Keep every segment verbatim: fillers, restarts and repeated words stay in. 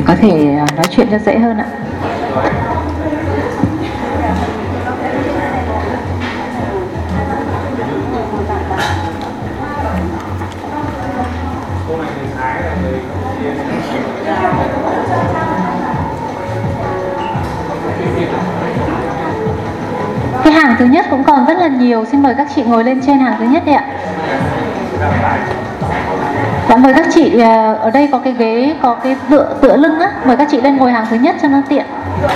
có thể nói chuyện cho dễ hơn ạ. Cái hàng thứ nhất cũng còn rất là nhiều. Xin mời các chị ngồi lên trên hàng thứ nhất đi ạ. Dạ, mời các chị, ở đây có cái ghế, có cái tựa, tựa lưng á. Mời các chị lên ngồi hàng thứ nhất cho nó tiện.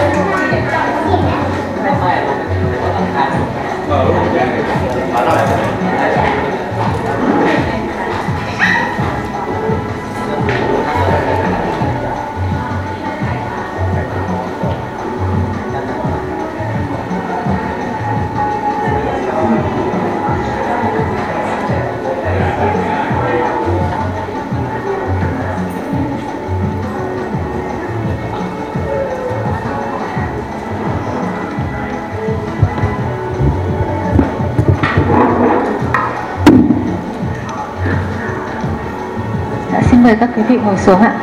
Xin mời các quý vị ngồi xuống ạ.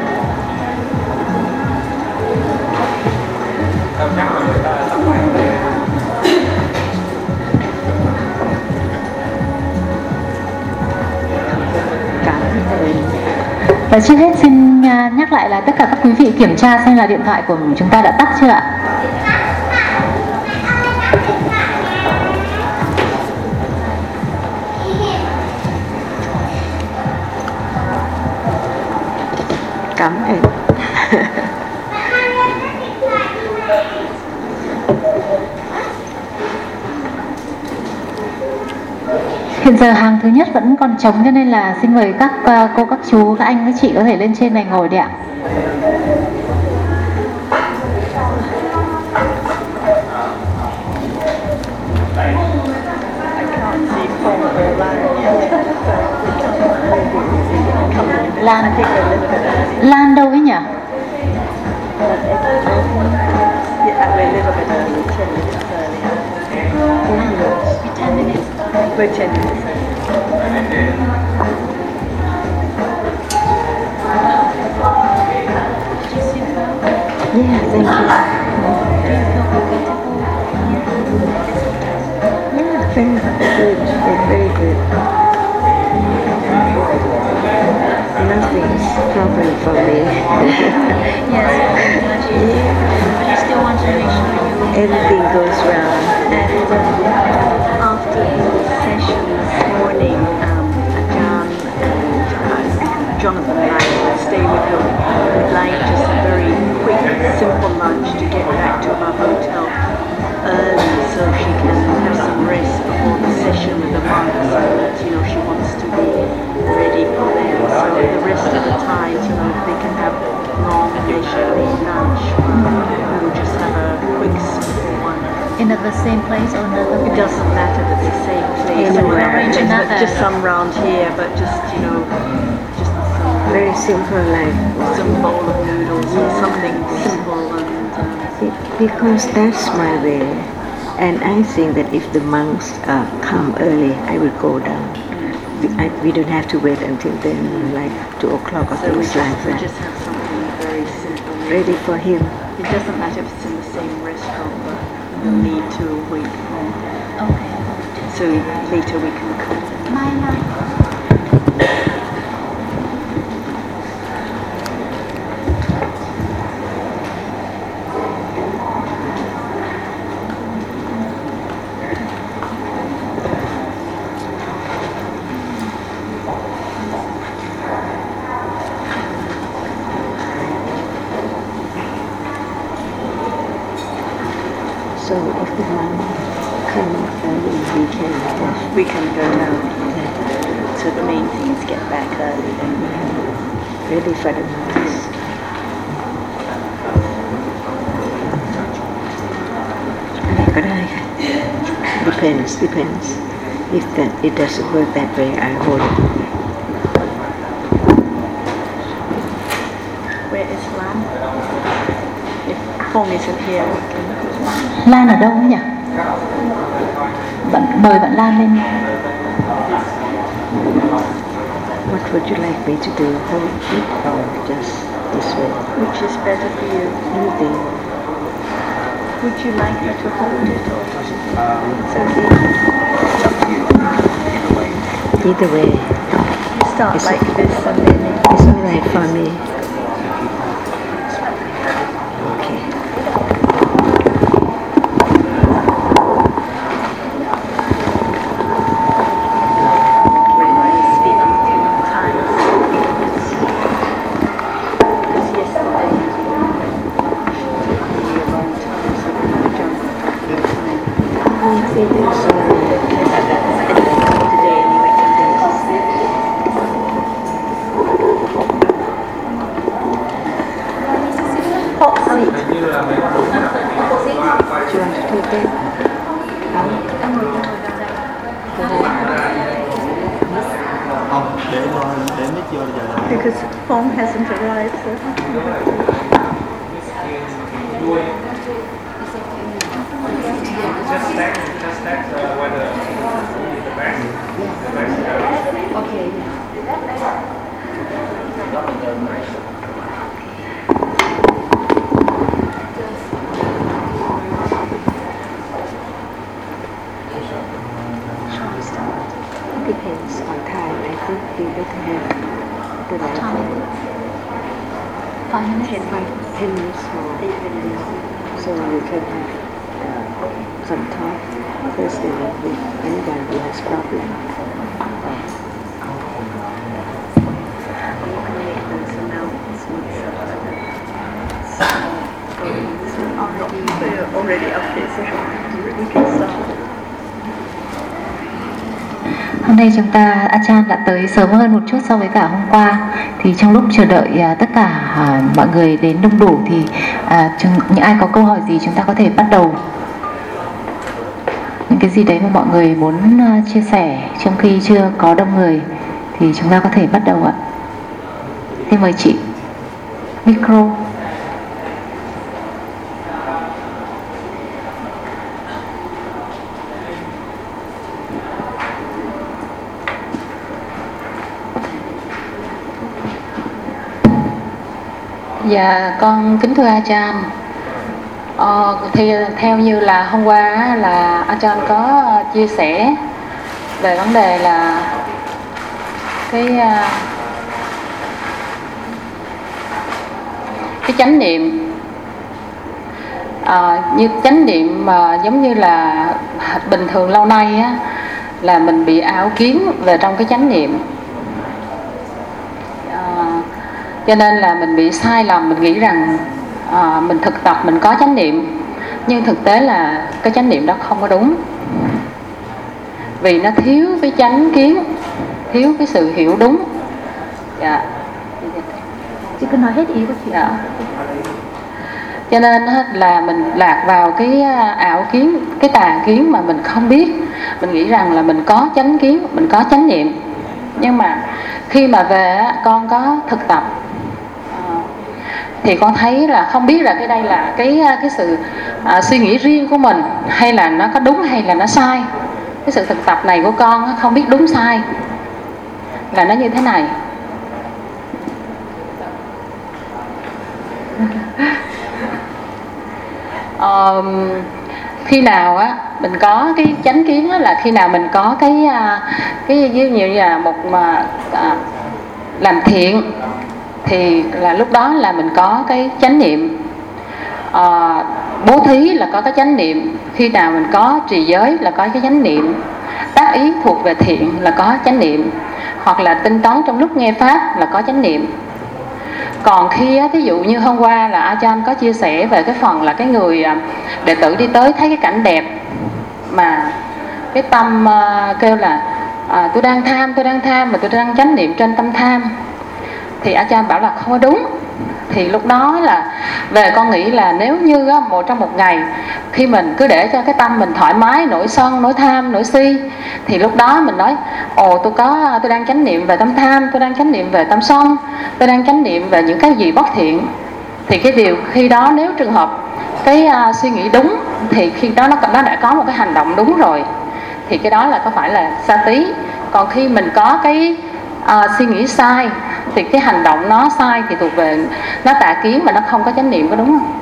Và trước hết xin nhắc lại là tất cả các quý vị kiểm tra xem là điện thoại của chúng ta đã tắt chưa ạ? Cảm ơn. Hiện giờ hàng thứ nhất vẫn còn trống, cho nên là xin mời các uh, cô, các chú, các anh, các chị có thể lên trên này ngồi đi ạ. Lan, Lan đâu ấy nhỉ? Yeah, thank you. Yeah, very good. It's very good. Nothing's problem for me. Yes, but you, but you still want to make sure you... Everything goes well. And uh, after the session this morning, um, John and uh, Jonathan and I will stay with you. We'd like just a very quick, simple lunch to get back to our hotel early so she can have some rest before the session with the monks. And, you know, she wants to be ready for them. So the rest of the time, you know, they can have long, leisurely lunch. We will just have a quick, simple one. In the same place or another It place? doesn't matter if it's the same place. Anywhere. So we'll arrange Just, another. uh, Just some round here, but just, you know, just some, Very simple life. some bowl of noodles or something simple. And uh, Be- Because that's my way. And I think that if the monks uh, come early, I will go down. We, I, we don't have to wait until then, like two o'clock or so we things just, like we that. just have something very simple. Ready for him. It doesn't matter if it's in the same restaurant, but we'll need to wait for. Okay. So later we can come. Mai mai. So if the monk come early, we can uh, We can go now. So the main thing is get back early then. ready for the monks.ก็ได้ค่ะ Depends, depends. If that it doesn't work that way, I hold it. Where is Lan? If Phong isn't here, we can. Lan ở đâu ấy nhỉ? Bạn mời bạn Lan lên. What would you like me to do? Hold it or just this way? Which is better for you? Anything. Would you like her to hold it or so Either way. you start It's like this and then it It's all right for me. Okay. speak in time. Because yesterday a long time, so we jumped time. I think it's all right. Today anyway. Hot seat. Do you want to take that? Không, để cho để nó chưa giờ là Because phone hasn't arrived. So. Just text, just text uh, whether the best, the best. Okay. Depends on time. I think we better have the right time. Five minutes. Ten, five, ten minutes more. So we can have uh, some talk. First, then if anyone who has problem. We're already up here, so we can start. Hôm nay chúng ta, Ajahn đã tới sớm hơn một chút so với cả hôm qua. Thì trong lúc chờ đợi à, tất cả à, mọi người đến đông đủ thì à, chúng, những ai có câu hỏi gì chúng ta có thể bắt đầu. Những cái gì đấy mà mọi người muốn à, chia sẻ trong khi chưa có đông người thì chúng ta có thể bắt đầu ạ. Xin mời chị. Micro. Dạ, con kính thưa Ajahn. Ờ, thì theo như là hôm qua là Ajahn có chia sẻ về vấn đề là cái cái chánh niệm, à, như chánh niệm mà giống như là bình thường lâu nay á, là mình bị ảo kiến về trong cái chánh niệm. Cho nên là mình bị sai lầm, mình nghĩ rằng à, mình thực tập mình có chánh niệm, nhưng thực tế là cái chánh niệm đó không có đúng, vì nó thiếu cái chánh kiến, thiếu cái sự hiểu đúng. Dạ. Chị cứ nói hết ý của chị. Dạ. Cho nên là mình lạc vào cái ảo kiến, cái tà kiến mà mình không biết. Mình nghĩ rằng là mình có chánh kiến, mình có chánh niệm, nhưng mà khi mà về con có thực tập thì con thấy là không biết là cái đây là cái cái sự à, suy nghĩ riêng của mình, hay là nó có đúng hay là nó sai. Cái sự thực tập này của con không biết đúng sai là nó như thế này. um, khi nào á mình có cái chánh kiến á, là khi nào mình có cái cái ví dụ như là một mà à, làm thiện thì là lúc đó là mình có cái chánh niệm. À, bố thí là có cái chánh niệm. Khi nào mình có trì giới là có cái chánh niệm. Tác ý thuộc về thiện là có chánh niệm. Hoặc là tinh tấn trong lúc nghe pháp là có chánh niệm. Còn khi á, ví dụ như hôm qua là Ajahn có chia sẻ về cái phần là cái người đệ tử đi tới thấy cái cảnh đẹp mà cái tâm uh, kêu là uh, tôi đang tham, tôi đang tham mà tôi đang chánh niệm trên tâm tham, thì Ajahn bảo là không có đúng. Thì lúc đó là về con nghĩ là nếu như á, một trong một ngày khi mình cứ để cho cái tâm mình thoải mái, nổi sân, nổi tham, nổi si, thì lúc đó mình nói ồ tôi có tôi đang chánh niệm về tâm tham, tôi đang chánh niệm về tâm sân, tôi đang chánh niệm về những cái gì bất thiện. Thì cái điều khi đó nếu trường hợp cái uh, suy nghĩ đúng thì khi đó nó nó đã có một cái hành động đúng rồi, thì cái đó là có phải là sa tí. Còn khi mình có cái uh, suy nghĩ sai thì cái hành động nó sai thì thuộc về nó tà kiến mà nó không có chánh niệm, có đúng không?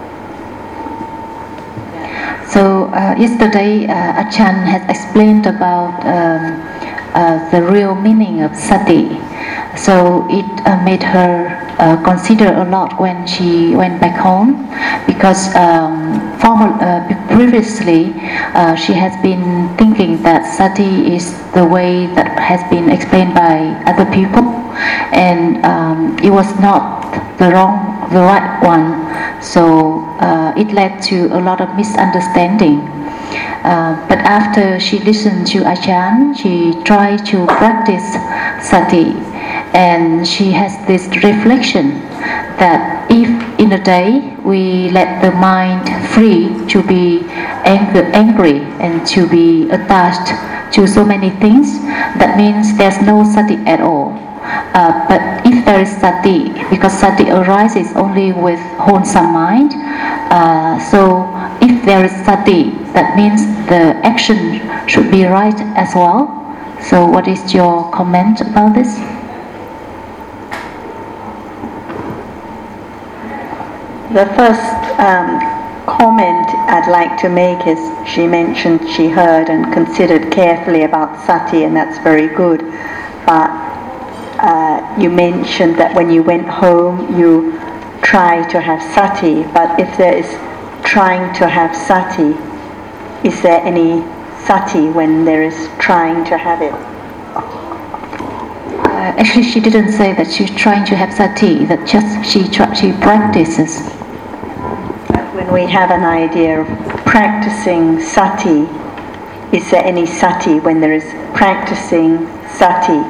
So uh, yesterday uh, Achan has explained about um, uh, the real meaning of sati. So it uh, made her uh, consider a lot when she went back home, because um, formal, uh, previously uh, she has been thinking that sati is the way that has been explained by other people, and um, it was not the wrong, the right one. So uh, it led to a lot of misunderstanding. Uh, but after she listened to Ajahn, she tried to practice sati, and she has this reflection that if in a day we let the mind free to be angry, angry and to be attached to so many things, that means there's no sati at all. Uh, but if there is sati, because sati arises only with wholesome mind, uh, so if there is sati, that means the action should be right as well. So what is your comment about this? The first um, comment I'd like to make is she mentioned she heard and considered carefully about sati, and that's very good. But uh, you mentioned that when you went home you try to have sati, but if there is trying to have sati, is there any sati when there is trying to have it? Uh, actually, she didn't say that she's trying to have sati, that just she try, she practices. When we have an idea of practicing sati, is there any sati when there is practicing sati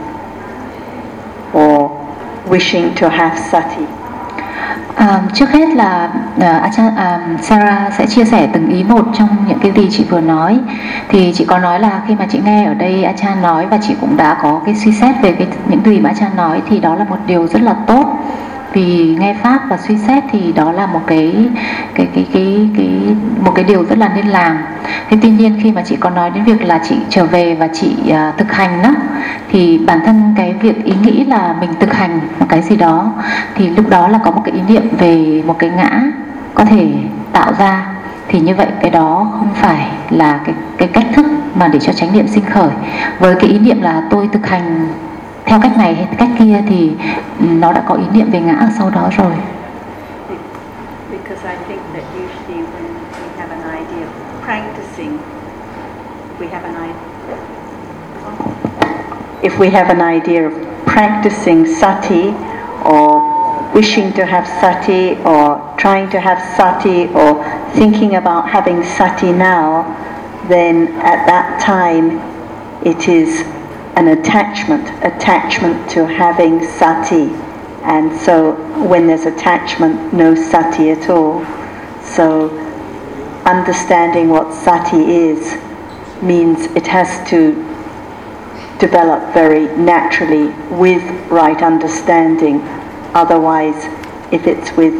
or wishing to have sati? Um, trước hết là uh, Ajahn, um, Sarah sẽ chia sẻ từng ý một trong những cái gì chị vừa nói. Thì chị có nói là khi mà chị nghe ở đây Ajahn nói và chị cũng đã có cái suy xét về cái, những gì mà Ajahn nói, thì đó là một điều rất là tốt. Vì nghe pháp và suy xét thì đó là một cái cái cái cái cái một cái điều rất là nên làm. Thế tuy nhiên khi mà chị có nói đến việc là chị trở về và chị uh, thực hành đó, thì bản thân cái việc ý nghĩ là mình thực hành một cái gì đó, thì lúc đó là có một cái ý niệm về một cái ngã có thể tạo ra, thì như vậy cái đó không phải là cái cái cách thức mà để cho chánh niệm sinh khởi. Với cái ý niệm là tôi thực hành theo cách này hay cách kia thì nó đã có ý niệm về ngã ở sau đó rồi. Because I think that usually when we have an idea of practicing, we have an idea. If we have an idea of practicing sati or wishing to have sati or trying to have sati or thinking about having sati now, then at that time it is an attachment, attachment to having sati. And so when there's attachment, no sati at all. So understanding what sati is means it has to develop very naturally with right understanding. Otherwise, if it's with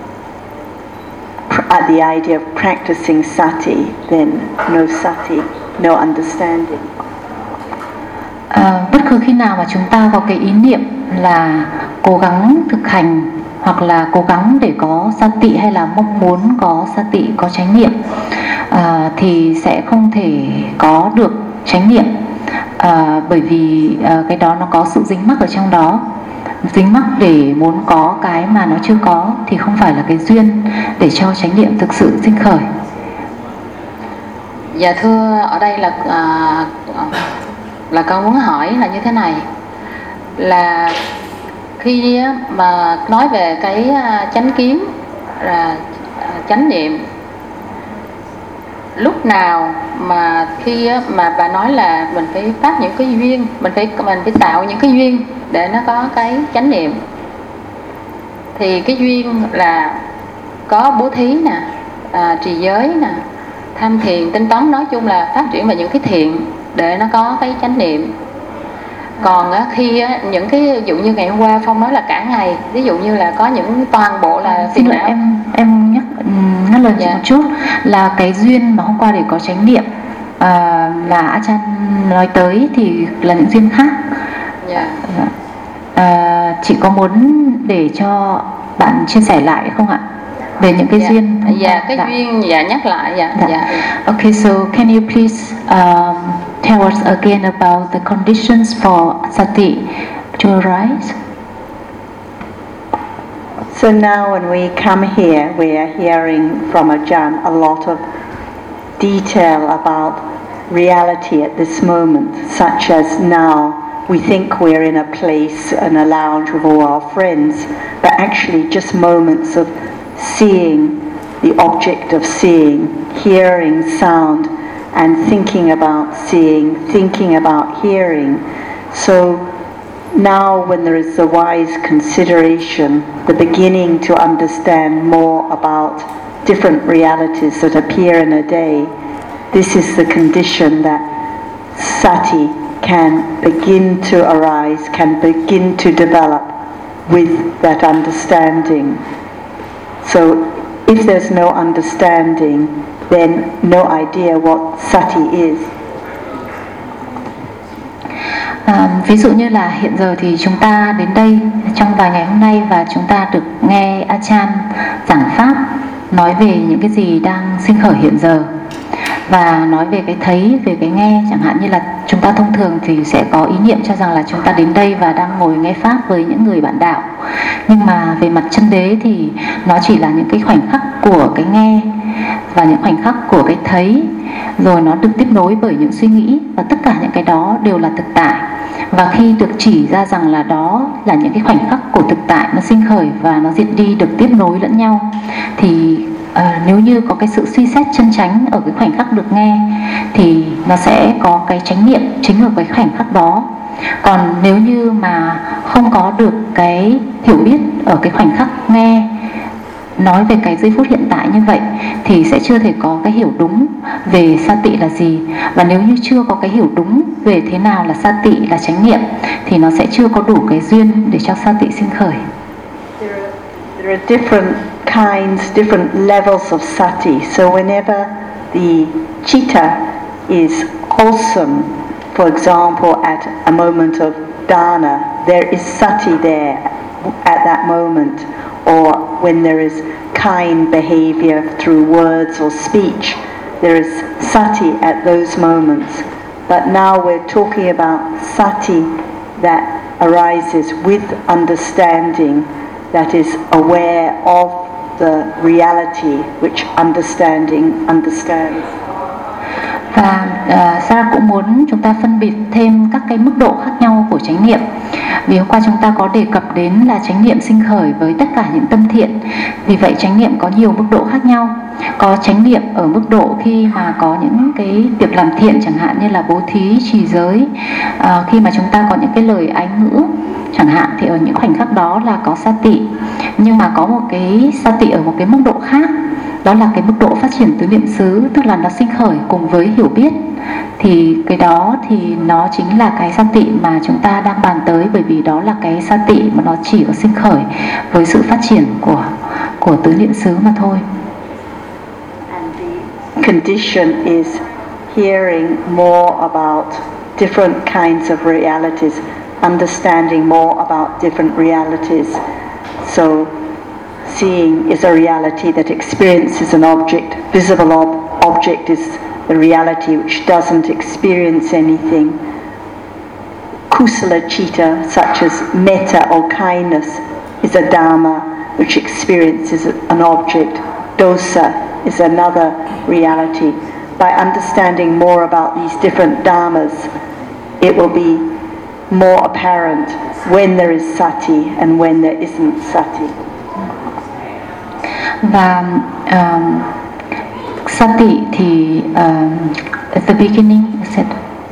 pr- the idea of practicing sati, then no sati, no understanding. À, bất cứ khi nào mà chúng ta có cái ý niệm là cố gắng thực hành hoặc là cố gắng để có sati hay là mong muốn có sati, có chánh niệm, à, thì sẽ không thể có được chánh niệm, à, bởi vì à, cái đó nó có sự dính mắc ở trong đó. Dính mắc để muốn có cái mà nó chưa có thì không phải là cái duyên để cho chánh niệm thực sự sinh khởi. Dạ thưa, ở đây là à, là con muốn hỏi là như thế này, là khi mà nói về cái chánh kiến là chánh niệm, lúc nào mà khi mà bà nói là mình phải phát những cái duyên, mình phải mình phải tạo những cái duyên để nó có cái chánh niệm, thì cái duyên là có bố thí nè, à, trì giới nè, tham thiền, tinh tấn, nói chung là phát triển vào những cái thiện để nó có cái chánh niệm. Còn á, khi á, những cái ví dụ như ngày hôm qua Phong nói là cả ngày, ví dụ như là có những toàn bộ là Xin lỗi não. em em nhắc ngắt lời chị Dạ. một chút, là cái duyên mà hôm qua để có chánh niệm à, là Ajahn nói tới thì là những duyên khác. Dạ. Dạ. À, chị có muốn để cho bạn chia sẻ lại không ạ? Về những cái dạ. duyên. Dạ, cái dạ. duyên dạ nhắc lại dạ. dạ. dạ. Okay, so can you please um, tell us again about the conditions for sati to arise? So now when we come here, we are hearing from Ajahn a lot of detail about reality at this moment, such as now we think we're in a place, in a lounge with all our friends, but actually just moments of seeing the object of seeing, hearing sound, and thinking about seeing, thinking about hearing. So now when there is the wise consideration, the beginning to understand more about different realities that appear in a day, this is the condition that sati can begin to arise, can begin to develop with that understanding. So if there's no understanding, then no idea what sati is. À, ví dụ như là hiện giờ thì chúng ta đến đây trong vài ngày hôm nay và chúng ta được nghe Ajahn giảng pháp nói về những cái gì đang sinh khởi hiện giờ, và nói về cái thấy, về cái nghe. Chẳng hạn như là chúng ta thông thường thì sẽ có ý niệm cho rằng là chúng ta đến đây và đang ngồi nghe pháp với những người bạn đạo, nhưng mà về mặt chân đế thì nó chỉ là những cái khoảnh khắc của cái nghe và những khoảnh khắc của cái thấy, rồi nó được tiếp nối bởi những suy nghĩ, và tất cả những cái đó đều là thực tại. Và khi được chỉ ra rằng là đó là những cái khoảnh khắc của thực tại, nó sinh khởi và nó diệt đi, được tiếp nối lẫn nhau, thì À, nếu như có cái sự suy xét chân chánh ở cái khoảnh khắc được nghe thì nó sẽ có cái chánh niệm chính ở cái khoảnh khắc đó. Còn nếu như mà không có được cái hiểu biết ở cái khoảnh khắc nghe nói về cái giây phút hiện tại như vậy thì sẽ chưa thể có cái hiểu đúng về sati là gì. Và nếu như chưa có cái hiểu đúng về thế nào là sati, là chánh niệm, thì nó sẽ chưa có đủ cái duyên để cho sati sinh khởi. There are different kinds, different levels of sati. So whenever the citta is wholesome, for example, at a moment of dana, there is sati there at that moment. Or when there is kind behavior through words or speech, there is sati at those moments. But now we're talking about sati that arises with understanding, that is aware of the reality which understanding understands. Và uh, Sarah cũng muốn chúng ta phân biệt thêm các cái mức độ khác nhau của chánh niệm. Vì hôm qua chúng ta có đề cập đến là chánh niệm sinh khởi với tất cả những tâm thiện. Vì vậy chánh niệm có nhiều mức độ khác nhau. Có chánh niệm ở mức độ khi mà có những cái việc làm thiện, chẳng hạn như là bố thí, trì giới, uh, khi mà chúng ta có những cái lời ái ngữ chẳng hạn, thì ở những khoảnh khắc đó là có sati. Nhưng mà có một cái sati ở một cái mức độ khác, đó là cái mức độ phát triển tứ niệm xứ, tức là nó sinh khởi cùng với hiểu biết. Thì cái đó thì nó chính là cái sati mà chúng ta đang bàn tới, bởi vì đó là cái sati mà nó chỉ có sinh khởi với sự phát triển của của tứ niệm xứ mà thôi. And the condition is hearing more about different kinds of realities, understanding more about different realities. So seeing is a reality that experiences an object. Visible ob- object is the reality which doesn't experience anything. Kusala citta, such as metta or kindness, is a dharma which experiences an object. Dosa is another reality. By understanding more about these different dharmas, it will be more apparent when there is sati and when there isn't sati. Và um, sati thì um, at the beginning you said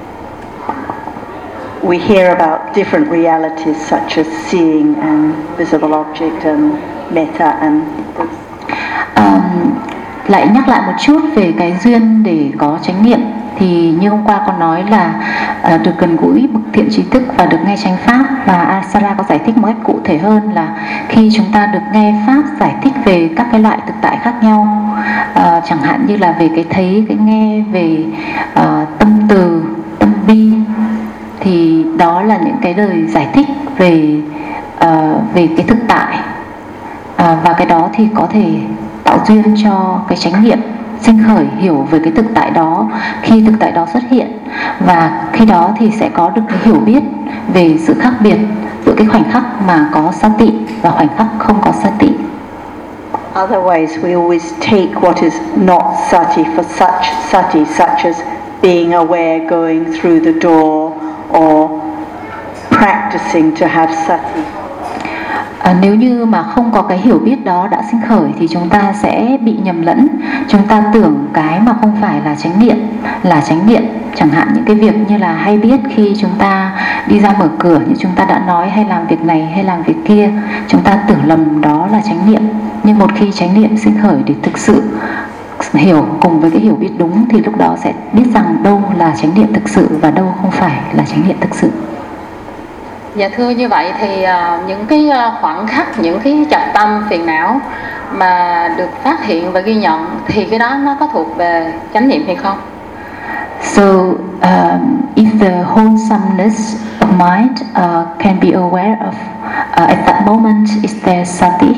we hear about different realities such as seeing and visible object and metta and um, lại nhắc lại một chút về cái duyên để có chánh niệm. Thì như hôm qua con nói là uh, được gần gũi bậc thiện trí thức và được nghe chánh pháp. Và Asara có giải thích một cách cụ thể hơn là khi chúng ta được nghe pháp giải thích về các cái loại thực tại khác nhau, uh, chẳng hạn như là về cái thấy, cái nghe, về uh, tâm từ, tâm bi, thì đó là những cái lời giải thích về uh, về cái thực tại, uh, và cái đó thì có thể tạo duyên cho cái chánh niệm sinh khởi hiểu về cái thực tại đó khi thực tại đó xuất hiện, và khi đó thì sẽ có được cái hiểu biết về sự khác biệt giữa cái khoảnh khắc mà có sati và khoảnh khắc không có sati. Otherwise, we always take what is not sati for such sati, such as being aware going through the door or practicing to have sati. À, nếu như mà không có cái hiểu biết đó đã sinh khởi thì chúng ta sẽ bị nhầm lẫn, chúng ta tưởng cái mà không phải là chánh niệm là chánh niệm, chẳng hạn những cái việc như là hay biết khi chúng ta đi ra mở cửa như chúng ta đã nói, hay làm việc này hay làm việc kia, chúng ta tưởng lầm đó là chánh niệm. Nhưng một khi chánh niệm sinh khởi để thực sự hiểu cùng với cái hiểu biết đúng thì lúc đó sẽ biết rằng đâu là chánh niệm thực sự và đâu không phải là chánh niệm thực sự. Dạ thưa, như vậy thì uh, những cái uh, khoảnh khắc, những cái chập tâm phiền não mà được phát hiện và ghi nhận thì cái đó nó có thuộc về chánh niệm hay không? So um, if the wholesomeness of mind uh, can be aware of uh, at that moment, is there sati?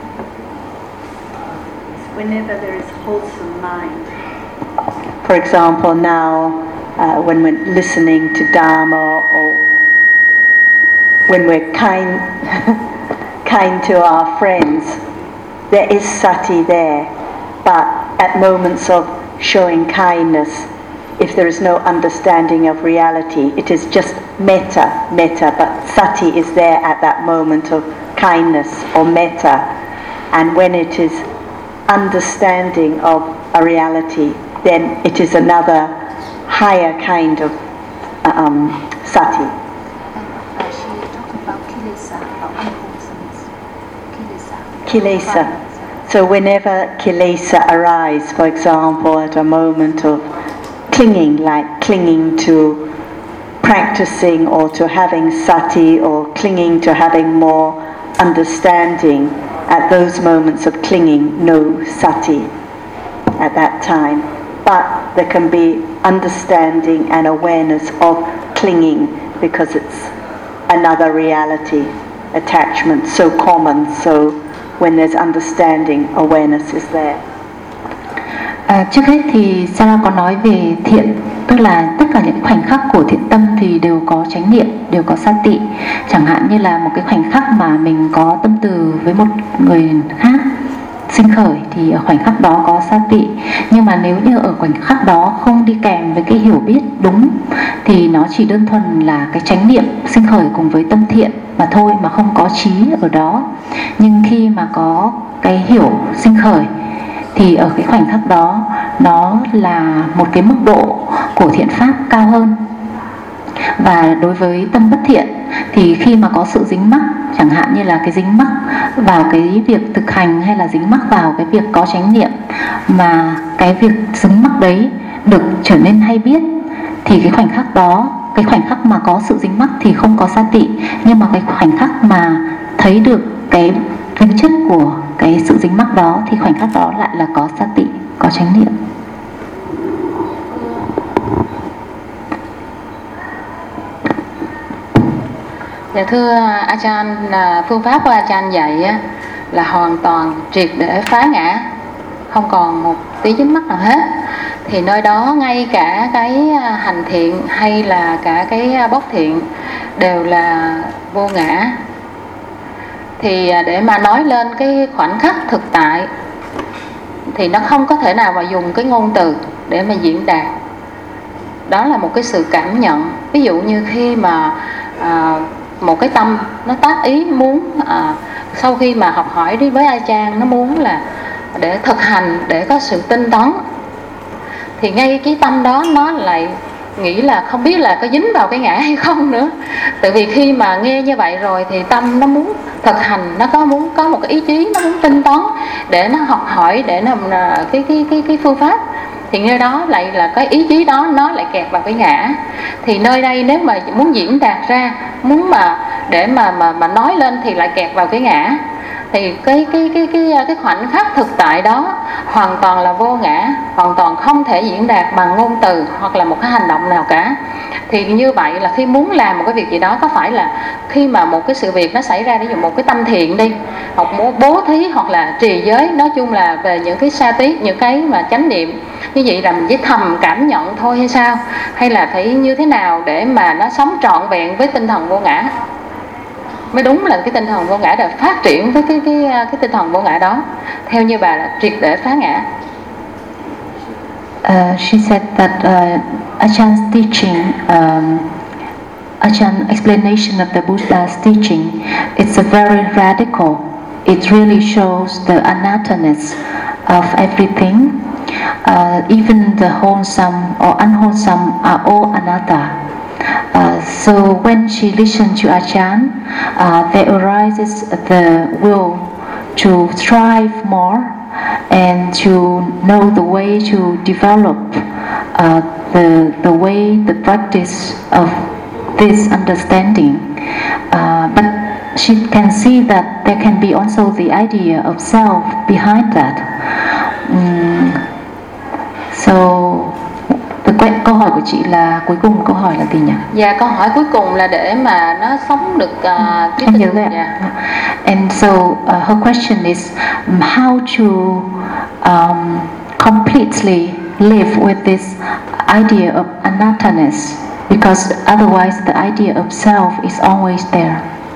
Whenever there is wholesome mind. For example, now uh, when we're listening to Dharma or when we're kind kind to our friends, there is sati there, but at moments of showing kindness, if there is no understanding of reality, it is just metta, metta, but sati is there at that moment of kindness or metta. And when it is understanding of a reality, then it is another higher kind of um, sati. Kilesa. So whenever kilesa arise, for example, at a moment of clinging, like clinging to practicing or to having sati or clinging to having more understanding, at those moments of clinging, no sati at that time. But there can be understanding and awareness of clinging because it's another reality, attachment so common, so when there's understanding, awareness is there. À, trước hết thì Sarah có nói về thiện, tức là tất cả những khoảnh khắc của thiện tâm thì đều có chánh niệm, đều có sati. Chẳng hạn như là một cái khoảnh khắc mà mình có tâm từ với một người khác sinh khởi thì ở khoảnh khắc đó có sati. Nhưng mà nếu như ở khoảnh khắc đó không đi kèm với cái hiểu biết đúng thì nó chỉ đơn thuần là cái chánh niệm sinh khởi cùng với tâm thiện mà thôi, mà không có trí ở đó. Nhưng khi mà có cái hiểu sinh khởi thì ở cái khoảnh khắc đó nó là một cái mức độ của thiện pháp cao hơn. Và đối với tâm bất thiện thì khi mà có sự dính mắc, chẳng hạn như là cái dính mắc vào cái việc thực hành hay là dính mắc vào cái việc có chánh niệm, mà cái việc dính mắc đấy được trở nên hay biết, thì cái khoảnh khắc đó, cái khoảnh khắc mà có sự dính mắc thì không có sati. Nhưng mà cái khoảnh khắc mà thấy được cái tính chất của cái sự dính mắc đó thì khoảnh khắc đó lại là có sati, có chánh niệm. Dạ thưa Ajahn, phương pháp của Ajahn dạy á, là hoàn toàn triệt để phá ngã, không còn một tí dính mắc nào hết. Thì nơi đó ngay cả cái hành thiện hay là cả cái bốc thiện đều là vô ngã. Thì để mà nói lên cái khoảnh khắc thực tại thì nó không có thể nào mà dùng cái ngôn từ để mà diễn đạt. Đó là một cái sự cảm nhận. Ví dụ như khi mà à, một cái tâm nó tác ý muốn à, sau khi mà học hỏi đi với Ajahn, nó muốn là để thực hành, để có sự tinh tấn, thì ngay cái tâm đó nó lại nghĩ là không biết là có dính vào cái ngã hay không nữa. Tại vì khi mà nghe như vậy rồi thì tâm nó muốn thực hành, nó có muốn có một cái ý chí, nó muốn tinh tấn để nó học hỏi, để nó cái cái cái cái phương pháp. Thì nơi đó lại là cái ý chí đó nó lại kẹt vào cái ngã. Thì nơi đây nếu mà muốn diễn đạt ra, muốn mà để mà mà mà nói lên thì lại kẹt vào cái ngã. thì cái cái cái cái cái khoảnh khắc thực tại đó hoàn toàn là vô ngã, hoàn toàn không thể diễn đạt bằng ngôn từ hoặc là một cái hành động nào cả. Thì như vậy là khi muốn làm một cái việc gì đó, có phải là khi mà một cái sự việc nó xảy ra, ví dụ một cái tâm thiện đi, hoặc bố thí hoặc là trì giới, nói chung là về những cái sa tí, những cái mà chánh niệm như vậy là mình chỉ thầm cảm nhận thôi hay sao, hay là phải như thế nào để mà nó sống trọn vẹn với tinh thần vô ngã mới đúng là cái tinh thần vô ngã để phát triển với cái cái cái tinh thần vô ngã đó, theo như bà là triệt để phá ngã. Uh, she said that uh, Ajahn teaching, um, Ajahn explanation of the Buddha's teaching, it's a very radical. It really shows the anatterness of everything. Uh, even the wholesome or unwholesome are all anatta. Uh, so when she listened to Ajahn, uh, there arises the will to strive more and to know the way to develop uh, the the way, the practice of this understanding. Uh, but she can see that there can be also the idea of self behind that. Um, so the, câu hỏi của chị là cuối cùng câu hỏi là gì nhỉ? Dạ, câu hỏi cuối cùng là để mà nó sống được uh, cái em nhớ rồi ạ. Yeah. And so uh, her question is um, how to um, completely live with this idea of anatterness, because otherwise the idea of self is always there.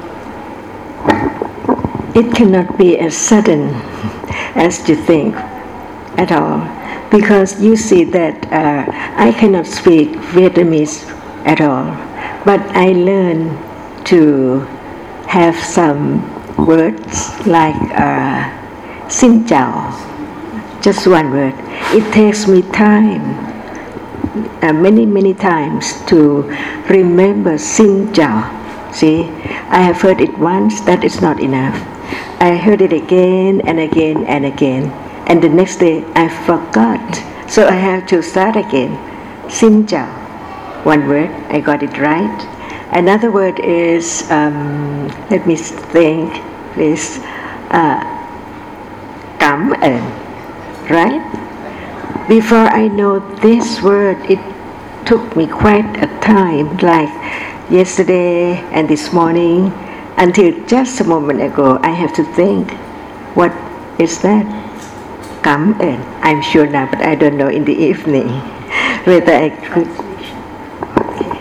It cannot be as sudden as you think at all, because you see that uh, I cannot speak Vietnamese at all, but I learn to have some words like uh, xin chào, just one word. It takes me time, uh, many many times to remember xin chào. See, I have heard it once, that is not enough. I heard it again and again and again, and the next day I forgot, so I have to start again. Xin chào, one word, I got it right. Another word is, um, let me think, please, uh, cảm ơn, right? Before I know this word, it took me quite a time, like yesterday and this morning, until just a moment ago, I have to think, what is that? Cảm ơn. I'm sure now, but I don't know in the evening whether I could. Okay.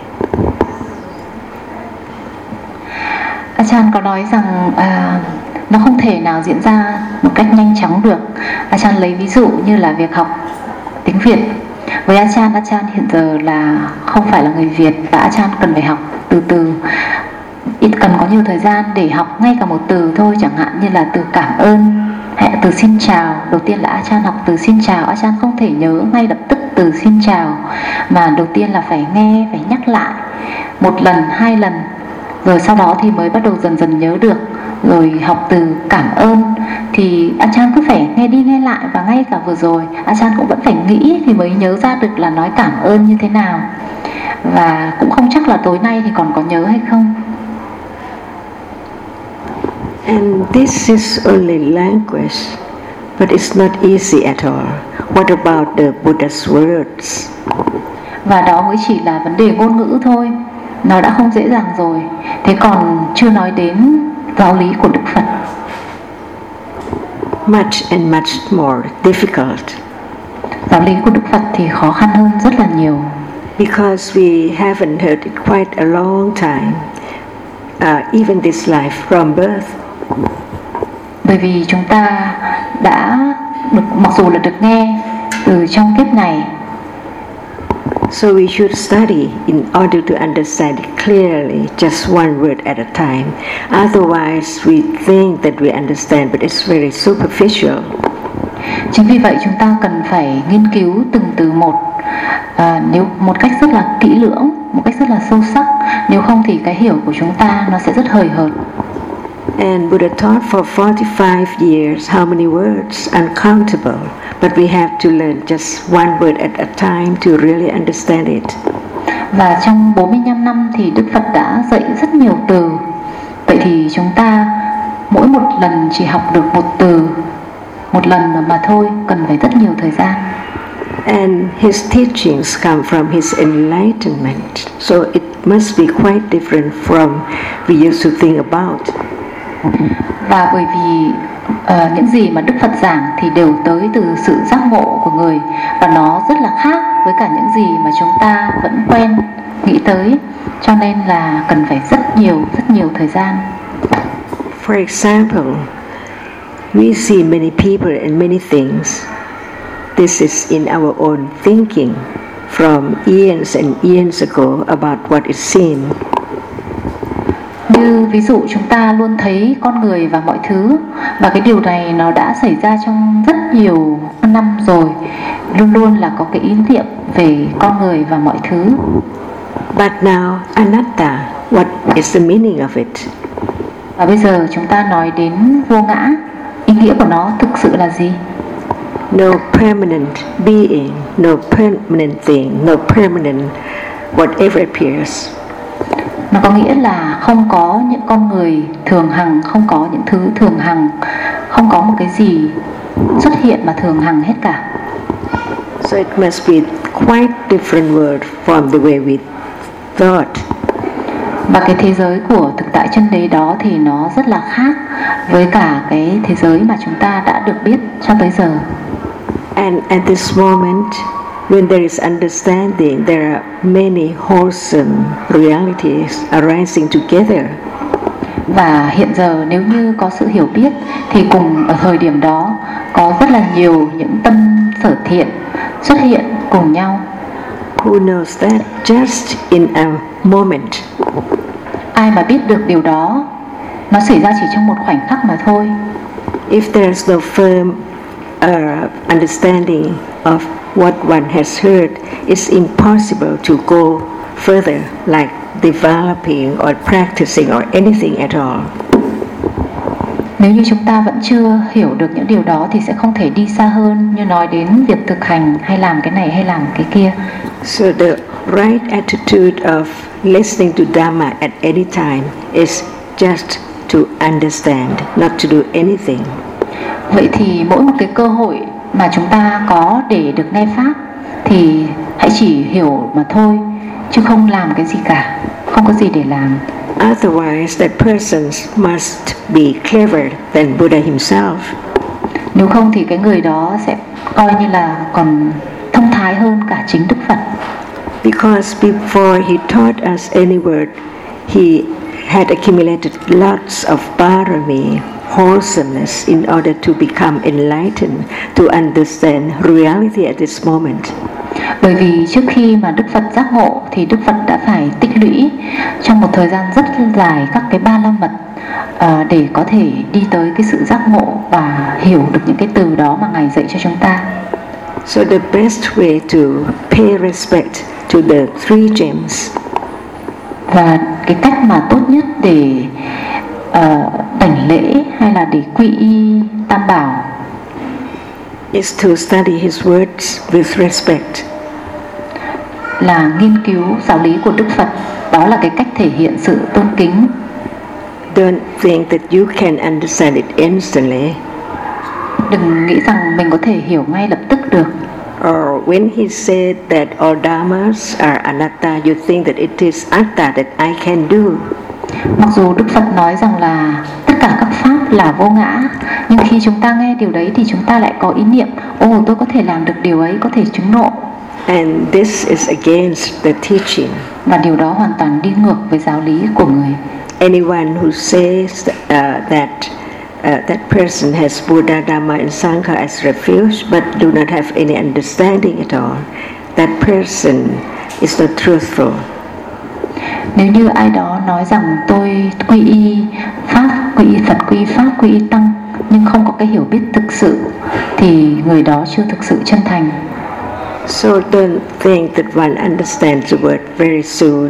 Ajahn có nói rằng à, nó không thể nào diễn ra một cách nhanh chóng được. Ajahn lấy ví dụ như là việc học tiếng Việt. Với Ajahn, Ajahn hiện giờ là không phải là người Việt và Ajahn cần phải học từ từ. Ít cần có nhiều thời gian để học ngay cả một từ thôi, chẳng hạn như là từ cảm ơn hay là từ xin chào. Đầu tiên là Ajahn học từ xin chào, Ajahn không thể nhớ ngay lập tức từ xin chào, mà đầu tiên là phải nghe, phải nhắc lại một lần, hai lần, rồi sau đó thì mới bắt đầu dần dần nhớ được. Rồi học từ cảm ơn thì Ajahn cứ phải nghe đi nghe lại, và ngay cả vừa rồi Ajahn cũng vẫn phải nghĩ thì mới nhớ ra được là nói cảm ơn như thế nào, và cũng không chắc là tối nay thì còn có nhớ hay không. And this is only language, but it's not easy at all. What about the Buddha's words? Và đó mới chỉ là vấn đề ngôn ngữ thôi, nó đã không dễ dàng rồi. Thế còn chưa nói đến giáo lý của Đức Phật. Much and much more difficult. Giáo lý của Đức Phật thì khó khăn hơn rất là nhiều. Because we haven't heard it quite a long time, uh, even this life from birth. Bởi vì chúng ta đã được, mặc dù là được nghe từ trong kiếp này. So we should study in order to understand it clearly, just one word at a time. Otherwise, we think that we understand, but it's very superficial. Chính vì vậy chúng ta cần phải nghiên cứu từng từ một, à, nếu một cách rất là kỹ lưỡng, một cách rất là sâu sắc. Nếu không thì cái hiểu của chúng ta nó sẽ rất hời hợt. And Buddha taught for forty-five years, how many words? Uncountable. But we have to learn just one word at a time to really understand it. Và trong bốn mươi lăm năm thì Đức Phật đã dạy rất nhiều từ. Vậy thì chúng ta mỗi một lần chỉ học được một từ một lần mà thôi, cần phải rất nhiều thời gian. And his teachings come from his enlightenment, so it must be quite different from we used to think about. Và bởi vì uh, những gì mà Đức Phật giảng thì đều tới từ sự giác ngộ của người, và nó rất là khác với cả những gì mà chúng ta vẫn quen nghĩ tới, cho nên là cần phải rất nhiều rất nhiều thời gian. For example, we see many people and many things. This is in our own thinking from eons and eons ago about what is seen. Như ví dụ chúng ta luôn thấy con người và mọi thứ, và cái điều này nó đã xảy ra trong rất nhiều năm rồi, luôn luôn là có cái ý niệm về con người và mọi thứ. But now, anatta, what is the meaning of it? Và bây giờ chúng ta nói đến vô ngã, ý nghĩa của nó thực sự là gì? No permanent being, no permanent thing, no permanent whatever appears. Nó có nghĩa là không có những con người thường hằng, không có những thứ thường hằng, không có một cái gì xuất hiện mà thường hằng hết cả. So it must be quite different world from the way we thought. Và cái thế giới của thực tại chân đế đó thì nó rất là khác với cả cái thế giới mà chúng ta đã được biết cho tới giờ. And at this moment, when there is understanding, there are many wholesome realities arising together. Và hiện giờ nếu như có sự hiểu biết thì cùng ở thời điểm đó có rất là nhiều những tâm sở thiện xuất hiện cùng nhau. Who knows that just in a moment? Ai mà biết được điều đó, nó xảy ra chỉ trong một khoảnh khắc mà thôi. If there is no firm uh, understanding of what one has heard, it's impossible to go further, like developing or practicing or anything at all. Nếu như chúng ta vẫn chưa hiểu được những điều đó thì sẽ không thể đi xa hơn, như nói đến việc thực hành hay làm cái này hay làm cái kia. So the right attitude of listening to Dhamma at any time is just to understand, not to do anything. Vậy thì mỗi một cái cơ hội mà chúng ta có để được nghe Pháp thì hãy chỉ hiểu mà thôi, chứ không làm cái gì cả, không có gì để làm. Otherwise, that person must be cleverer than Buddha himself. Nếu không thì cái người đó sẽ coi như là còn thông thái hơn cả chính Đức Phật. Because before he taught us any word, he had accumulated lots of parami, wholesomeness, in order to become enlightened, to understand reality at this moment. Bởi vì trước khi mà Đức Phật giác ngộ thì Đức Phật đã phải tích lũy trong một thời gian rất dài các cái ba la mật uh, để có thể đi tới cái sự giác ngộ và hiểu được những cái từ đó mà Ngài dạy cho chúng ta. So the best way to pay respect to the three gems, và cái cách mà tốt nhất để uh, đảnh lễ hay là để quy y Tam Bảo is to study his words with respect. Là nghiên cứu giáo lý của Đức Phật. Đó là cái cách thể hiện sự tôn kính. Don't think that you can understand it instantly. Đừng nghĩ rằng mình có thể hiểu ngay lập tức được. Or when he said that all dhammas are anatta, you think that it is atta that I can do. Mặc dù Đức Phật nói rằng là tất cả các pháp là vô ngã, nhưng khi chúng ta nghe điều đấy thì chúng ta lại có ý niệm, ồ oh, tôi có thể làm được điều ấy, có thể chứng ngộ. And this is against the teaching. Và điều đó hoàn toàn đi ngược với giáo lý của người. Anyone who says uh, that uh, that person has Buddha, Dhamma and Sangha as refuge but do not have any understanding at all, that person is not truthful. Nếu như ai đó nói rằng tôi quy y Pháp, quy y Phật, quy y Pháp, quy y Tăng, nhưng không có cái hiểu biết thực sự thì người đó chưa thực sự chân thành. So don't think that one understands the word very soon.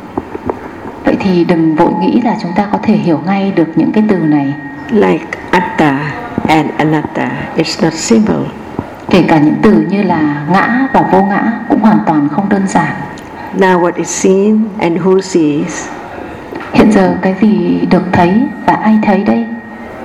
Vậy thì đừng vội nghĩ là chúng ta có thể hiểu ngay được những cái từ này. Like atta and anatta, it's not simple. Kể cả những từ như là ngã và vô ngã cũng hoàn toàn không đơn giản. Now what is seen and who sees? Hiện giờ cái gì được thấy và ai thấy đây?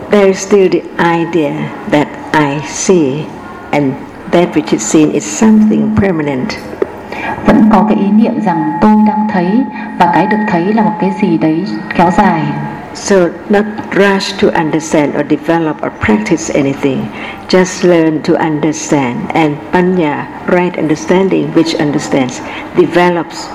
there is still the idea that I see, and that which is seen is something permanent. Vẫn có cái ý niệm rằng tôi đang thấy và cái được thấy là một cái gì đấy kéo dài. So not rush to understand or develop or practice anything. Just learn to understand, and panya, right understanding, which understands, develops.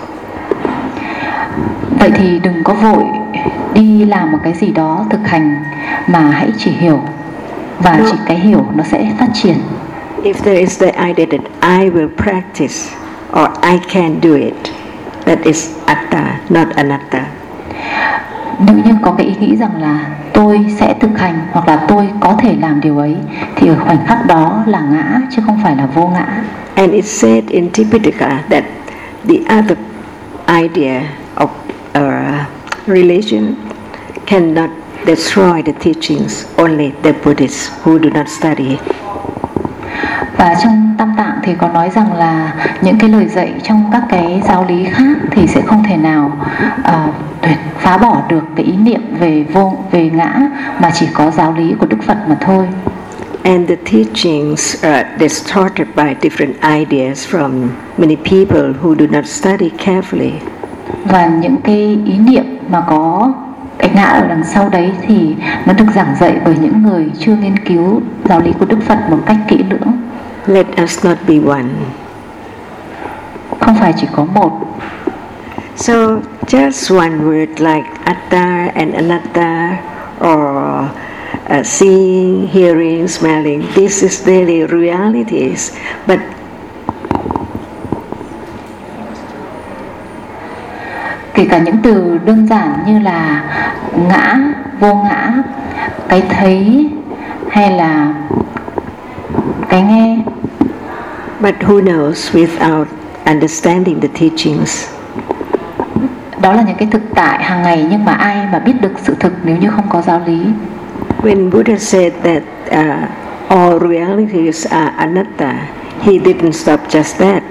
Vậy thì đừng có vội đi làm một cái gì đó thực hành, mà hãy chỉ hiểu, và No. chỉ cái hiểu nó sẽ phát triển. If there is the idea that I will practice or I can do it, that is atta, not anatta. Nếu như có cái ý nghĩ rằng là tôi sẽ thực hành hoặc là tôi có thể làm điều ấy, thì ở khoảnh khắc đó là ngã chứ không phải là vô ngã. And it's said in Tipitaka that the other idea of uh, religion cannot destroy the teachings, only the Buddhists who do not study. Và trong Tam Tạng thì có nói rằng là những cái lời dạy trong các cái giáo lý khác thì sẽ không thể nào uh, tuyệt phá bỏ được cái ý niệm về vô về ngã, mà chỉ có giáo lý của Đức Phật mà thôi. And the teachings are distorted by different ideas from many people who do not study carefully. Và những cái ý niệm mà có cái ngã ở đằng sau đấy thì nó được giảng dạy bởi những người chưa nghiên cứu giáo lý của Đức Phật một cách kỹ lưỡng. Let us not be one. Không phải chỉ có một. So just one word like atta and anatta, or uh, seeing, hearing, smelling, this is daily realities, but Kể cả những từ đơn giản như là ngã, vô ngã, cái thấy hay là cái nghe. but who knows without understanding the teachings? Đó là những cái thực tại hàng ngày, nhưng mà ai mà biết được sự thực nếu như không có giáo lý. When Buddha said that uh, all realities are anatta, he didn't stop just that.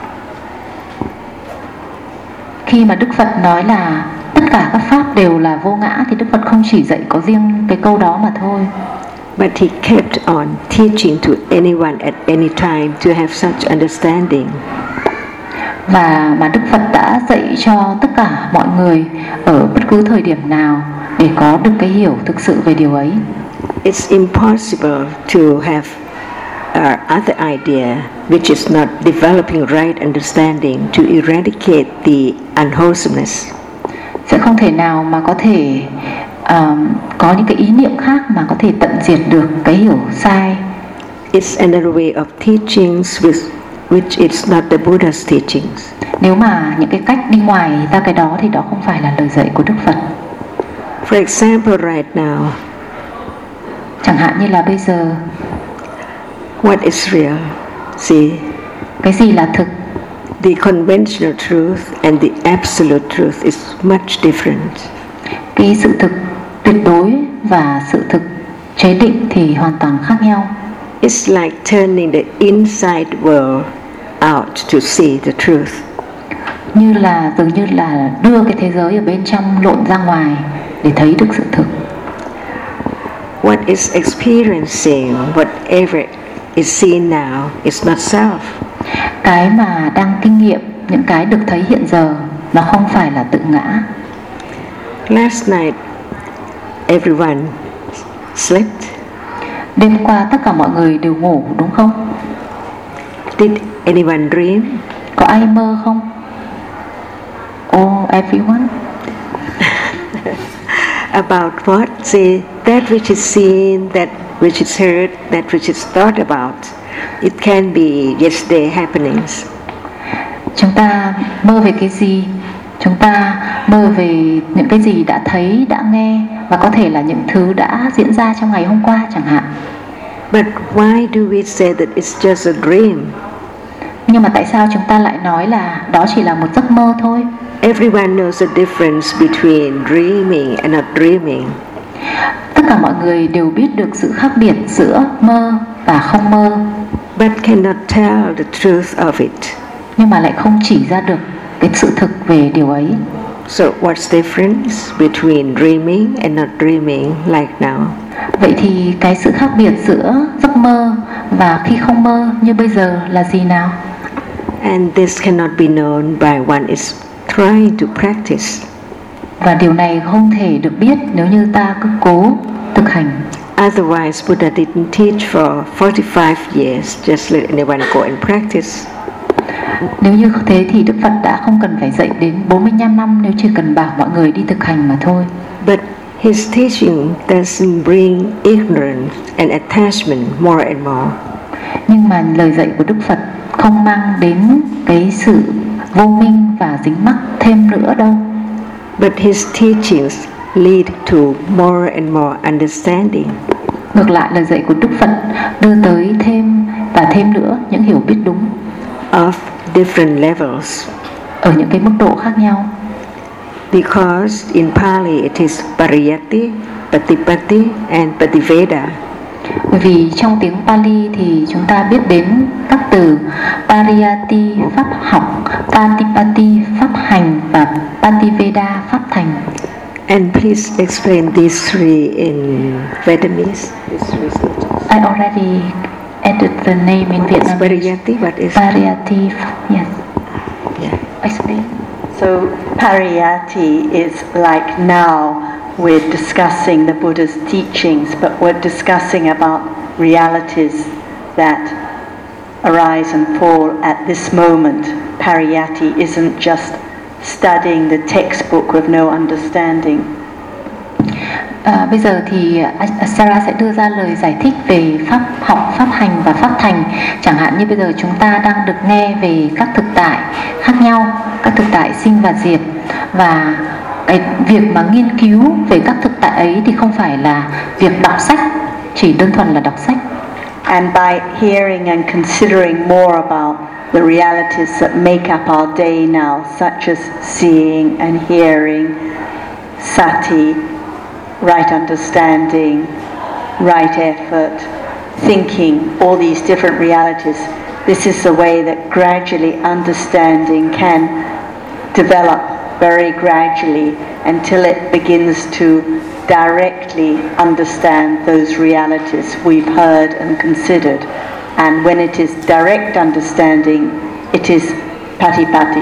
Khi mà Đức Phật nói là tất cả các pháp đều là vô ngã, thì Đức Phật không chỉ dạy có riêng cái câu đó mà thôi. But he kept on teaching to anyone at any time to have such understanding. Và mà Đức Phật đã dạy cho tất cả mọi người ở bất cứ thời điểm nào để có được cái hiểu thực sự về điều ấy. It's impossible to have uh, other idea which is not developing right understanding to eradicate the unwholesomeness. Sẽ không thể nào mà có thể um, có những cái ý niệm khác mà có thể tận diệt được cái hiểu sai. It's another way of teachings with which is not the Buddha's teachings. Nếu mà những cái cách đi ngoài ra cái đó thì đó không phải là lời dạy của Đức Phật. For example, right now, Chẳng hạn như là bây giờ, what is real? See, cái gì là thực? the conventional truth and the absolute truth is much different. Cái sự thực tuyệt đối và sự thực chế định thì hoàn toàn khác nhau. It's like turning the inside world out to see the truth. Như là dường như là đưa cái thế giới ở bên trong lộn ra ngoài để thấy được sự thực. What is experiencing, whatever is seen now, is not self. Cái mà đang kinh nghiệm, những cái được thấy hiện giờ, nó không phải là tự ngã. Last night, everyone slept. Đêm qua tất cả mọi người đều ngủ đúng không? Did anyone dream? Có ai mơ không? Oh, everyone. About what? See, that which is seen, that which is heard, that which is thought about. It can be yesterday happenings. Chúng ta mơ về cái gì? Chúng ta mơ về những cái gì đã thấy, đã nghe, và có thể là những thứ đã diễn ra trong ngày hôm qua chẳng hạn. But why do we say that it's just a dream? Nhưng mà tại sao chúng ta lại nói là đó chỉ là một giấc mơ thôi? Everyone knows the difference between dreaming and not dreaming. Tất cả mọi người đều biết được sự khác biệt giữa mơ và không mơ, But cannot tell the truth of it. nhưng mà lại không chỉ ra được cái sự thực về điều ấy. So what's the difference between dreaming and not dreaming like now? Vậy thì cái sự khác biệt giữa giấc mơ và khi không mơ như bây giờ là gì nào? And this cannot be known by one is trying to practice. Và điều này không thể được biết nếu như ta cứ cố thực hành. Otherwise, Buddha didn't teach for forty-five years. Just let anyone go and practice. Nếu như thế thì Đức Phật đã không cần phải dạy đến bốn mươi lăm năm nếu chỉ cần bảo mọi người đi thực hành mà thôi. But his teaching doesn't bring ignorance and attachment more and more. Nhưng mà lời dạy của Đức Phật không mang đến cái sự vô minh và dính mắc thêm nữa đâu. But his teachings lead to more and more understanding. Ngược lại, lời dạy của Đức Phật đưa tới thêm và thêm nữa những hiểu biết đúng of different levels. Ở những cái mức độ khác nhau. Because in Pali it is Pariyatti, Patipatti and Pativeda. Bởi vì trong tiếng Pali thì chúng ta biết đến các từ Pariyatti pháp học, Patipatti pháp hành và Pativeda pháp thành. And please explain these three in Vietnamese. These three stages. I already added the name in Vietnamese. Pariyatti, what is Pariyatti, yes. Yeah. Explain. So Pariyatti is like now we're discussing the Buddha's teachings, but we're discussing about realities that arise and fall at this moment. Pariyatti isn't just studying the textbook with no understanding. À, bây giờ thì Sarah sẽ đưa ra lời giải thích về pháp học, pháp hành và pháp thành. Chẳng hạn như bây giờ chúng ta đang được nghe về các thực tại khác nhau, các thực tại sinh và diệt, và cái việc mà nghiên cứu về các thực tại ấy thì không phải là việc đọc sách, chỉ đơn thuần là đọc sách. And by hearing and considering more about the realities that make up our day now, such as seeing and hearing, sati, right understanding, right effort, thinking, all these different realities, this is the way that gradually understanding can develop very gradually until it begins to directly understand those realities we've heard and considered. And when it is direct understanding, it is patipatti.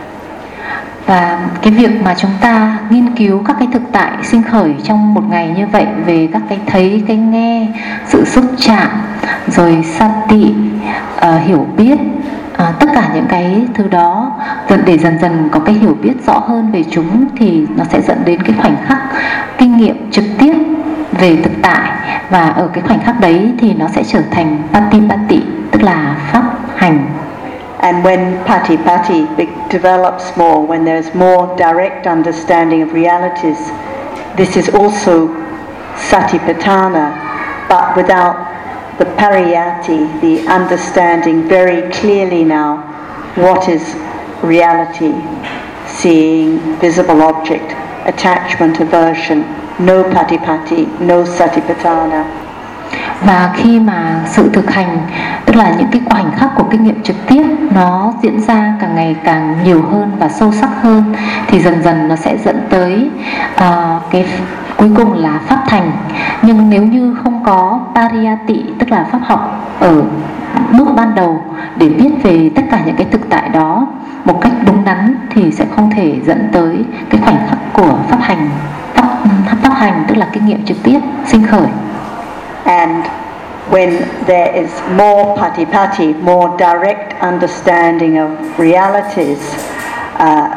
Và cái việc mà chúng ta nghiên cứu các cái thực tại sinh khởi trong một ngày như vậy, về các cái thấy, cái nghe, sự xúc chạm, rồi sati, uh, hiểu biết, uh, tất cả những cái thứ đó, để dần dần có cái hiểu biết rõ hơn về chúng, thì nó sẽ dẫn đến cái khoảnh khắc kinh nghiệm trực tiếp về thực tại, và ở cái khoảnh khắc đấy thì nó sẽ trở thành patipatti, tức là pháp hành. And when patipatti develops more, when there's more direct understanding of realities, this is also satipatthana, but without the pariyatti, the understanding very clearly now what is reality, seeing, visible object, attachment, aversion, no patipatti, no satipatthana. Và khi mà sự thực hành, tức là những cái khoảnh khắc của kinh nghiệm trực tiếp, nó diễn ra càng ngày càng nhiều hơn và sâu sắc hơn, thì dần dần nó sẽ dẫn tới uh, cái cuối cùng là pháp thành. Nhưng nếu như không có pariyatti, tức là pháp học ở bước ban đầu để biết về tất cả những cái thực tại đó một cách đúng đắn, thì sẽ không thể dẫn tới cái khoảnh khắc của pháp hành, pháp, pháp hành tức là kinh nghiệm trực tiếp sinh khởi. And when there is more patipatti, more direct understanding of realities, uh,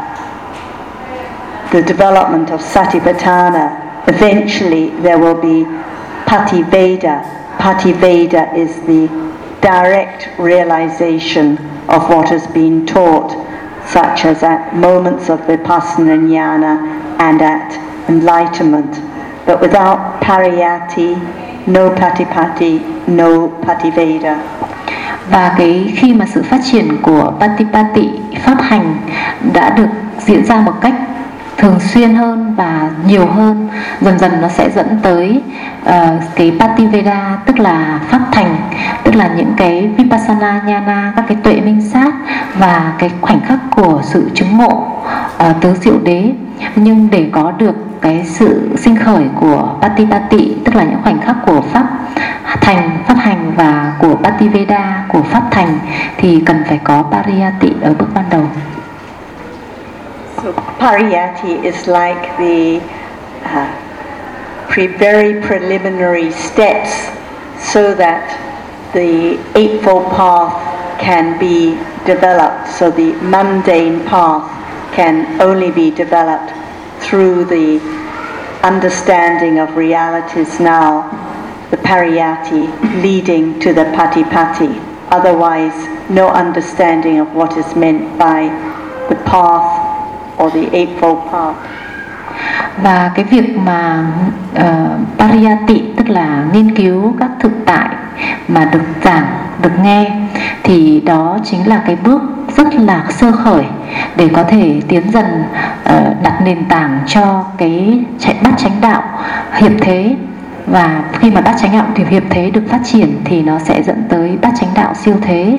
the development of satipatthana, eventually there will be pativeda. Pativeda is the direct realization of what has been taught, such as at moments of vipassana jnana and at enlightenment. But without pariyatti, no patipatti, no pativeda. Và cái khi mà sự phát triển của patipatti, pháp hành, đã được diễn ra một cách thường xuyên hơn và nhiều hơn, dần dần nó sẽ dẫn tới uh, cái pativeda, tức là pháp thành, tức là những cái vipassana jnana, các cái tuệ minh sát, và cái khoảnh khắc của sự chứng ngộ uh, tứ diệu đế. nhưng để có được cái sự sinh khởi của Patipatti, tức là những khoảnh khắc của pháp thành, pháp hành và của Pativeda, của pháp thành, thì cần phải có Pariyati ở bước ban đầu. So Pariyati is like the uh, pre very preliminary steps so that the Eightfold Path can be developed. So the mundane path can only be developed through the understanding of realities now, the Pariyati leading to the Patipatti. Otherwise, no understanding of what is meant by the path or the Eightfold Path. Và cái việc mà uh, Pariyati, tức là nghiên cứu các thực tại mà được giảng, được nghe, thì đó chính là cái bước rất là sơ khởi để có thể tiến dần uh, đặt nền tảng cho cái chạy bát chánh đạo hiệp thế. Và khi mà bát chánh đạo thì hiệp thế được phát triển thì nó sẽ dẫn tới bát chánh đạo siêu thế.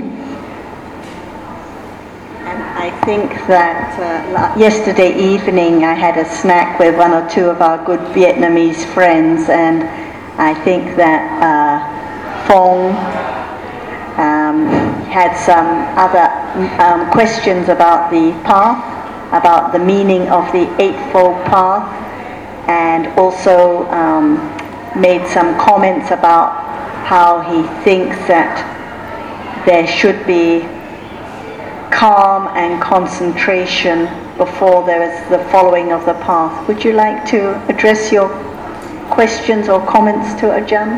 I think that uh, yesterday evening I had a snack with one or two of our good Vietnamese friends, and I think that uh, Phong um, had some other um, questions about the path, about the meaning of the Eightfold Path, and also um, made some comments about how he thinks that there should be calm and concentration before there is the following of the path. Would you like to address your questions or comments to Ajahn?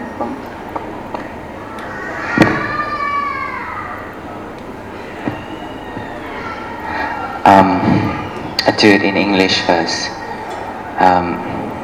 Um, I'll do it in English first. Um,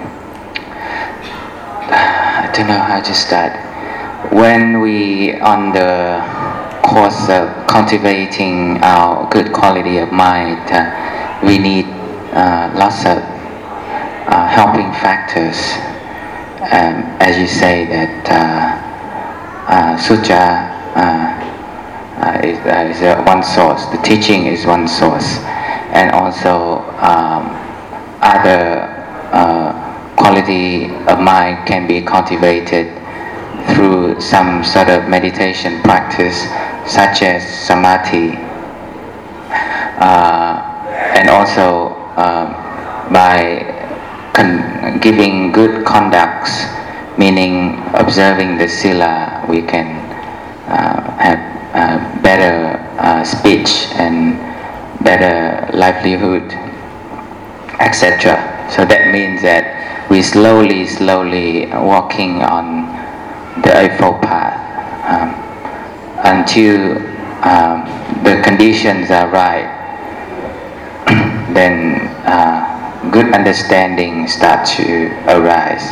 I don't know how to start. When we on the course of cultivating our good quality of mind, uh, we need uh, lots of uh, helping factors. Um, as you say that uh, uh, Sutra uh, uh, is, uh, is uh, one source, the teaching is one source, and also um, other uh, quality of mind can be cultivated through some sort of meditation practice, such as samadhi, uh, and also uh, by con- giving good conducts, meaning observing the sila, we can uh, have uh, better uh, speech and better livelihood, et cetera. So that means that we slowly, slowly walking on the Eightfold Path um, until um, the conditions are right. Then uh, good understanding starts to arise.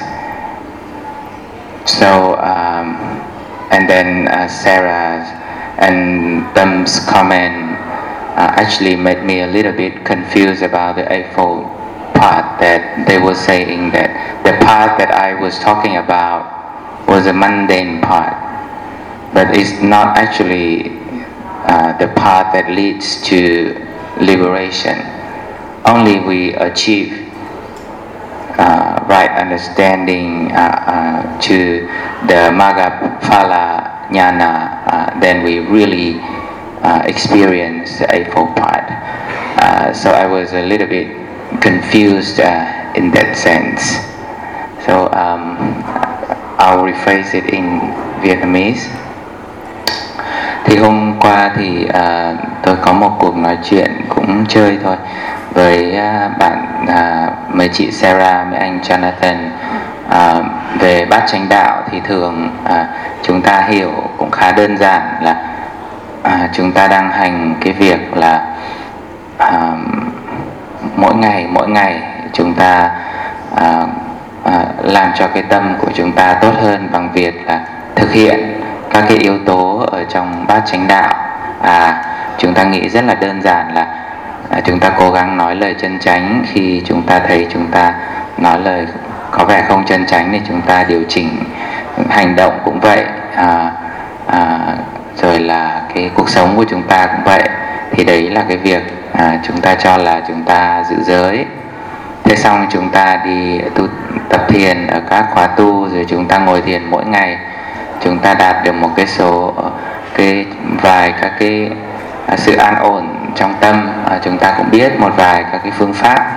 So um, and then uh, Sarah and Bum's comment uh, actually made me a little bit confused about the Eightfold Path, that they were saying that the path that I was talking about was a mundane path, but it's not actually uh, the path that leads to liberation. Only we achieve uh, right understanding uh, uh, to the Maggaphala Jnana, uh, then we really uh, experience the Eightfold Path. Uh, so I was a little bit confused uh, in that sense. So um, I'll rephrase it in Vietnamese. Thì hôm qua thì uh, tôi có một cuộc nói chuyện cũng chơi thôi với uh, bạn uh, mấy chị Sarah, mấy anh Jonathan uh, về bát chánh đạo. Thì thường uh, chúng ta hiểu cũng khá đơn giản là uh, chúng ta đang hành cái việc là uh, mỗi ngày mỗi ngày chúng ta uh, À, làm cho cái tâm của chúng ta tốt hơn bằng việc là thực hiện các cái yếu tố ở trong bát chánh đạo. À, chúng ta nghĩ rất là đơn giản là à, chúng ta cố gắng nói lời chân chánh. Khi chúng ta thấy chúng ta nói lời có vẻ không chân chánh thì chúng ta điều chỉnh hành động cũng vậy. À, à, rồi là cái cuộc sống của chúng ta cũng vậy. Thì đấy là cái việc à, chúng ta cho là chúng ta giữ giới. thế xong chúng ta đi tu tập thiền ở các khóa tu, rồi chúng ta ngồi thiền mỗi ngày, chúng ta đạt được một cái số cái vài các cái sự an ổn trong tâm. Chúng ta cũng biết một vài các cái phương pháp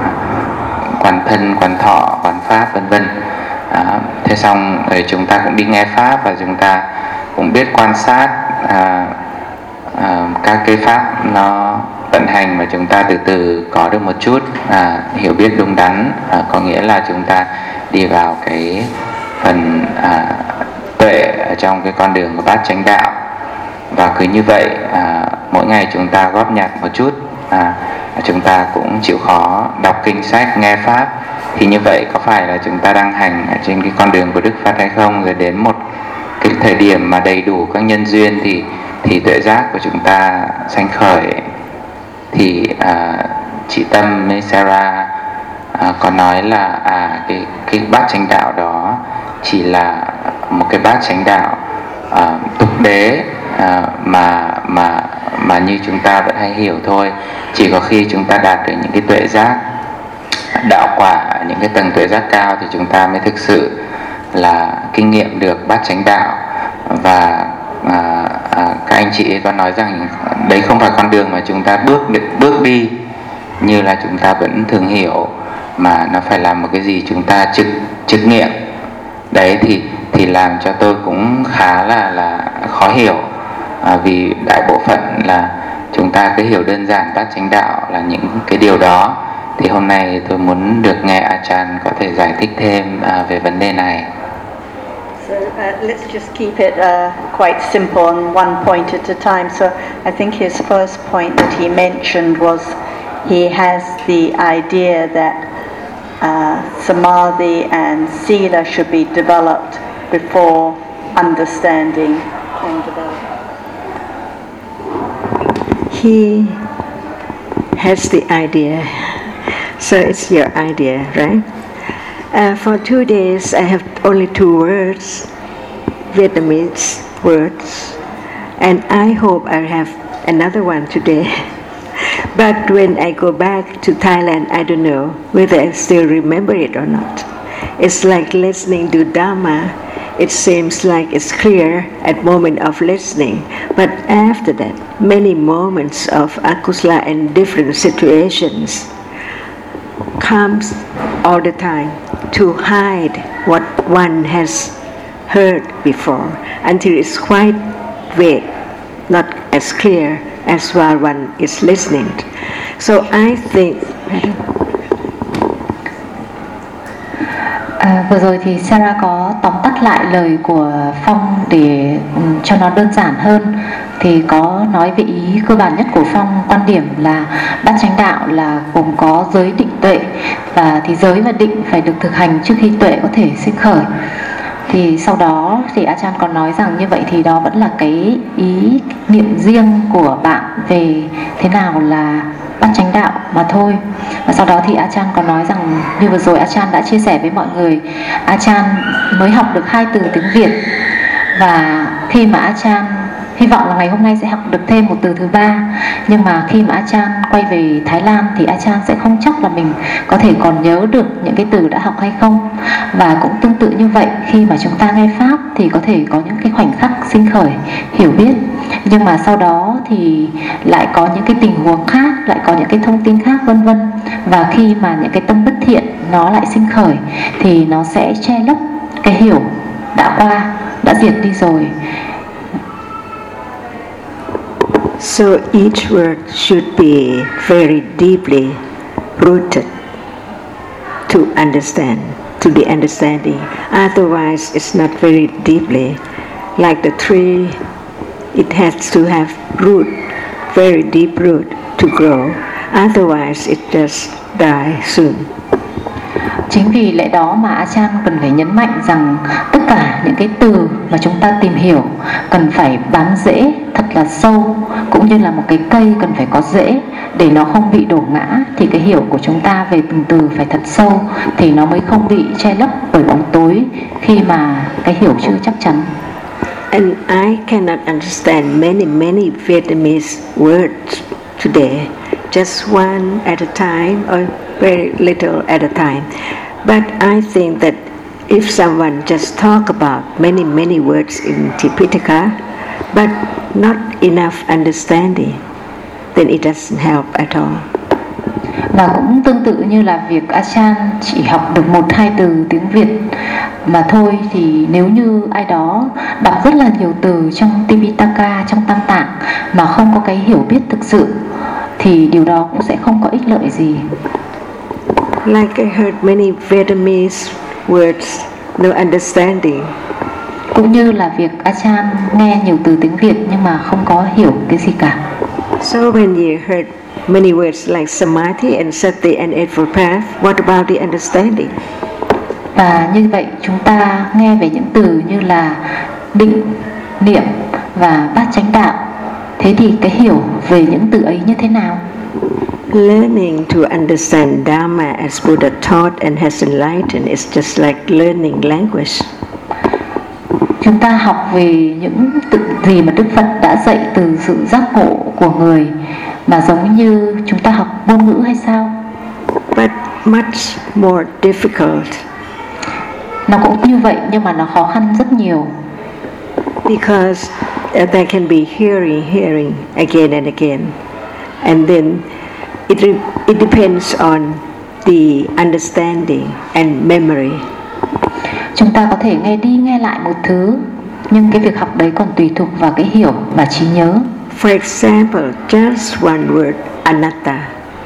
quán thân, quán thọ, quán pháp vân vân. Thế xong rồi chúng ta cũng đi nghe pháp và chúng ta cũng biết quan sát à, à, các cái pháp nó vận hành, và chúng ta từ từ có được một chút à, hiểu biết đúng đắn. À, có nghĩa là chúng ta đi vào cái phần à, tuệ ở trong cái con đường của bát chánh đạo. Và cứ như vậy à, mỗi ngày chúng ta góp nhặt một chút, à, chúng ta cũng chịu khó đọc kinh sách, nghe pháp, thì như vậy có phải là chúng ta đang hành ở trên cái con đường của Đức Phật hay không? Rồi đến một cái thời điểm mà đầy đủ các nhân duyên thì thì tuệ giác của chúng ta sanh khởi. Thì à, chị Tâm với Sarah à, có nói là à cái cái bát chánh đạo đó chỉ là một cái bát chánh đạo à, tục đế à, mà mà mà như chúng ta vẫn hay hiểu thôi. Chỉ có khi chúng ta đạt được những cái tuệ giác đạo quả, những cái tầng tuệ giác cao thì chúng ta mới thực sự là kinh nghiệm được bát chánh đạo. Và à, à, các anh chị có nói rằng đấy không phải con đường mà chúng ta bước bước đi như là chúng ta vẫn thường hiểu, mà nó phải là một cái gì chúng ta trực trực nghiệm. Đấy thì thì làm cho tôi cũng khá là là khó hiểu, à, vì đại bộ phận là chúng ta cứ hiểu đơn giản bát chánh đạo là những cái điều đó. Thì hôm nay tôi muốn được nghe Achan có thể giải thích thêm à, về vấn đề này. So uh, let's just keep it uh, quite simple and one point at a time. So I think his first point that he mentioned was he has the idea that uh, samadhi and sila should be developed before understanding can develop. He has the idea, so it's your idea, right? Uh, for two days I have only two words, Vietnamese words, and I hope I have another one today. But when I go back to Thailand, I don't know whether I still remember it or not. It's like listening to Dhamma. It seems like it's clear at moment of listening, but after that, many moments of akusala and different situations comes all the time to hide what one has heard before until it's quite vague, not as clear as while one is listening. So I think À, vừa rồi thì Sarah có tóm tắt lại lời của Phong để um, cho nó đơn giản hơn. Thì có nói về ý cơ bản nhất của Phong, quan điểm là bát chánh đạo là gồm có giới, định, tuệ, và thì giới và định phải được thực hành trước khi tuệ có thể sinh khởi. Thì sau đó thì Achan còn nói rằng như vậy thì đó vẫn là cái ý niệm riêng của bạn về thế nào là bát chánh đạo mà thôi. Và sau đó thì Achan có nói rằng như vừa rồi Achan đã chia sẻ với mọi người, Achan mới học được hai từ tiếng Việt, và khi mà Achan hy vọng là ngày hôm nay sẽ học được thêm một từ thứ ba. Nhưng mà khi mà Achan quay về Thái Lan thì Achan sẽ không chắc là mình có thể còn nhớ được những cái từ đã học hay không. Và cũng tương tự như vậy, khi mà chúng ta nghe Pháp thì có thể có những cái khoảnh khắc sinh khởi, hiểu biết, nhưng mà sau đó thì lại có những cái tình huống khác, lại có những cái thông tin khác vân vân. Và khi mà những cái tâm bất thiện nó lại sinh khởi thì nó sẽ che lấp cái hiểu đã qua, đã diệt đi rồi. So each word should be very deeply rooted to understand, to the understanding. Otherwise, it's not very deeply. Like the tree, it has to have root, very deep root to grow. Otherwise, it just die soon. Chính vì lẽ đó mà Achan cần phải nhấn mạnh rằng tất cả những cái từ mà chúng ta tìm hiểu cần phải bám rễ thật là sâu, cũng như là một cái cây cần phải có rễ để nó không bị đổ ngã. Thì cái hiểu của chúng ta về từng từ phải thật sâu thì nó mới không bị che lấp bởi bóng tối khi mà cái hiểu chưa chắc chắn. And I cannot understand many many Vietnamese words today, just one at a time or very little at a time. But I think that if someone just talk about many, many words in Tipitaka, but not enough understanding, then it doesn't help at all. Và cũng tương tự như là việc Achan chỉ học được một hai từ tiếng Việt mà thôi, thì nếu như ai đó đọc rất là nhiều từ trong Tipitaka, trong Tam Tạng mà không có cái hiểu biết thực sự thì điều đó cũng sẽ không có ích lợi gì. Like I heard many Vietnamese words, no understanding. Cũng như là việc Achan nghe nhiều từ tiếng Việt nhưng mà không có hiểu cái gì cả. So when you heard many words like samadhi and sati and eightfold path, what about the understanding? Và như vậy chúng ta nghe về những từ như là định, niệm và bát chánh đạo. Thế thì cái hiểu về những từ ấy như thế nào? Learning to understand Dharma as Buddha taught and has enlightened is just like learning language. Chúng ta học về những từ gì mà Đức Phật đã dạy từ sự giác ngộ của người mà giống như chúng ta học ngôn ngữ hay sao? But much more difficult. Nó cũng như vậy nhưng mà nó khó khăn rất nhiều. Because uh, there can be hearing, hearing again and again, and then it re- it depends on the understanding and memory. Chúng ta có thể nghe đi nghe lại một thứ, nhưng cái việc học đấy còn tùy thuộc vào cái hiểu và trí nhớ. For example, just one word, anatta.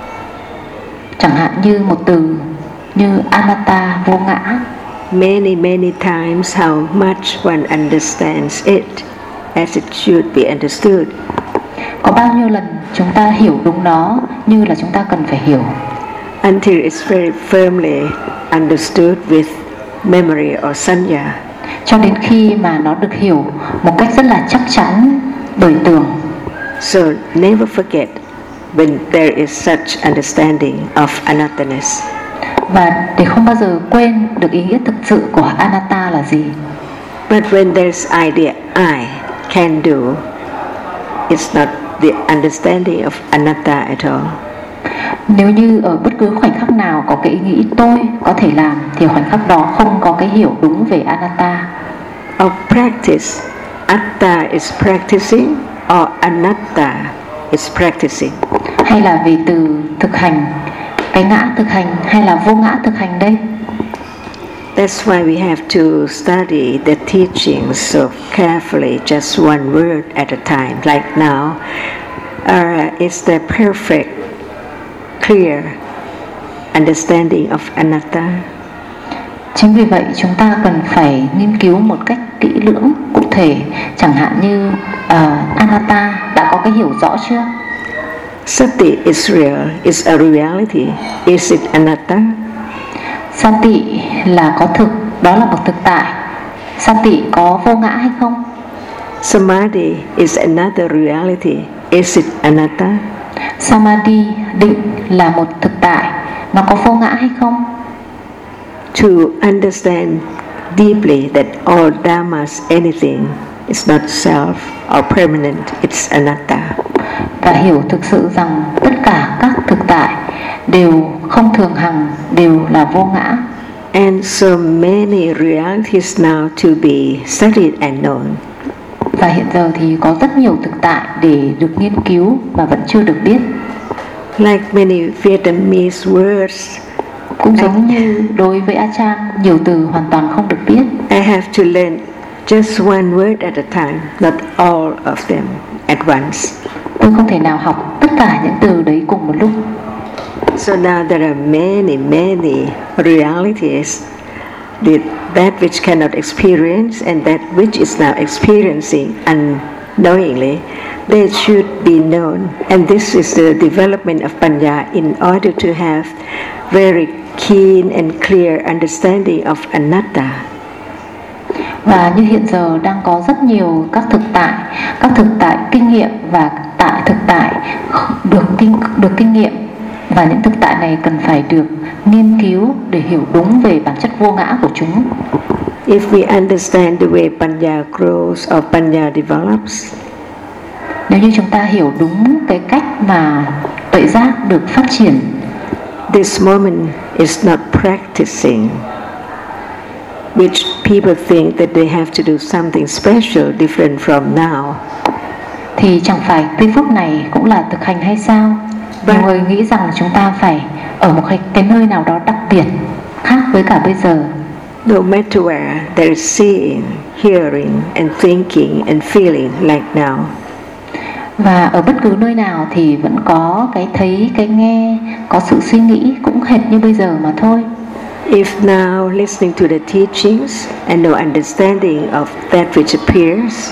Chẳng hạn như một từ như anatta, vô ngã. Many, many times how much one understands it as it should be understood. Có bao nhiêu lần chúng ta hiểu đúng nó như là chúng ta cần phải hiểu. Until it's very firmly understood with memory or sanya. Cho đến khi mà nó được hiểu một cách rất là chắc chắn bởi tưởng. So never forget when there is such understanding of anattana-ness. Và để không bao giờ quên được ý nghĩa thực sự của anatta là gì. But when there's idea I can do, it's not the understanding of anatta at all. Nếu như ở bất cứ khoảnh khắc nào có cái ý nghĩ tôi có thể làm thì khoảnh khắc đó không có cái hiểu đúng về anatta. Of practice, atta is practicing or anatta is practicing. Hay là về từ thực hành, cái ngã thực hành hay là vô ngã thực hành đây? That's why we have to study the teachings so carefully, just one word at a time. Like now, uh, it's the perfect, clear understanding of anatta. Chính vì vậy chúng ta cần phải nghiên cứu một cách kỹ lưỡng, cụ thể. Chẳng hạn như uh, anatta đã có cái hiểu rõ chưa? Sati is real, is a reality. Is it anatta? Sati là có thực, đó là một thực tại. Sati có vô ngã hay không? Samadhi is another reality. Is it anatta? Samadhi, định là một thực tại, nó có vô ngã hay không? To understand deeply that all dhammas, anything, is not self or permanent, it's anatta. Và hiểu thực sự rằng tất cả các thực tại đều không thường hằng, đều là vô ngã. And so many realities now to be studied and known. Và hiện giờ thì có rất nhiều thực tại để được nghiên cứu mà vẫn chưa được biết. Like many Vietnamese words, cũng giống như đối với Achan, nhiều từ hoàn toàn không được biết. I have to learn just one word at a time, not all of them at once. Tôi không thể nào học tất cả những từ đấy cùng một lúc. So now there are many, many realities that, that which cannot experience and that which is now experiencing unknowingly, they should be known. And this is the development of Panya in order to have very keen and clear understanding of anatta. Và như hiện giờ đang có rất nhiều các thực tại, các thực tại kinh nghiệm và tại thực tại được kinh được kinh nghiệm, và những thực tại này cần phải được nghiên cứu để hiểu đúng về bản chất vô ngã của chúng. If we understand the way Panya grows or Panya develops, nếu như chúng ta hiểu đúng cái cách mà tuệ giác được phát triển, this moment is not practicing, which people think that they have to do something special, different from now. Thì chẳng phải giây phút này cũng là thực hành hay sao? Nhiều người nghĩ rằng chúng ta phải ở một cái, cái nơi nào đó đặc biệt, khác với cả bây giờ. No matter where there is seeing, hearing and thinking and feeling like now. Và ở bất cứ nơi nào thì vẫn có cái thấy, cái nghe, có sự suy nghĩ cũng hệt như bây giờ mà thôi. If now listening to the teachings and no understanding of that which appears,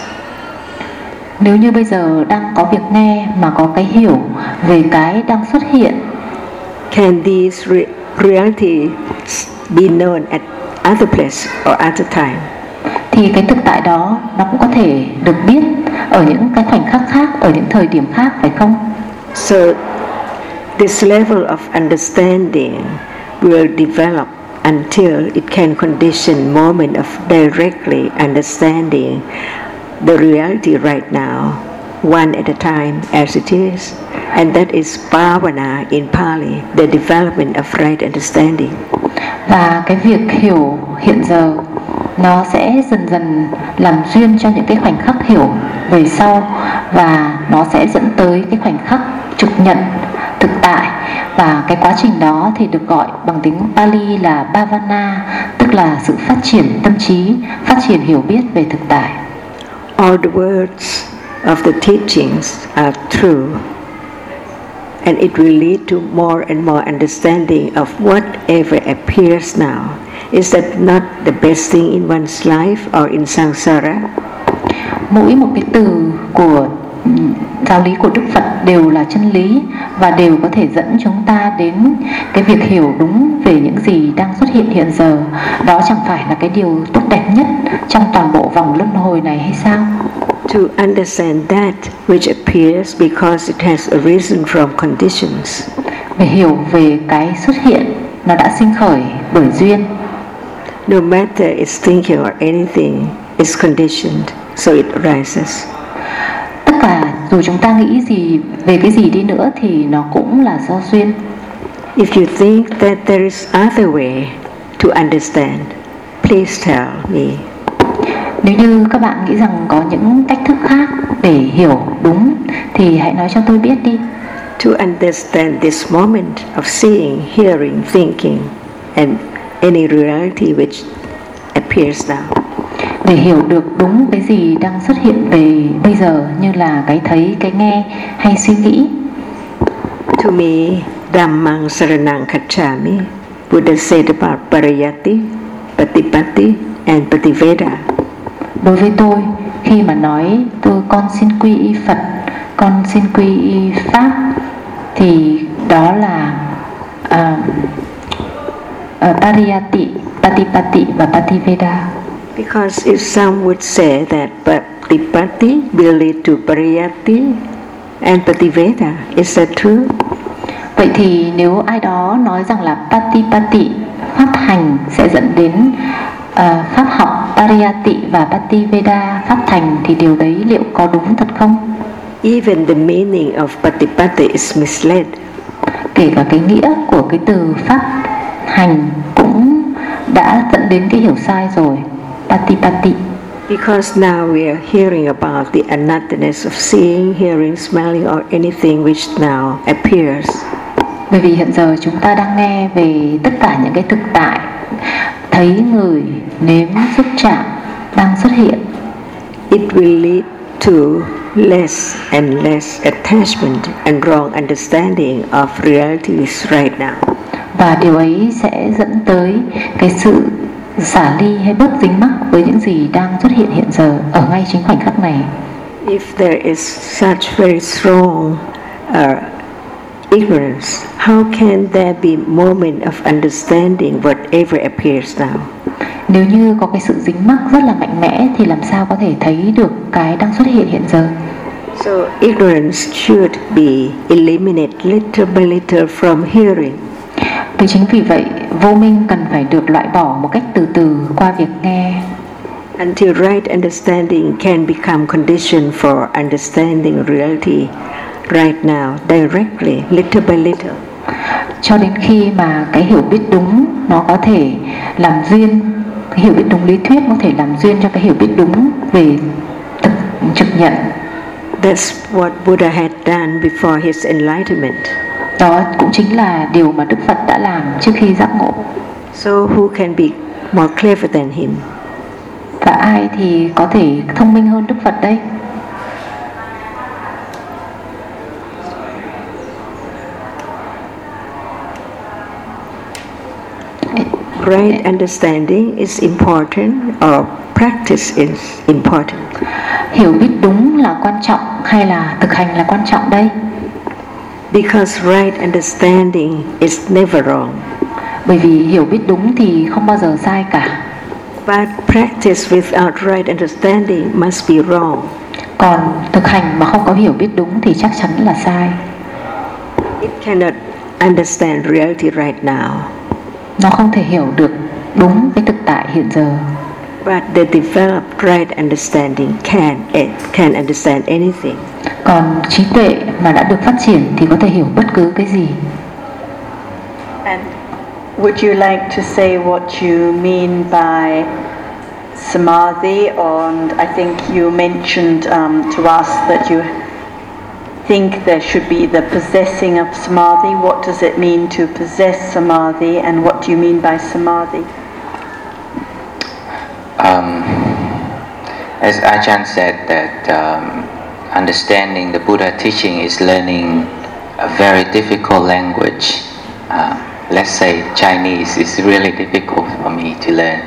nếu như bây giờ đang có việc nghe mà có cái hiểu về cái đang xuất hiện, can these re- realities be known at other place or other time? Thì cái thực tại đó nó cũng có thể được biết ở những cái khoảnh khắc khác, ở những thời điểm khác, phải không? So this level of understanding will develop until it can condition moment of directly understanding the reality right now, one at a time as it is. And that is bhavana in Pali, the development of right understanding. Và cái việc hiểu hiện giờ nó sẽ dần dần làm duyên cho những cái khoảnh khắc hiểu về sau, và nó sẽ dẫn tới cái khoảnh khắc trực nhận thực tại. Và cái quá trình đó thì được gọi bằng tiếng Pali là bhavana, tức là sự phát triển tâm trí, phát triển hiểu biết về thực tại. All the words of the teachings are true, and it will lead to more and more understanding of whatever appears now. Is that not the best thing in one's life or in samsara? Mỗi một cái từ của giáo lý của Đức Phật đều là chân lý và đều có thể dẫn chúng ta đến cái việc hiểu đúng về những gì đang xuất hiện hiện giờ. Đó chẳng phải là cái điều tốt đẹp nhất trong toàn bộ vòng luân hồi này hay sao? To understand that which appears because it has arisen from conditions. Để hiểu về cái xuất hiện nó đã sinh khởi bởi duyên. No matter it's thinking or anything, it's conditioned, so it arises. Tất cả dù chúng ta nghĩ gì về cái gì đi nữa thì nó cũng là do duyên. If you think that there is other way to understand, please tell me. Nếu như các bạn nghĩ rằng có những cách thức khác để hiểu đúng thì hãy nói cho tôi biết đi. To understand this moment of seeing, hearing, thinking and any reality which appears now. Để hiểu được đúng cái gì đang xuất hiện về bây giờ, như là cái thấy, cái nghe hay suy nghĩ. To me, Dhammang Saranang Gacchami, Buddha said about Parayati, Patipatti and Pativeda. Đối với tôi, khi mà nói tôi con xin quy y Phật, con xin quy y Pháp, thì đó là uh, uh, Pariyati, Patipatti và Pativeda. Because if some would say that Patipatti will lead to Pariyati and Pativeda, is that true? Vậy thì nếu ai đó nói rằng là Patipatti, pháp hành sẽ dẫn đến uh, pháp học Pariyati và Pativeda, pháp thành, thì điều đấy liệu có đúng thật không? Even the meaning of Patipatti is misled. Kể cả cái nghĩa của cái từ pháp hành cũng đã dẫn đến cái hiểu sai rồi. Patipatti. Because now we are hearing about the anottherness of seeing, hearing, smelling or anything which now appears. Bởi vì hiện giờ chúng ta đang nghe về tất cả những cái thực tại, thấy, ngửi, nếm, xúc chạm đang xuất hiện. It will lead to less and less attachment and wrong understanding of realities right now. Và điều ấy sẽ dẫn tới cái sự xả ly hay bớt dính mắc với những gì đang xuất hiện hiện giờ ở ngay chính khoảnh khắc này. If there is such very strong uh, ignorance, how can there be moment of understanding whatever appears now? Nếu như có cái sự dính mắc rất là mạnh mẽ thì làm sao có thể thấy được cái đang xuất hiện hiện giờ? So ignorance should be eliminated little by little from hearing. Vì chính vì vậy, vô minh cần phải được loại bỏ một cách từ từ qua việc nghe. Until right understanding can become condition for understanding reality right now, directly, little by little. cho đến khi mà cái hiểu biết đúng nó có thể làm duyên, cái hiểu biết đúng lý thuyết có thể làm duyên cho cái hiểu biết đúng về thực trực nhận. That's what Buddha had done before his enlightenment. Đó cũng chính là điều mà Đức Phật đã làm trước khi giác ngộ. So who can be more clever than him? Và ai thì có thể thông minh hơn Đức Phật đây? Right understanding is important, or practice is important? Hiểu biết đúng là quan trọng hay là thực hành là quan trọng đây? Because right understanding is never wrong. Bởi vì hiểu biết đúng thì không bao giờ sai cả. But practice without right understanding must be wrong. Còn thực hành mà không có hiểu biết đúng thì chắc chắn là sai. It cannot understand reality right now. Nó không thể hiểu được đúng cái thực tại hiện giờ. But the developed right understanding can it can understand anything. Còn trí tuệ mà đã được phát triển thì có thể hiểu bất cứ cái gì. And would you like to say what you mean by samadhi? And I think you mentioned um, to us that you think there should be the possessing of samadhi. What does it mean to possess samadhi, and what do you mean by samadhi? Um, as Ajahn said, that um, understanding the Buddha teaching is learning a very difficult language. Uh, let's say Chinese is really difficult for me to learn.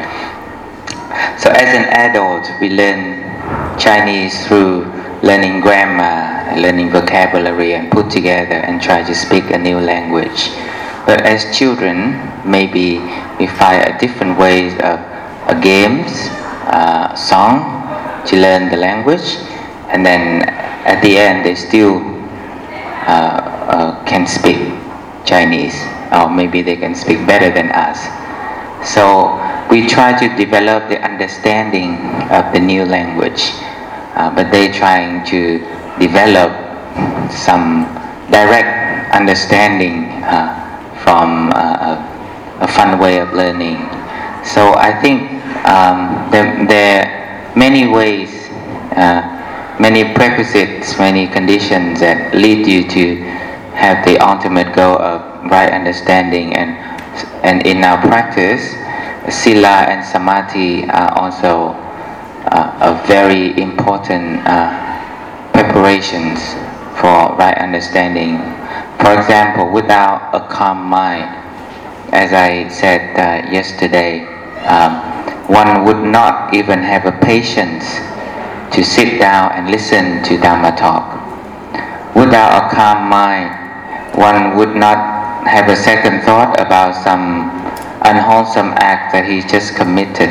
So as an adult, we learn Chinese through learning grammar, learning vocabulary, and put together and try to speak a new language. But as children, maybe we find a different ways of uh, games, uh, song to learn the language, and then at the end they still uh, uh, can speak Chinese, or maybe they can speak better than us. So we try to develop the understanding of the new language, uh, but they're trying to develop some direct understanding uh, from uh, a, a fun way of learning. So I think um, there, there are many ways, uh, many prerequisites, many conditions that lead you to have the ultimate goal of right understanding, and and in our practice, Sila and Samadhi are also uh, a very important uh, preparations for right understanding. For example, without a calm mind, as I said uh, yesterday, um, one would not even have a patience to sit down and listen to Dhamma talk. Without a calm mind, one would not have a second thought about some unwholesome act that he just committed.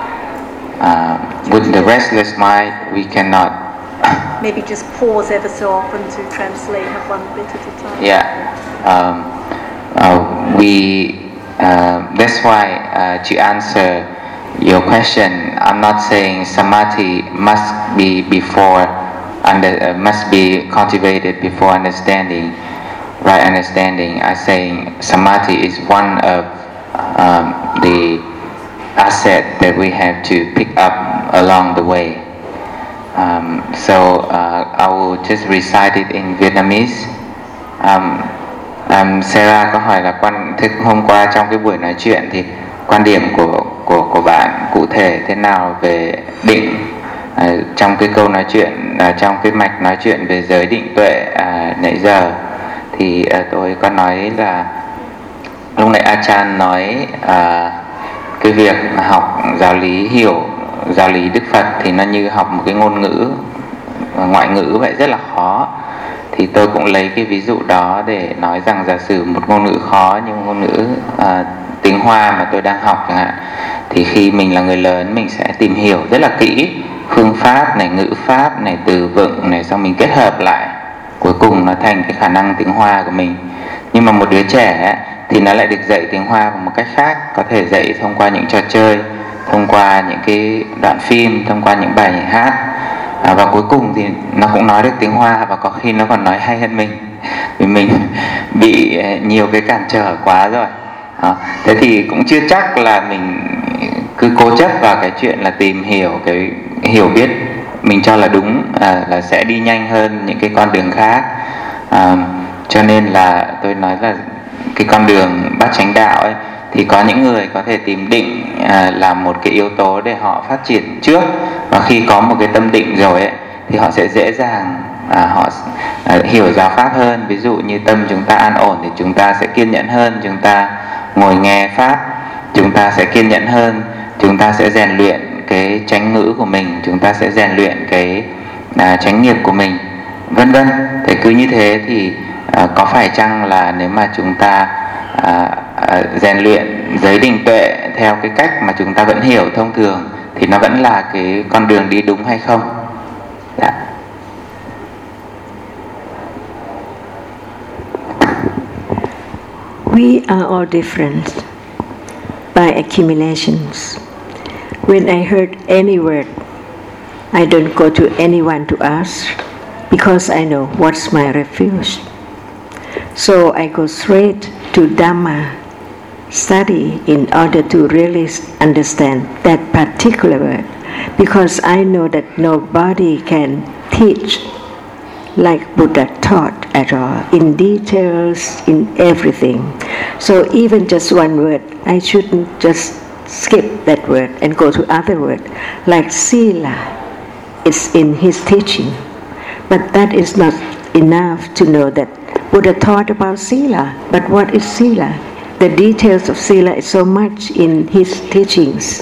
Uh, with the restless mind, we cannot. Maybe just pause ever so often to translate, have one bit at a time. Yeah, um, uh, we. Uh, that's why uh, to answer your question, I'm not saying samadhi must be before under uh, must be cultivated before understanding. Right understanding, I'm saying samadhi is one of um, the asset that we have to pick up along the way. Um, so uh, I will just recite it in Vietnamese. Um, um, Sarah có hỏi là quan thức hôm qua trong cái buổi nói chuyện thì quan điểm của của của bạn cụ thể thế nào về định? Uh, trong cái câu nói chuyện, uh, trong cái mạch nói chuyện về giới định tuệ uh, nãy giờ thì uh, tôi có nói là lúc nãy Ajahn nói uh, cái việc học giáo lý, hiểu giáo lý Đức Phật thì nó như học một cái ngôn ngữ, ngoại ngữ vậy, rất là khó. Thì tôi cũng lấy cái ví dụ đó để nói rằng giả sử một ngôn ngữ khó như ngôn ngữ uh, tiếng Hoa mà tôi đang học chẳng hạn, thì khi mình là người lớn mình sẽ tìm hiểu rất là kỹ phương pháp này, ngữ pháp này, từ vựng này, xong mình kết hợp lại, cuối cùng nó thành cái khả năng tiếng Hoa của mình. Nhưng mà một đứa trẻ thì nó lại được dạy tiếng Hoa bằng một cách khác, có thể dạy thông qua những trò chơi, thông qua những cái đoạn phim, thông qua những bài hát, À, và cuối cùng thì nó cũng nói được tiếng Hoa và có khi nó còn nói hay hơn mình vì mình bị nhiều cái cản trở quá rồi. À, thế thì cũng chưa chắc là mình cứ cố chấp vào cái chuyện là tìm hiểu cái hiểu biết mình cho là đúng, à, là sẽ đi nhanh hơn những cái con đường khác. À, cho nên là tôi nói là cái con đường bát chánh đạo ấy, thì có những người có thể tìm định à, là một cái yếu tố để họ phát triển trước, và khi có một cái tâm định rồi ấy, thì họ sẽ dễ dàng à, họ à, hiểu giáo pháp hơn. Ví dụ như tâm chúng ta an ổn thì chúng ta sẽ kiên nhẫn hơn, chúng ta ngồi nghe pháp chúng ta sẽ kiên nhẫn hơn, chúng ta sẽ rèn luyện cái chánh ngữ của mình, chúng ta sẽ rèn luyện cái à, chánh nghiệp của mình, vân vân. Thế cứ như thế thì à, có phải chăng là nếu mà chúng ta à, à, rèn luyện giới định tuệ theo cái cách mà chúng ta vẫn hiểu thông thường thì nó vẫn là cái con đường đi đúng hay không? Dạ. We are all different by accumulations. When I heard any word, I don't go to anyone to ask because I know what's my refuge. So I go straight to Dhamma study in order to really understand that particular word, because I know that nobody can teach like Buddha taught at all, in details, in everything. So even just one word, I shouldn't just skip that word and go to other word, like Sila. It's in his teaching, but that is not enough to know that Buddha taught about Sila. But what is Sila? The details of Sila is so much in his teachings.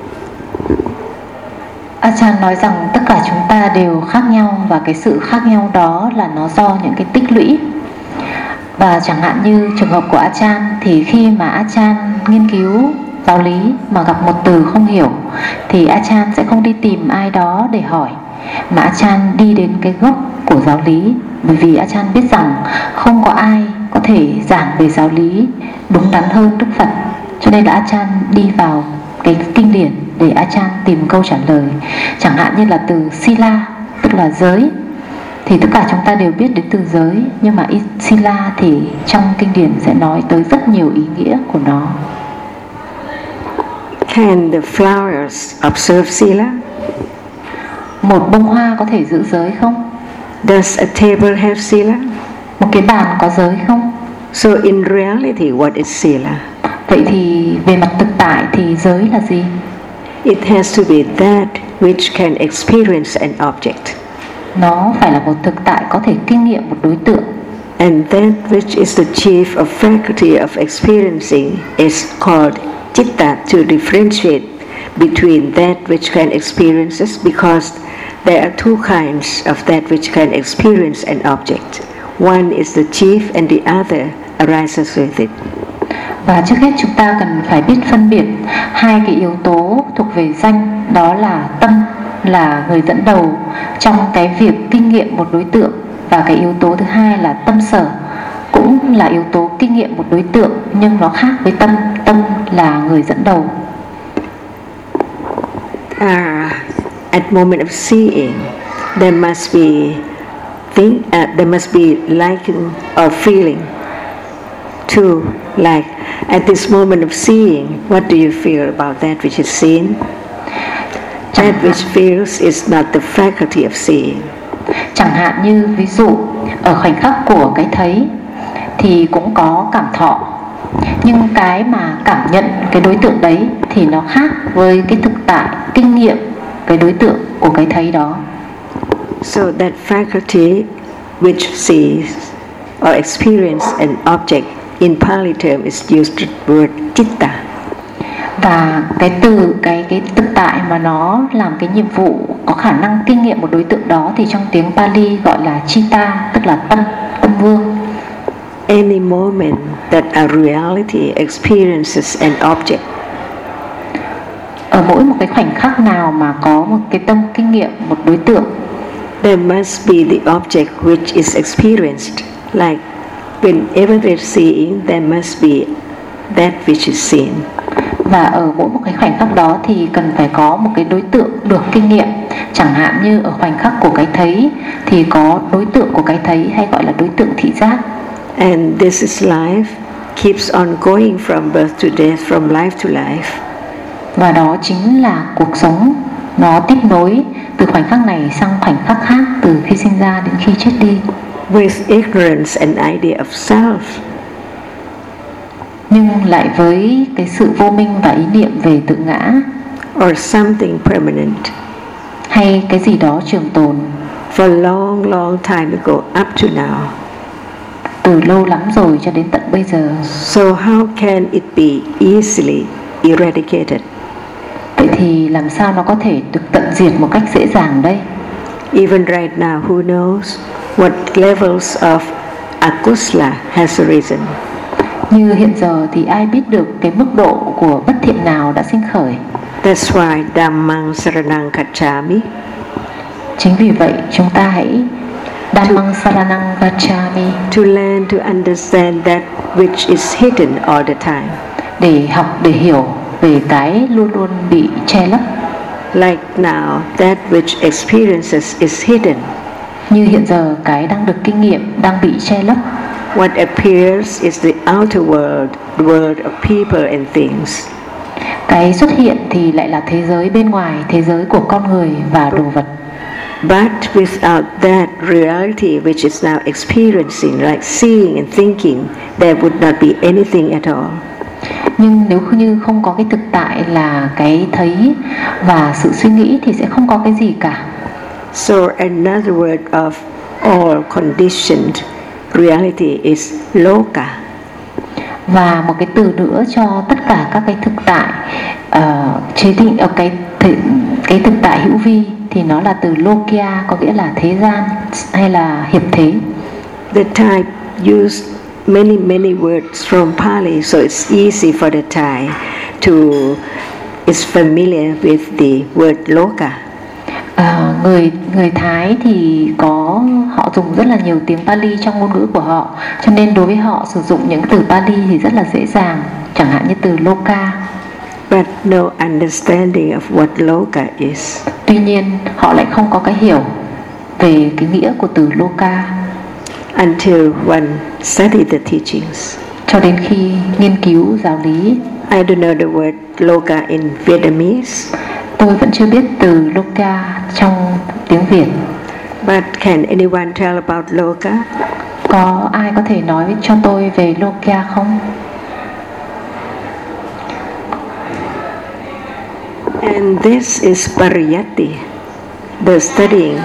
Ajahn nói rằng tất cả chúng ta đều khác nhau, và cái sự khác nhau đó là nó do những cái tích lũy. Và chẳng hạn như trường hợp của Ajahn, thì khi mà Ajahn nghiên cứu giáo lý mà gặp một từ không hiểu thì Ajahn sẽ không đi tìm ai đó để hỏi, mà Ajahn đi đến cái gốc của giáo lý. Bởi vì Ajahn biết rằng không có ai có thể giảng về giáo lý đúng đắn hơn Đức Phật, cho nên là Ajahn đi vào cái kinh điển để Ajahn tìm câu trả lời. Chẳng hạn như là từ Sila, tức là giới, thì tất cả chúng ta đều biết đến từ giới, nhưng mà Sila thì trong kinh điển sẽ nói tới rất nhiều ý nghĩa của nó. Can the flowers observe Sila? Một bông hoa có thể giữ giới không? Does a table have Sila? Một cái bàn có giới không? So in reality, what is Sila? Vậy thì về mặt thực tại thì giới là gì? It has to be that which can experience an object. Nó phải là một thực tại có thể kinh nghiệm một đối tượng. And that which is the chief of faculty of experiencing is called citta, to differentiate between that which can experience it, because there are two kinds of that which can experience an object. One is the chief and the other arises with it. Và trước hết chúng ta cần phải biết phân biệt hai cái yếu tố thuộc về danh, đó là tâm là người dẫn đầu trong cái việc kinh nghiệm một đối tượng, và cái yếu tố thứ hai là tâm sở, cũng là yếu tố kinh nghiệm một đối tượng nhưng nó khác với tâm. Tâm là người dẫn đầu. Ah, at moment of seeing, there must be think, uh, there must be liking or feeling too. Like at this moment of seeing, what do you feel about that which is seen? That which feels is not the faculty of seeing. Chẳng hạn như ví dụ ở khoảnh khắc của cái thấy thì cũng có cảm thọ, nhưng cái mà cảm nhận cái đối tượng đấy thì nó khác với cái thực tại kinh nghiệm cái đối tượng của cái thấy đó. So that faculty which sees or experience an object, in Pali term is used the word citta. Và cái từ cái cái thực tại mà nó làm cái nhiệm vụ có khả năng kinh nghiệm một đối tượng đó thì trong tiếng Pali gọi là citta, tức là tâm, tâm vương. Any moment that a reality experiences an object, ở mỗi một cái khoảnh khắc nào mà có một cái tâm kinh nghiệm một đối tượng, there must be the object which is experienced. Like whenever they're seeing, there must be that which is seen. và ở mỗi một cái khoảnh khắc đó thì cần phải có một cái đối tượng được kinh nghiệm. Chẳng hạn như ở khoảnh khắc của cái thấy thì có đối tượng của cái thấy hay gọi là đối tượng thị giác. And this is life, keeps on going from birth to death, from life to life. Và đó chính là cuộc sống, nó tiếp nối từ khoảnh khắc này sang khoảnh khắc khác, từ khi sinh ra đến khi chết đi. With ignorance and idea of self. Nhưng lại với cái sự vô minh và ý niệm về tự ngã. Or something permanent. Hay cái gì đó trường tồn. For long, long time ago, up to now. Từ lâu lắm rồi cho đến tận bây giờ. So how can it be easily eradicated? Vậy thì làm sao nó có thể được tận diệt một cách dễ dàng đây? Even right now, who knows what levels of akusala has arisen? Như hiện giờ thì ai biết được cái mức độ của bất thiện nào đã sinh khởi. That's why Dhammang Saranang Gacchami. Chính vì vậy chúng ta hãy Dhammang Saranang Gacchami, to learn to understand that which is hidden all the time. Để học, để hiểu về cái luôn luôn bị che lấp. Like now, that which experiences is hidden. Như hiện giờ cái đang được kinh nghiệm đang bị che lấp. What appears is the outer world, the world of people and things. Cái xuất hiện thì lại là thế giới bên ngoài, thế giới của con người và đồ vật. But without that reality which is now experiencing, like seeing and thinking, there would not be anything at all. Nhưng nếu như không có cái thực tại là cái thấy và sự suy nghĩ thì sẽ không có cái gì cả. So another word of all conditioned reality is loka. Và một cái từ nữa cho tất cả các cái thực tại uh, chế định ở cái th- cái thực tại hữu vi thì nó là từ lokya, có nghĩa là thế gian hay là hiệp thế. The type used many many words from Pali, so it's easy for the Thai to is familiar with the word loka. À, người người Thái thì có họ dùng rất là nhiều tiếng Pali trong ngôn ngữ của họ, cho nên đối với họ sử dụng những từ Pali thì rất là dễ dàng, chẳng hạn như từ loka. But no understanding of what loka is. Tuy nhiên họ lại không có cái hiểu về cái nghĩa của từ loka. Until one study the teachings. Cho đến khi nghiên cứu giáo lý. I don't know the word loka in Vietnamese. Tôi vẫn chưa biết từ loka trong tiếng Việt. But can anyone tell about loka? Có ai có thể nói cho tôi về loka không? And this is pariyatti, the studying.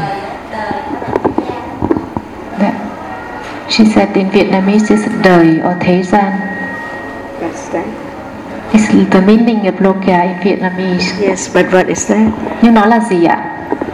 That, she said in Vietnamese is đời or thế gian. What's that? It's the meaning of loka in Vietnamese. Yes, but what is that? Nhưng nó là gì ạ?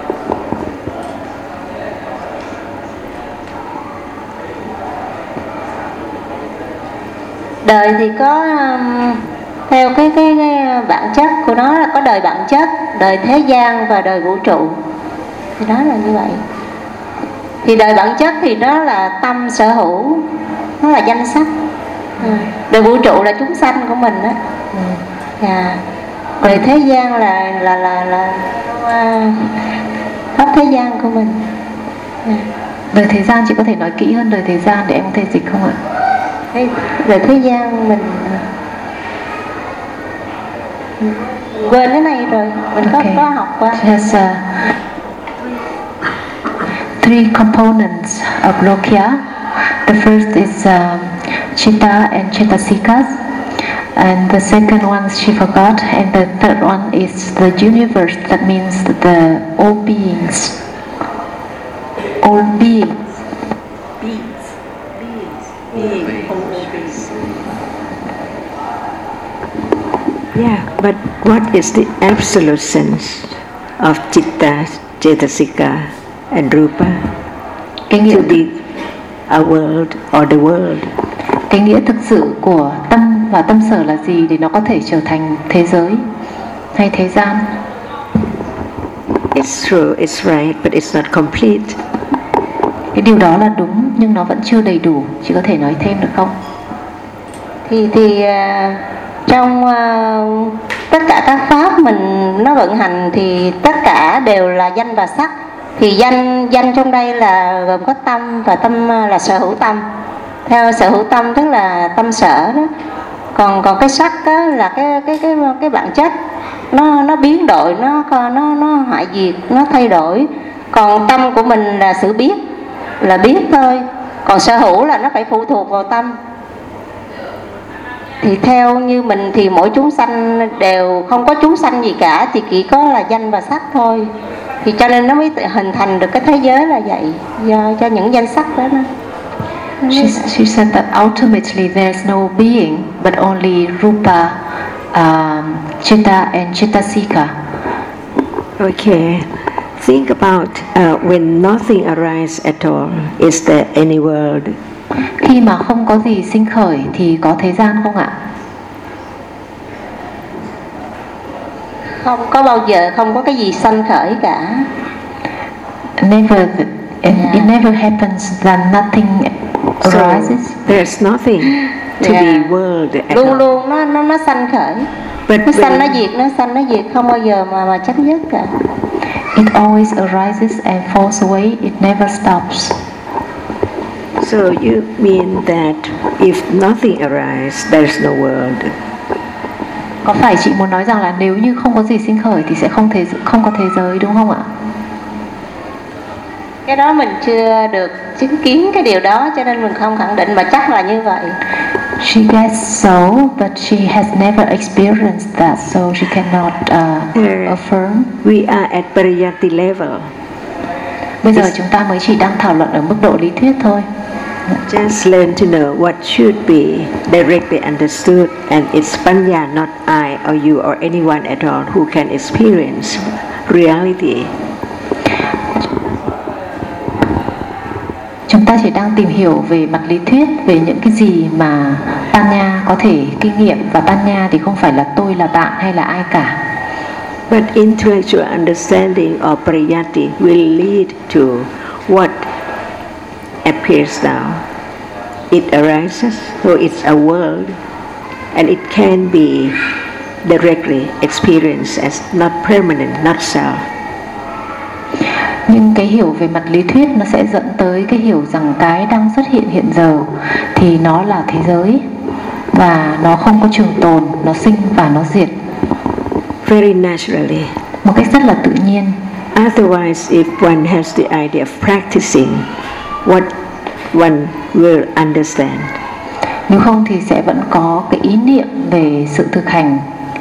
Đời thì có um, theo cái, cái cái bản chất của nó là có đời bản chất, đời thế gian và đời vũ trụ. Thì đó là như vậy. Thì đời bản chất thì nó là tâm sở hữu, nó là danh sắc. Ừ. Đời vũ trụ là chúng sanh của mình đó. Ừ. Yeah. Đời thế gian là là là là khắp uh, thế gian của mình. Yeah. Đời thế gian chị có thể nói kỹ hơn đời thế gian để em có thể dịch không ạ? Hey, đời thế gian mình quên cái này rồi, mình okay. có có học qua. Yes, uh, three components of lokya. The first is um, chitta and chittasikas, and the second one she forgot, and the third one is the universe. That means the all beings, all beings. Beings. Beings. Being. All beings. Yeah, but what is the absolute sense of chitta, cetasika, and rupa Cái nghĩa to be a world or the world? Cái nghĩa thực sự của tâm và tâm sở là gì để nó có thể trở thành thế giới hay thế gian? It's true, it's right, but it's not complete. Cái điều đó là đúng nhưng nó vẫn chưa đầy đủ. Chị có thể nói thêm được không? Thì thì uh, trong uh, tất cả các pháp mình nó vận hành thì tất cả đều là danh và sắc. Thì danh danh trong đây là gồm có tâm, và tâm là sở hữu tâm. Theo sở hữu tâm tức là tâm sở đó. Còn còn cái sắc đó là cái cái cái cái bản chất, nó nó biến đổi, nó nó nó hoại diệt, nó thay đổi. Còn tâm của mình là sự biết, là biết thôi. Còn sở hữu là nó phải phụ thuộc vào tâm. Thì theo như mình thì mỗi chúng sanh đều không có chúng sanh gì cả, thì chỉ có là danh và sắc thôi. Thì cho nên nó mới hình thành được cái thế giới là vậy, do cho những danh sắc đó. She, she said that ultimately there's no being but only rupa, um, chitta and chittasika. Okay. Think about uh, when nothing arises at all. Is there any world? Khi mà không có gì sinh khởi thì có thế gian không ạ? Không có bao giờ không có cái gì sanh khởi cả. Never, it, it never happens that nothing arises. So there's nothing to Yeah. be world at Luôn all. luôn nó nó nó sanh khởi. But Nó sanh nó when, diệt, nó sanh nó diệt, không bao giờ mà mà chấm dứt cả. It always arises and falls away. It never stops. so you mean that if nothing arises, there's no world. Có phải chị muốn nói rằng là nếu như không có gì sinh khởi thì sẽ không thế không có thế giới đúng không ạ? Cái đó mình chưa được chứng kiến cái điều đó, cho nên mình không khẳng định, mà chắc là như vậy. She guessed so, but she has never experienced that, so she cannot uh, There. affirm. We are at Pariyatti level. Bây giờ chúng ta mới chỉ đang thảo luận ở mức độ lý thuyết thôi. Just learn to know what should be directly understood, and it's panya, not I or you or anyone at all who can experience reality. Chúng ta chỉ đang tìm hiểu về mặt lý thuyết, về những cái gì mà Panya có thể kinh nghiệm, và Panya thì không phải là tôi, là bạn hay là ai cả. But intellectual understanding of Pariyatti will lead to what appears now. It arises, so it's a world, and it can be directly experienced as not permanent, not self. Nhưng cái hiểu về mặt lý thuyết nó sẽ dẫn tới cái hiểu rằng cái đang xuất hiện hiện giờ thì nó là thế giới, và nó không có trường tồn, nó sinh và nó diệt. Very naturally. Một cách rất là tự nhiên. Otherwise, if one has the idea of practicing, what one will understand. Nếu không thì sẽ vẫn có cái ý niệm về sự thực hành.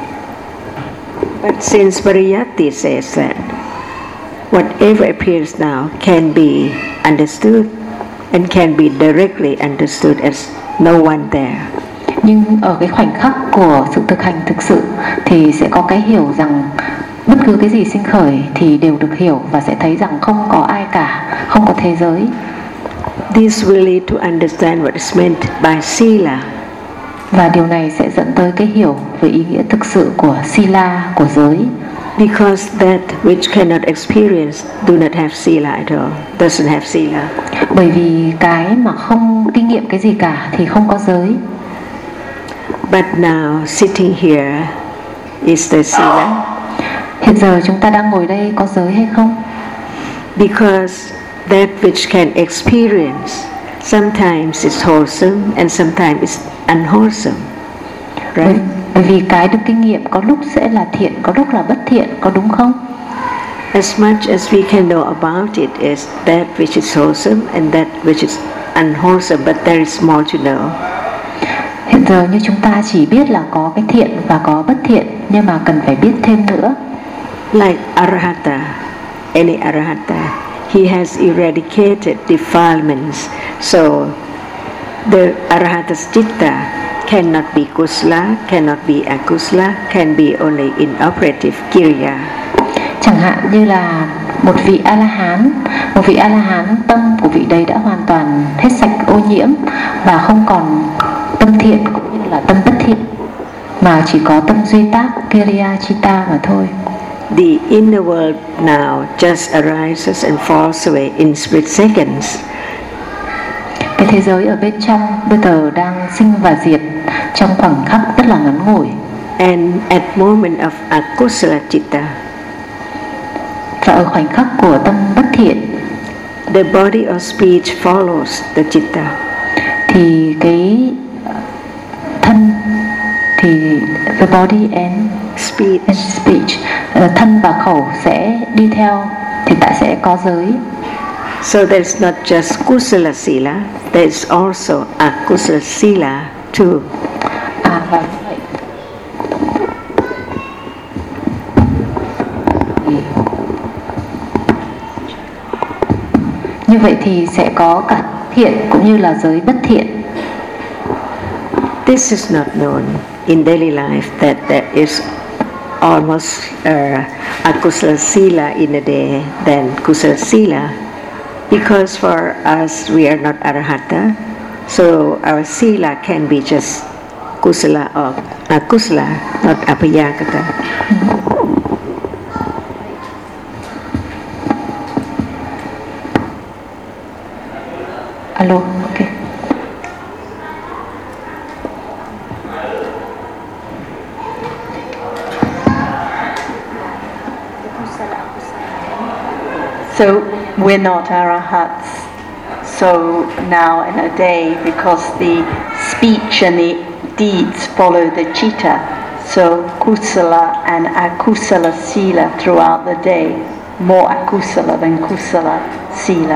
But since Pariyatti says that whatever appears now can be understood and can be directly understood as no one there. Nhưng ở cái khoảnh khắc của sự thực hành thực sự thì sẽ có cái hiểu rằng bất cứ cái gì sinh khởi thì đều được hiểu, và sẽ thấy rằng không có ai cả, không có thế giới. This will lead to understand what is meant by sila. Và điều này sẽ dẫn tới cái hiểu về ý nghĩa thực sự của sila, của giới. Because that which cannot experience do not have sila at all, doesn't have sila. Bởi vì cái mà không kinh nghiệm cái gì cả thì không có giới. But now sitting here, is there sila? Hiện giờ chúng ta đang ngồi đây có giới hay không? Because that which can experience sometimes is wholesome and sometimes is unwholesome, Bởi, right? bởi vì cái được kinh nghiệm có lúc sẽ là thiện, có lúc là bất thiện, có đúng không? As much as we can know about it is that which is wholesome and that which is unwholesome, but there is more to know. Hiện giờ như chúng ta chỉ biết là có cái thiện và có bất thiện, nhưng mà cần phải biết thêm nữa. Like Arahata, any Arahata, he has eradicated defilements, so the Arahata's chitta cannot be kusala, cannot be akusala, can be only inoperative kiriya. Chẳng hạn như là một vị A-la-hán, một vị A-la-hán tâm của vị đấy đã hoàn toàn hết sạch ô nhiễm và không còn tâm thiện cũng như là tâm bất thiện, mà chỉ có tâm duy tác Kiriya Chitta mà thôi. The inner world now just arises and falls away in split seconds. Cái thế giới ở bên trong bây giờ đang sinh và diệt trong khoảnh khắc rất là ngắn ngủi. And at moment of akusala citta, và ở khoảnh khắc của tâm bất thiện, the body of speech follows the citta. Thì cái thân thì the body and speech, and speech thân và khẩu sẽ đi theo, thì ta sẽ có giới. So there's not just kusala sila, there's also akusala sila too. À, và vậy. Như vậy thì sẽ có cả thiện cũng như là giới bất thiện. This is not known in daily life that there is almost uh, akusala sila in a day than kusala sila, because for us we are not arahata, so our sila can be just kusala or akusala, not apayakata. Alo, ok. So we're not arahats. So now in a day, because the speech and the deeds follow the citta, so kusala and akusala sila throughout the day, more akusala than kusala sila.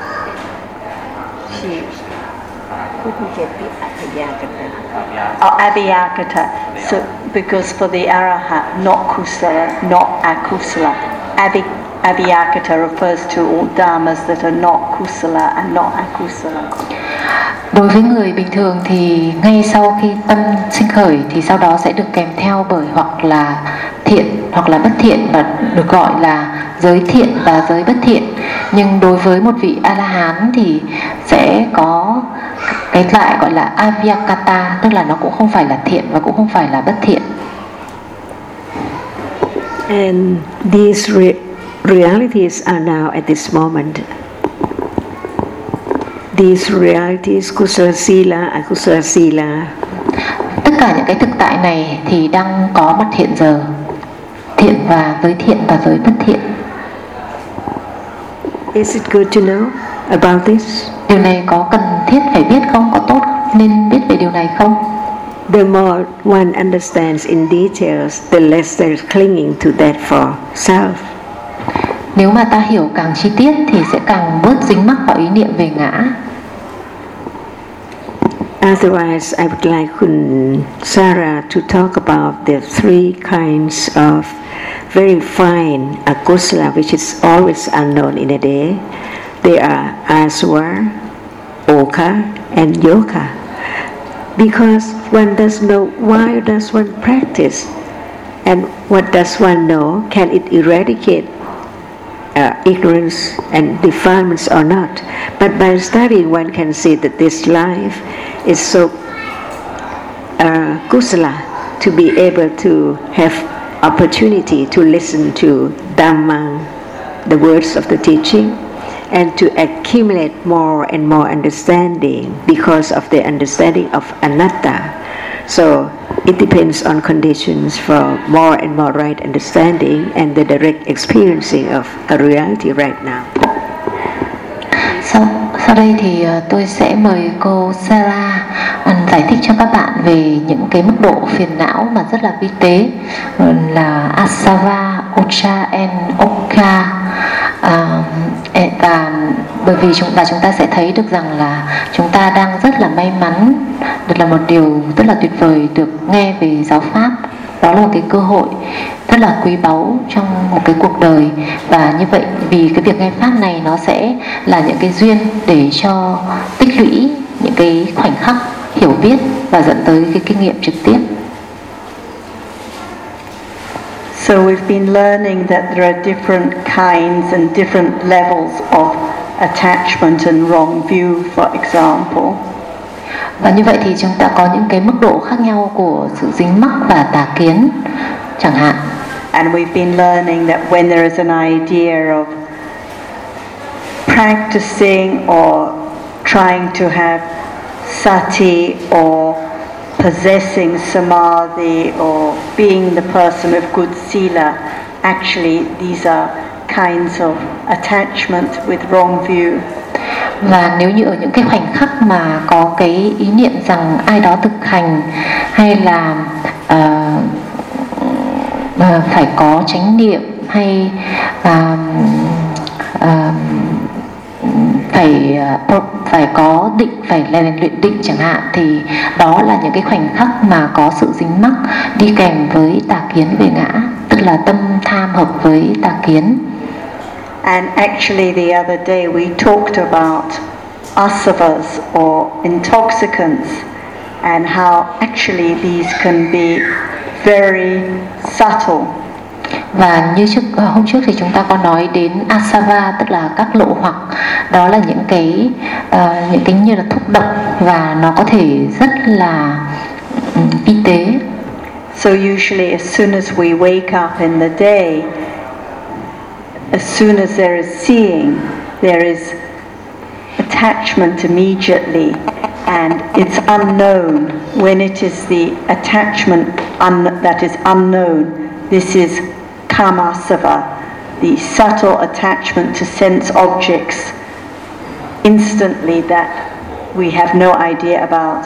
She couldn't get the apayakata. Oh, abhiyakata. So because for the arahat, not kusala, not akusala. Abhi Abhiyakata refers to all dharmas that are not kusala and not akusala. Đối với người bình thường thì ngay sau khi tâm sinh khởi thì sau đó sẽ được kèm theo bởi hoặc là thiện hoặc là bất thiện, và được gọi là giới thiện và giới bất thiện. Nhưng đối với một vị A-la-hán thì sẽ có cái lại gọi là Avyakata, tức là nó cũng không phải là thiện và cũng không phải là bất thiện. And these re- realities are now at this moment. These realities, kusala sila, akusala sila, tất cả những cái thực tại này thì đang có mặt hiện giờ, thiện và giới thiện và giới bất thiện. Is it good to know about this? Điều này có cần thiết phải biết không? Có tốt nên biết về điều này không? The more one understands in details, the less there's clinging to that for self. Nếu mà ta hiểu càng chi tiết thì sẽ càng bớt dính mắc vào ý niệm về ngã. Otherwise, I would like Khun Sarah to talk about the three kinds of very fine akusala, which is always unknown in a day. They are aswa, oka, and yoka. Because one doesn't know why does one practice, and what does one know? Can it eradicate uh, ignorance and defilements or not? But by studying, one can see that this life is so uh, kusala to be able to have opportunity to listen to Dhammang, the words of the teaching, and to accumulate more and more understanding because of the understanding of anatta. So it depends on conditions for more and more right understanding and the direct experiencing of a reality right now. Sau, sau đây thì tôi sẽ mời cô Sarah giải thích cho các bạn về những cái mức độ phiền não mà rất là vi tế, là Asava, Ocha and Oka. À, và bởi vì chúng và chúng ta sẽ thấy được rằng là chúng ta đang rất là may mắn, được là một điều rất là tuyệt vời được nghe về giáo pháp. Đó là một cái cơ hội rất là quý báu trong một cái cuộc đời, và như vậy vì cái việc nghe pháp này nó sẽ là những cái duyên để cho tích lũy những cái khoảnh khắc hiểu biết và dẫn tới cái kinh nghiệm trực tiếp. So we've been learning that there are different kinds and different levels of attachment and wrong view, for example. Và như vậy thì chúng ta có những cái mức độ khác nhau của sự dính mắc và tà kiến chẳng hạn. And we've been learning that when there is an idea of practicing or trying to have sati or possessing samadhi or being the person of good sila, actually these are kinds of attachment with wrong view. Và nếu như ở những cái khoảnh khắc mà có cái ý niệm rằng ai đó thực hành hay là uh, uh, phải có chánh niệm hay uh, uh, phải uh, phải có định, phải rèn luyện định chẳng hạn, thì đó là những cái khoảnh khắc mà có sự dính mắc đi kèm với tà kiến về ngã, tức là tâm tham hợp với tà kiến. And actually the other day we talked about asavas or intoxicants and how actually these can be very subtle. Và như trước, hôm trước thì chúng ta có nói đến asava, tức là các lộ hoặc, đó là những cái uh, những cái như là thuốc độc và nó có thể rất là um, vi tế. So usually as soon as we wake up in the day, as soon as there is seeing, there is attachment immediately, and it's unknown. When it is the attachment un- that is unknown, this is kamasava, the subtle attachment to sense objects, instantly that we have no idea about.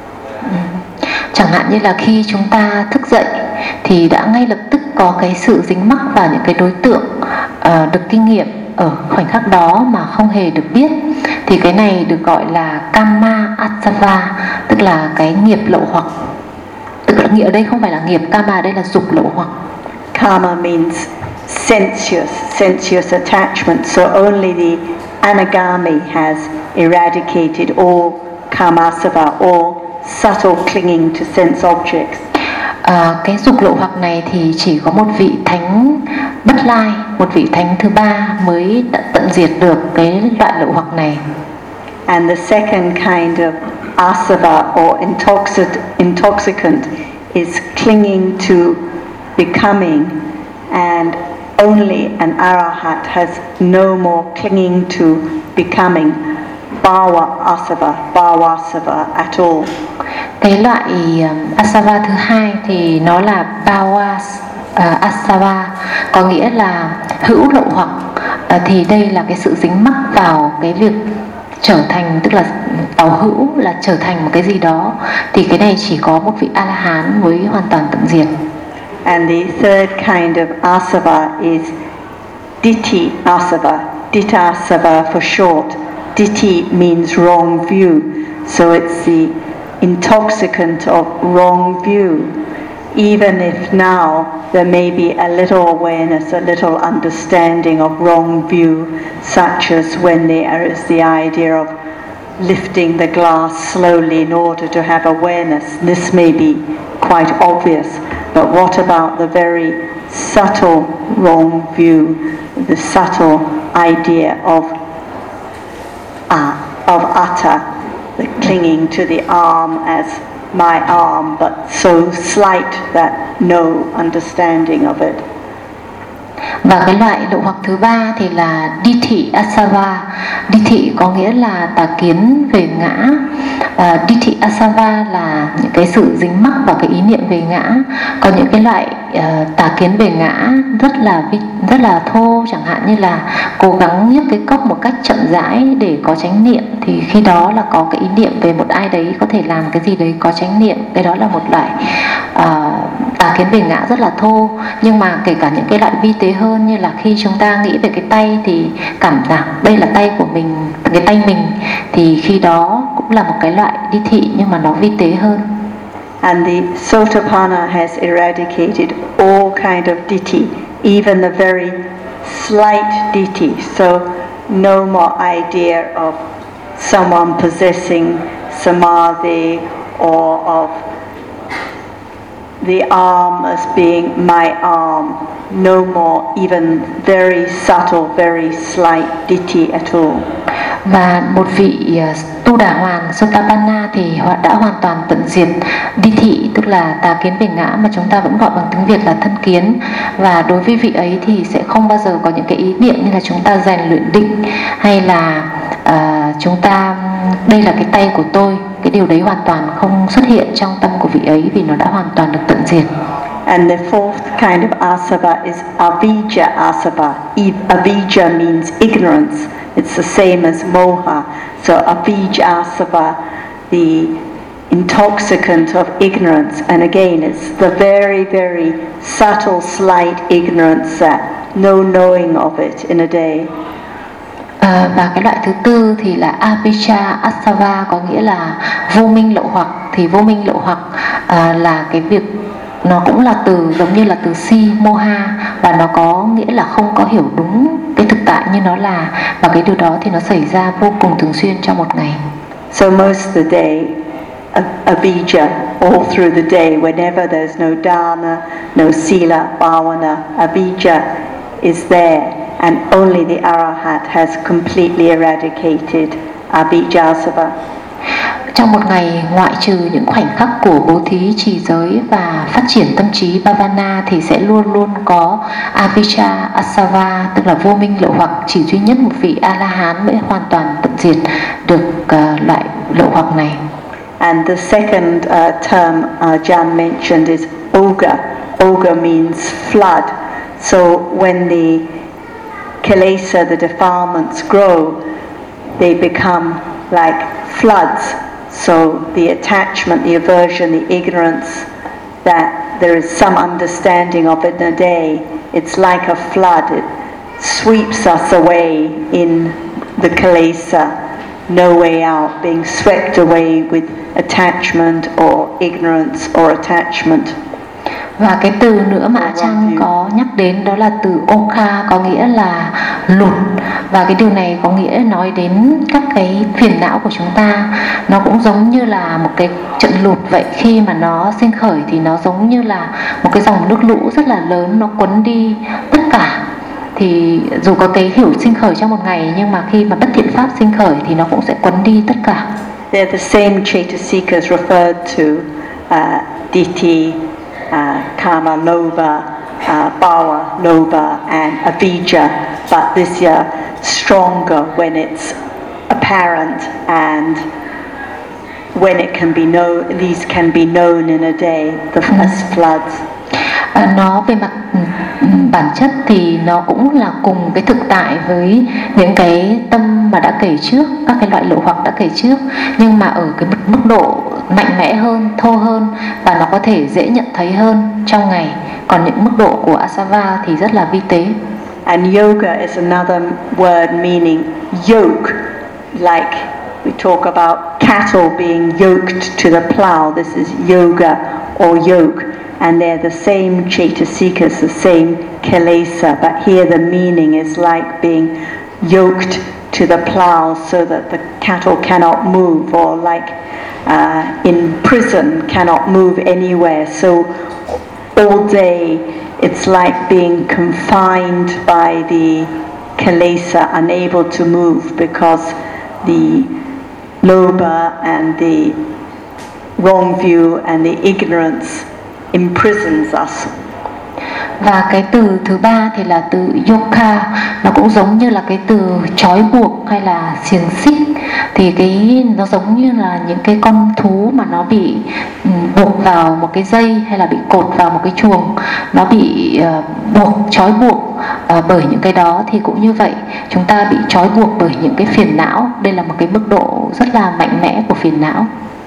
Chẳng hạn như là khi chúng ta thức dậy thì đã ngay lập tức có cái sự dính mắc vào những cái đối tượng uh, được kinh nghiệm ở khoảnh khắc đó mà không hề được biết, thì cái này được gọi là kama asava, tức là cái nghiệp lậu hoặc. Tức là nghĩa ở đây không phải là nghiệp, kama ở đây là dục lậu hoặc. Kama means sensuous, sensuous attachment. So only the anagami has eradicated all kamasava, all subtle clinging to sense objects. À, cái dục lậu hoặc này thì chỉ có một vị thánh bất lai, một vị thánh thứ ba mới tận diệt được cái loại lậu hoặc này. And the second kind of asava or intoxic- intoxicant is clinging to becoming, and only an arahat has no more clinging to becoming, bhava asava, bhavasava at all. Cái loại um, asava thứ hai thì nó là bhava uh, asava, có nghĩa là hữu lậu hoặc. Uh, thì đây là cái sự dính mắc vào cái việc trở thành, tức là tàu hữu là trở thành một cái gì đó, thì cái này chỉ có một vị A-la-hán mới hoàn toàn tận diệt. And the third kind of asava is ditthi asava, ditthasava for short. Ditthi means wrong view, so it's the intoxicant of wrong view. Even if now there may be a little awareness, a little understanding of wrong view, such as when there is the idea of lifting the glass slowly in order to have awareness, this may be quite obvious. But what about the very subtle wrong view, the subtle idea of uh, of atta, the clinging to the arm as my arm, but so slight that no understanding of it. Và cái loại lậu hoặc thứ ba thì là ditthi asava. Ditthi có nghĩa là tà kiến về ngã. uh, Ditthi asava là những cái sự dính mắc vào cái ý niệm về ngã. Còn những cái loại uh, tà kiến về ngã rất là rất là thô, chẳng hạn như là cố gắng nhấc cái cốc một cách chậm rãi để có chánh niệm, thì khi đó là có cái ý niệm về một ai đấy có thể làm cái gì đấy có chánh niệm. Cái đó là một loại uh, tà kiến về ngã rất là thô. Nhưng mà kể cả những cái loại vi tế hơn, như là khi chúng ta nghĩ về cái tay thì cảm giác đây là tay của mình, cái tay mình, thì khi đó cũng là một cái loại ditthi nhưng mà nó vi tế hơn. And the Sotapanna has eradicated all kind of ditthi, even the very slight ditthi. So no more idea of someone possessing samadhi or of the arm as being my arm. No more even very subtle, very slight ditthi at all. Và một vị uh, tu đà hoàn Sotapanna thì họ đã hoàn toàn tận diệt ditthi, tức là tà kiến về ngã mà chúng ta vẫn gọi bằng tiếng Việt là thân kiến. Và đối với vị ấy thì sẽ không bao giờ có những cái ý niệm như là chúng ta rèn luyện định hay là uh, à, chúng ta đây là cái tay của tôi, cái điều đấy hoàn toàn không xuất hiện trong tâm của vị ấy vì nó đã hoàn toàn được tận diệt. And the fourth kind of asava is avijja asava. Avijja means ignorance. It's the same as moha. So avijja asava, the intoxicant of ignorance. And again, it's the very, very subtle, slight ignorance that no knowing of it in a day. À, và cái loại thứ tư thì là avijja asava, có nghĩa là vô minh lậu hoặc. Thì vô minh lậu hoặc à, là cái việc, nó cũng là từ giống như là từ si moha, và nó có nghĩa là không có hiểu đúng cái thực tại như nó là, và cái điều đó thì nó xảy ra vô cùng thường xuyên trong một ngày. So most of the day, avijja, all through the day, whenever there's no dana, no sila, bhavana, avijja is there, and only the arahat has completely eradicated avijjasava. Trong một ngày, ngoại trừ những khoảnh khắc của bố thí, trì giới và phát triển tâm trí bhavana, thì sẽ luôn luôn có avijja asava, tức là vô minh lậu hoặc. Chỉ duy nhất một vị A-la-hán mới hoàn toàn tận diệt được uh, loại lậu hoặc này. And the second uh, term uh, Jan mentioned is oga. Oga means flood. So when the kilesa, the defilements grow, they become like floods. So the attachment, the aversion, the ignorance, that there is some understanding of it in a day, it's like a flood. It sweeps us away in the kilesa, no way out, being swept away with attachment or ignorance or attachment. Và cái từ nữa mà A Chang có nhắc đến đó là từ okha, có nghĩa là lụt. Và cái điều này có nghĩa nói đến các cái phiền não của chúng ta. Nó cũng giống như là một cái trận lụt vậy. Khi mà nó sinh khởi thì nó giống như là một cái dòng nước lũ rất là lớn, nó cuốn đi tất cả. Thì dù có cái hiểu sinh khởi trong một ngày, nhưng mà khi mà bất thiện pháp sinh khởi thì nó cũng sẽ cuốn đi tất cả. They're the same Chaitasikas referred to uh, Diti, Uh, kama, lova, uh, bhava, lova, and avijja, but this year stronger when it's apparent and when it can be known. These can be known in a day, the as floods. À, nó về mặt bản chất thì nó cũng là cùng cái thực tại với những cái tâm mà đã kể trước, các cái loại lậu hoặc đã kể trước, nhưng mà ở cái mức độ mạnh mẽ hơn, thô hơn, và nó có thể dễ nhận thấy hơn trong ngày. Còn những mức độ của asava thì rất là vi tế. And yoga is another word meaning yoke, like we talk about cattle being yoked to the plow. This is yoga or yoke. And they're the same Chaitasikas, the same kilesa, but here the meaning is like being yoked to the plow so that the cattle cannot move, or like uh, in prison cannot move anywhere. So all day it's like being confined by the kilesa, unable to move because the lobha and the wrong view and the ignorance imprisons us. Và cái từ thứ ba thì là từ yoka, nó cũng giống như là cái từ trói buộc hay là xiềng xích. Thì cái nó giống như là những cái con thú mà nó bị um, buộc vào một cái dây hay là bị cột vào một cái chuồng, nó bị uh, buộc, trói buộc uh, bởi những cái đó. Thì cũng như vậy, chúng ta bị trói buộc bởi những cái phiền não. Đây là một cái mức độ rất là mạnh mẽ của phiền não.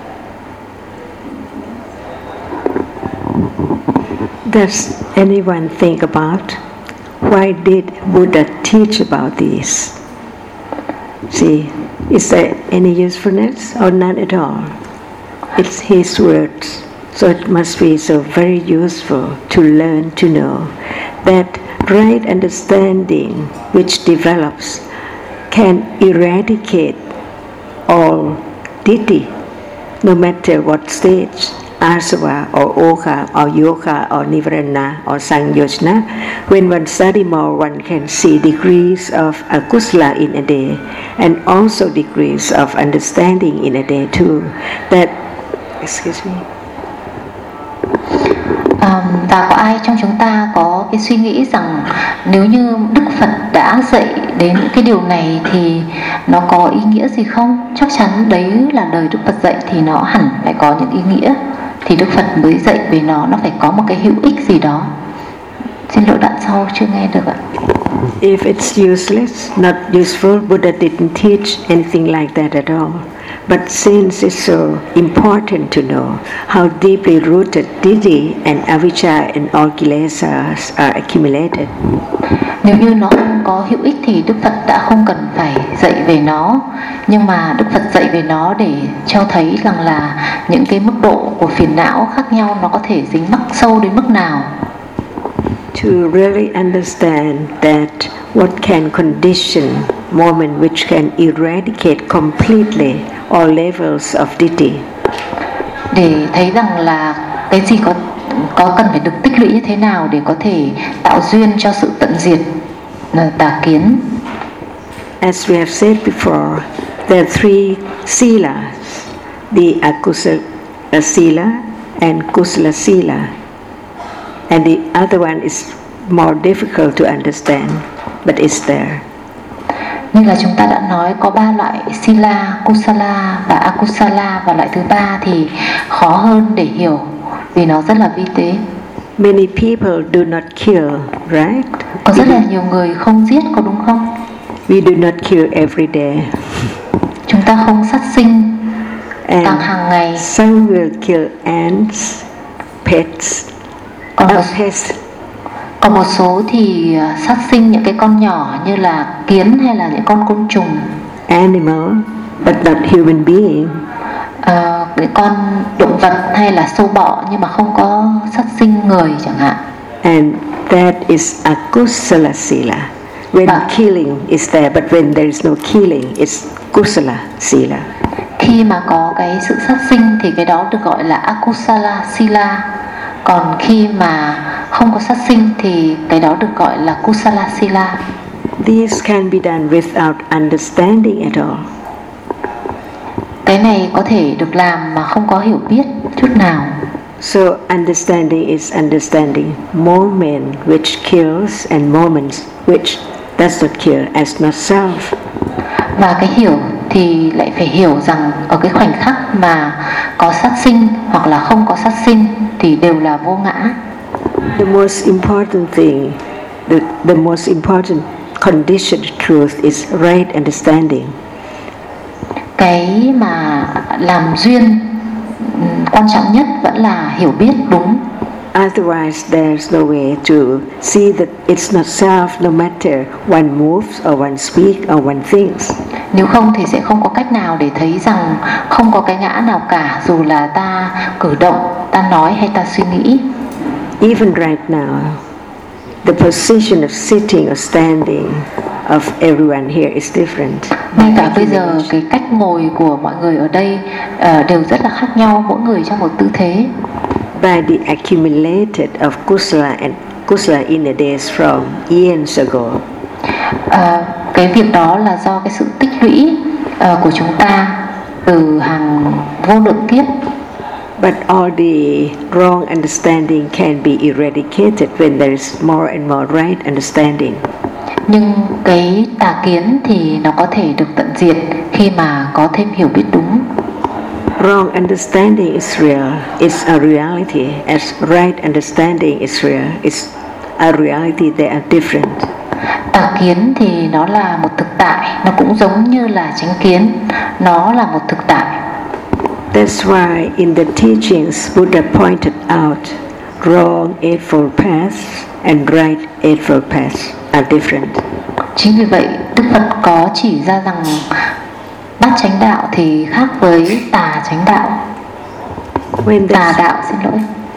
Does anyone think about why did Buddha teach about these? See, is there any usefulness or not at all? It's his words, so it must be so very useful to learn to know that right understanding which develops can eradicate all ditthi, no matter what stage. Asava or Okha or Yoga or Nivarana or Sangyojana. When one study more, one can see degrees of akusala in a day, and also degrees of understanding in a day too. That, excuse me. Um, và có ai trong chúng ta có cái suy nghĩ rằng nếu như Đức Phật đã dạy đến những cái điều này thì nó có ý nghĩa gì không? Chắc chắn đấy là lời Đức Phật dạy thì nó hẳn phải có những ý nghĩa, thì Đức Phật mới dạy về nó, nó phải có một cái hữu ích gì đó. Xin lỗi đoạn sau chưa nghe được ạ. If it's useless, not useful, Buddha didn't teach anything like that at all. But since it's so important to know how deeply rooted Ditti and Avijja and all kilesas are accumulated, nếu như nó không có hữu ích thì Đức Phật đã không cần phải dạy về nó. Nhưng mà Đức Phật dạy về nó để cho thấy rằng là những cái mức độ của phiền não khác nhau nó có thể dính mắc sâu đến mức nào. to really understand that what can condition moment which can eradicate completely all levels of Ditti. Để thấy rằng là cái gì có có cần phải được tích lũy như thế nào để có thể tạo duyên cho sự tận diệt tà kiến. As we have said before, there are three silas: the akusala sila and kusala sila, and the other one is more difficult to understand, but it's there. Như là chúng ta đã nói, có ba loại sila, kusala và akusala, và loại thứ ba thì khó hơn để hiểu vì nó rất là vi tế. Many people do not kill, right? Có rất là nhiều người không giết, có đúng không? We do not kill every day. Chúng ta không sát sinh And càng hàng ngày. some will kill ants, pets, Còn một, uh, pests. còn một số thì sát sinh những cái con nhỏ như là kiến hay là những con côn trùng. Animal, but not human being. À, cái con động vật hay là sâu bọ nhưng mà không có sát sinh người chẳng hạn. And that is akusala sila. When Và killing is there, but when there is no killing, it's kusala sila. khi mà có cái sự sát sinh thì cái đó được gọi là akusala sila. Còn khi mà không có sát sinh thì cái đó được gọi là kusala sila. These can be done without understanding at all. Cái này có thể được làm mà không có hiểu biết chút nào. So understanding is understanding moment which kills and moments which does not kill as not self. Và cái hiểu thì lại phải hiểu rằng ở cái khoảnh khắc mà có sát sinh hoặc là không có sát sinh thì đều là vô ngã. The most important thing, the, the most important conditioned truth is right understanding. Cái mà làm duyên quan trọng nhất vẫn là hiểu biết đúng. Otherwise there's no way to see that it's not self no matter one moves or one speak or one thinks. Nếu không thì sẽ không có cách nào để thấy rằng không có cái ngã nào cả, dù là ta cử động, ta nói hay ta suy nghĩ. Even right now, the position of sitting or standing of everyone here is different. Ngay cả bây giờ cái cách ngồi của mọi người ở đây uh, đều rất là khác nhau, mỗi người trong một tư thế. By the accumulated of kusala and kusala in the days from years ago. Uh, cái việc đó là do cái sự tích lũy uh, của chúng ta từ hàng vô lượng kiếp. But all the wrong understanding can be eradicated when there is more and more right understanding. Nhưng cái tà kiến thì nó có thể được tận diệt khi mà có thêm hiểu biết đúng. Wrong understanding is real, it's a reality, as right understanding is real, it's a reality, they are different. Tà kiến thì nó là một thực tại, nó cũng giống như là chánh kiến, nó là một thực tại. That's why in the teachings Buddha pointed out wrong eightfold paths and right eightfold paths are different. Chính vì vậy Đức Phật có chỉ ra rằng bát chánh đạo thì khác với tà chánh đạo. When Tà đạo xin lỗi.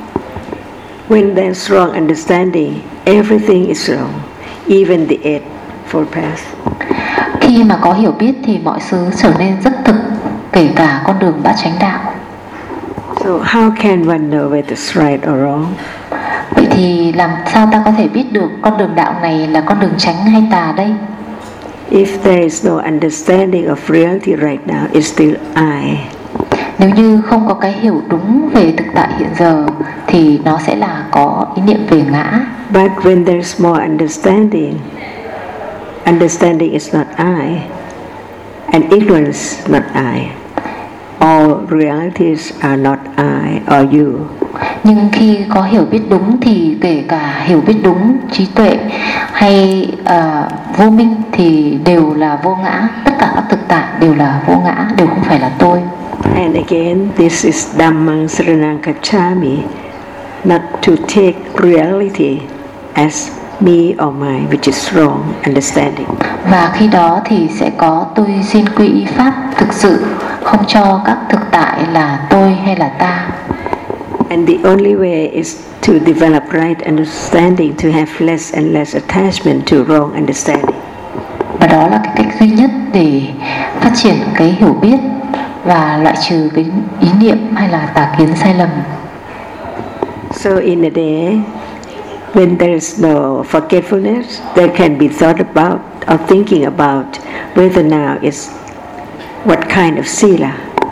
When there's wrong understanding, everything is wrong, even the eightfold path. Khi mà có hiểu biết thì mọi thứ trở nên rất thực, kể cả con đường bát chánh đạo. So how can one know whether it's right or wrong? Vậy thì làm sao ta có thể biết được con đường đạo này là con đường chánh hay tà đây? If there is no understanding of reality right now, it's still I. Nếu như không có cái hiểu đúng về thực tại hiện giờ thì nó sẽ là có ý niệm về ngã. But when there's more understanding, understanding is not I, and ignorance not I. All realities are not I or you. Nhưng khi có hiểu biết đúng thì kể cả hiểu biết đúng, trí tuệ hay uh, vô minh thì đều là vô ngã. Tất cả các thực tại đều là vô ngã, đều không phải là tôi. And again, this is Dhammang Saranang Gacchami, not to take reality as me or mine, which is wrong understanding. Và khi đó thì sẽ có tôi xin quy y pháp thực sự, không cho các thực tại là tôi hay là ta. And the only way is to develop right understanding, to have less and less attachment to wrong understanding. Và đó là cái cách duy nhất để phát triển cái hiểu biết và loại trừ cái ý niệm hay là tà kiến sai lầm. So in a day, when there is no forgetfulness, there can be thought about or thinking about whether now is what kind of sila.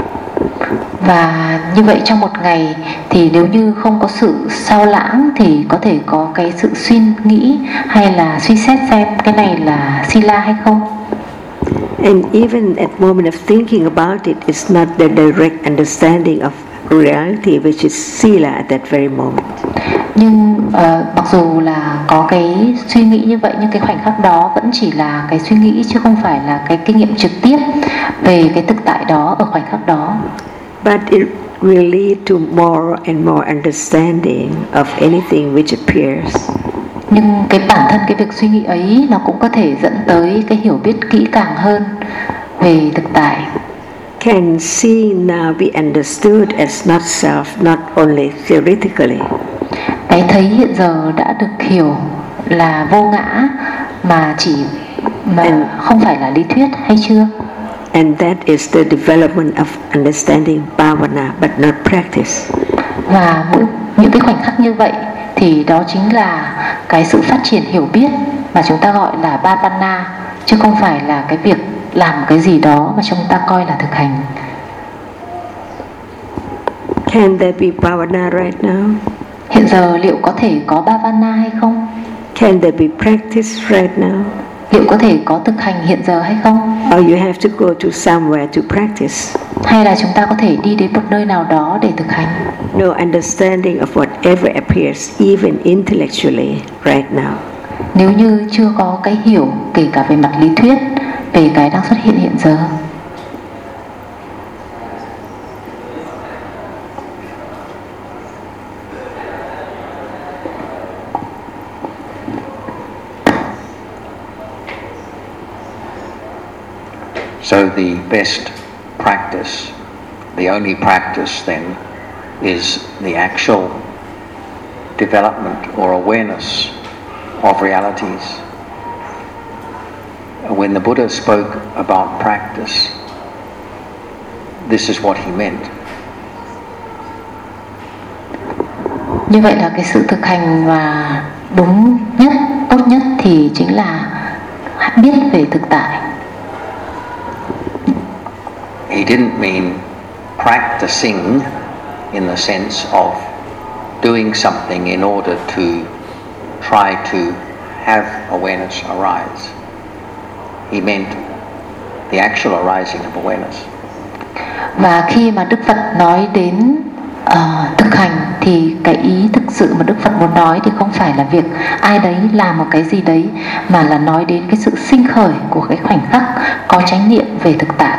Và như vậy trong một ngày thì nếu như không có sự sao lãng thì có thể có cái sự suy nghĩ hay là suy xét xem cái này là sila hay không. And even at moment of thinking about it, it's not the direct understanding of reality, which is sila at that very moment. Nhưng uh, mặc dù là có cái suy nghĩ như vậy, nhưng cái khoảnh khắc đó vẫn chỉ là cái suy nghĩ chứ không phải là cái kinh nghiệm trực tiếp về cái thực tại đó ở khoảnh khắc đó. But it will lead to more and more understanding of anything which appears. Nhưng cái bản thân cái việc suy nghĩ ấy nó cũng có thể dẫn tới cái hiểu biết kỹ càng hơn về thực tại. Can see now be understood as not self, not only theoretically. Cái thấy hiện giờ đã được hiểu là vô ngã mà chỉ mà and, không phải là lý thuyết hay chưa? And that is the development of understanding bhavana, but not practice. Và mỗi những cái khoảnh khắc như vậy thì đó chính là cái sự phát triển hiểu biết mà chúng ta gọi là bhavana, chứ không phải là cái việc làm cái gì đó mà chúng ta coi là thực hành. Can there be bhavana right now? Hiện giờ liệu có thể có bhavana hay không? Can there be practice right now? Liệu có thể có thực hành hiện giờ hay không? Or you have to go to somewhere to practice? Hay là chúng ta có thể đi đến một nơi nào đó để thực hành? No understanding of whatever appears, even intellectually, right now. Nếu như chưa có cái hiểu kể cả về mặt lý thuyết về cái đang xuất hiện hiện giờ. So the best practice, the only practice then, is the actual development or awareness of realities. When the Buddha spoke about practice, this is what he meant. Như vậy là cái sự thực hành và đúng nhất, tốt nhất thì chính là biết về thực tại. He didn't mean practicing in the sense of doing something in order to try to have awareness arise. He meant the actual arising of awareness. Và khi mà Đức Phật nói đến uh, thực hành thì cái ý thực sự mà Đức Phật muốn nói thì không phải là việc ai đấy làm một cái gì đấy, mà là nói đến cái sự sinh khởi của cái khoảnh khắc có chánh niệm về thực tại.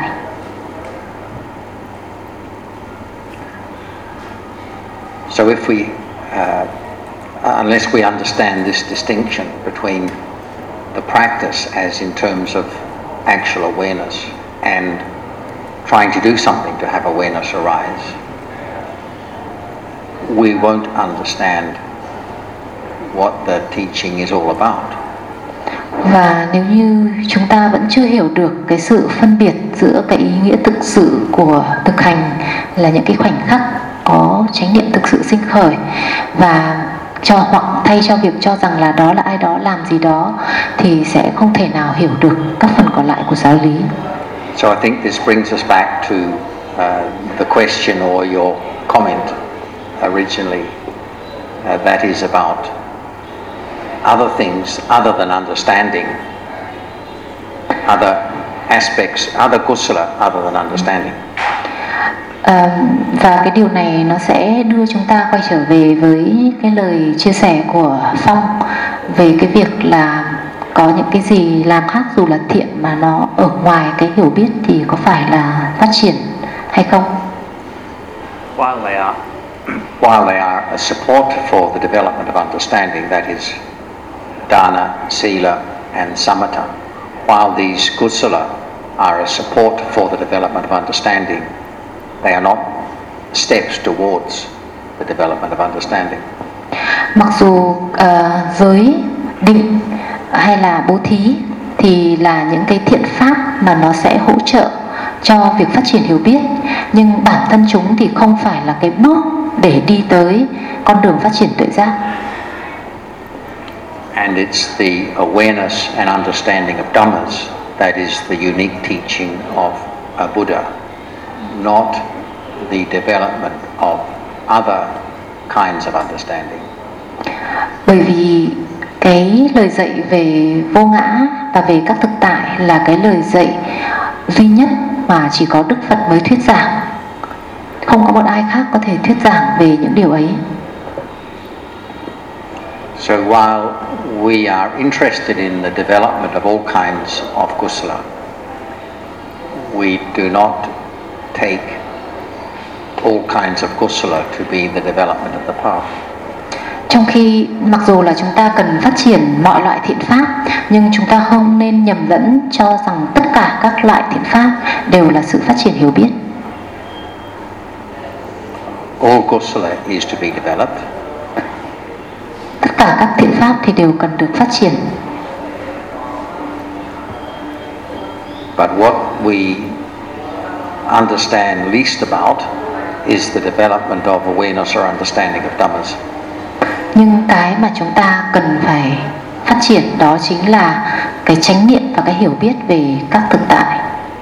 So if we, uh, unless we understand this distinction between the practice as in terms of actual awareness and trying to do something to have awareness arise, we won't understand what the teaching is all about. Và nếu như chúng ta vẫn chưa hiểu được cái sự phân biệt giữa cái ý nghĩa thực sự của thực hành là những cái khoảnh khắc có chánh niệm thực sự sinh khởi, và cho hoặc thay cho việc cho rằng là đó là ai đó làm gì đó, thì sẽ không thể nào hiểu được các phần còn lại của giáo lý. So I think this brings us back to uh, the question or your comment originally uh, that is about other things other than understanding, other aspects, other kusala other than understanding. À, và cái điều này nó sẽ đưa chúng ta quay trở về với cái lời chia sẻ của Phong về cái việc là có những cái gì làm khác dù là thiện mà nó ở ngoài cái hiểu biết thì có phải là phát triển hay không? While they are, while they are a support for the development of understanding, that is dana, sila and samatha, while these kusala are a support for the development of understanding, they are not steps towards the development of understanding. Mặc dù uh, giới định hay là bố thí thì là những cái thiện pháp mà nó sẽ hỗ trợ cho việc phát triển hiểu biết, nhưng bản thân chúng thì không phải là cái bước để đi tới con đường phát triển tuệ giác. And it's the awareness and understanding of dhammas that is the unique teaching of a Buddha, not the development of other kinds of understanding. Bởi vì cái lời dạy về vô ngã và về các thực tại là cái lời dạy duy nhất mà chỉ có Đức Phật mới thuyết giảng. Không có một ai khác có thể thuyết giảng về những điều ấy. So while we are interested in the development of all kinds of kusala, we do not take all kinds of kusala to be the development of the path. Trong khi mặc dù là chúng ta cần phát triển mọi loại thiện pháp, nhưng chúng ta không nên nhầm lẫn cho rằng tất cả các loại thiện pháp đều là sự phát triển hiểu biết. All kusala is to be developed. Tất cả các thiện pháp thì đều cần được phát triển. But what we understand least about is the development of awareness or understanding of dhammas. Nhưng cái mà chúng ta cần phải phát triển đó chính là cái chánh niệm và cái hiểu biết về các thực tại.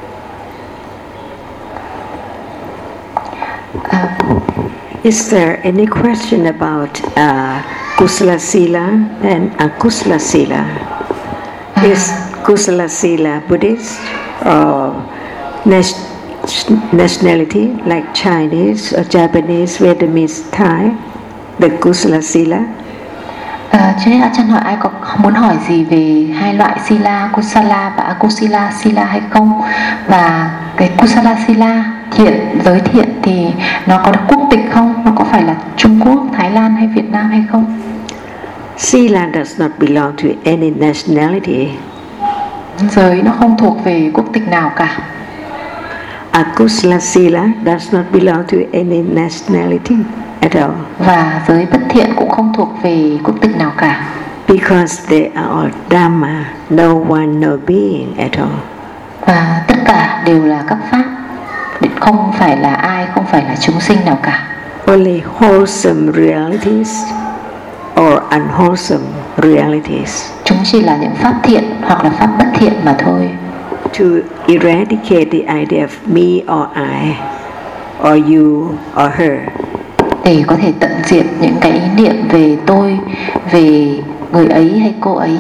Uh, Is there any question about uh, Kusala Sila and Akusala Sila? Uh, Is Kusala Sila Buddhist or nationality like Chinese or Japanese, Vietnamese, Thai? The Kusala Sila? À, cho nên Achan hỏi ai có muốn hỏi gì về hai loại Sila, Kusala và Akusala Sila hay không? Và cái Kusala Sila, thiện, giới thiện thì nó có được quốc tịch không? Nó có phải là Trung Quốc, Thái Lan hay Việt Nam hay không? Sila does not belong to any nationality. Giới nó không thuộc về quốc tịch nào cả. Akusala Sila does not belong to any nationality at all. Và giới bất thiện cũng không thuộc về quốc tịch nào cả. Because they are all Dhamma, no one, no being at all. Và tất cả đều là các pháp, không phải là ai, không phải là chúng sinh nào cả. Only wholesome realities or unwholesome realities. Chúng chỉ là những pháp thiện hoặc là pháp bất thiện mà thôi. To eradicate the idea of me or I, or you or her. Để có thể tận diệt những cái ý niệm về tôi, về người ấy hay cô ấy.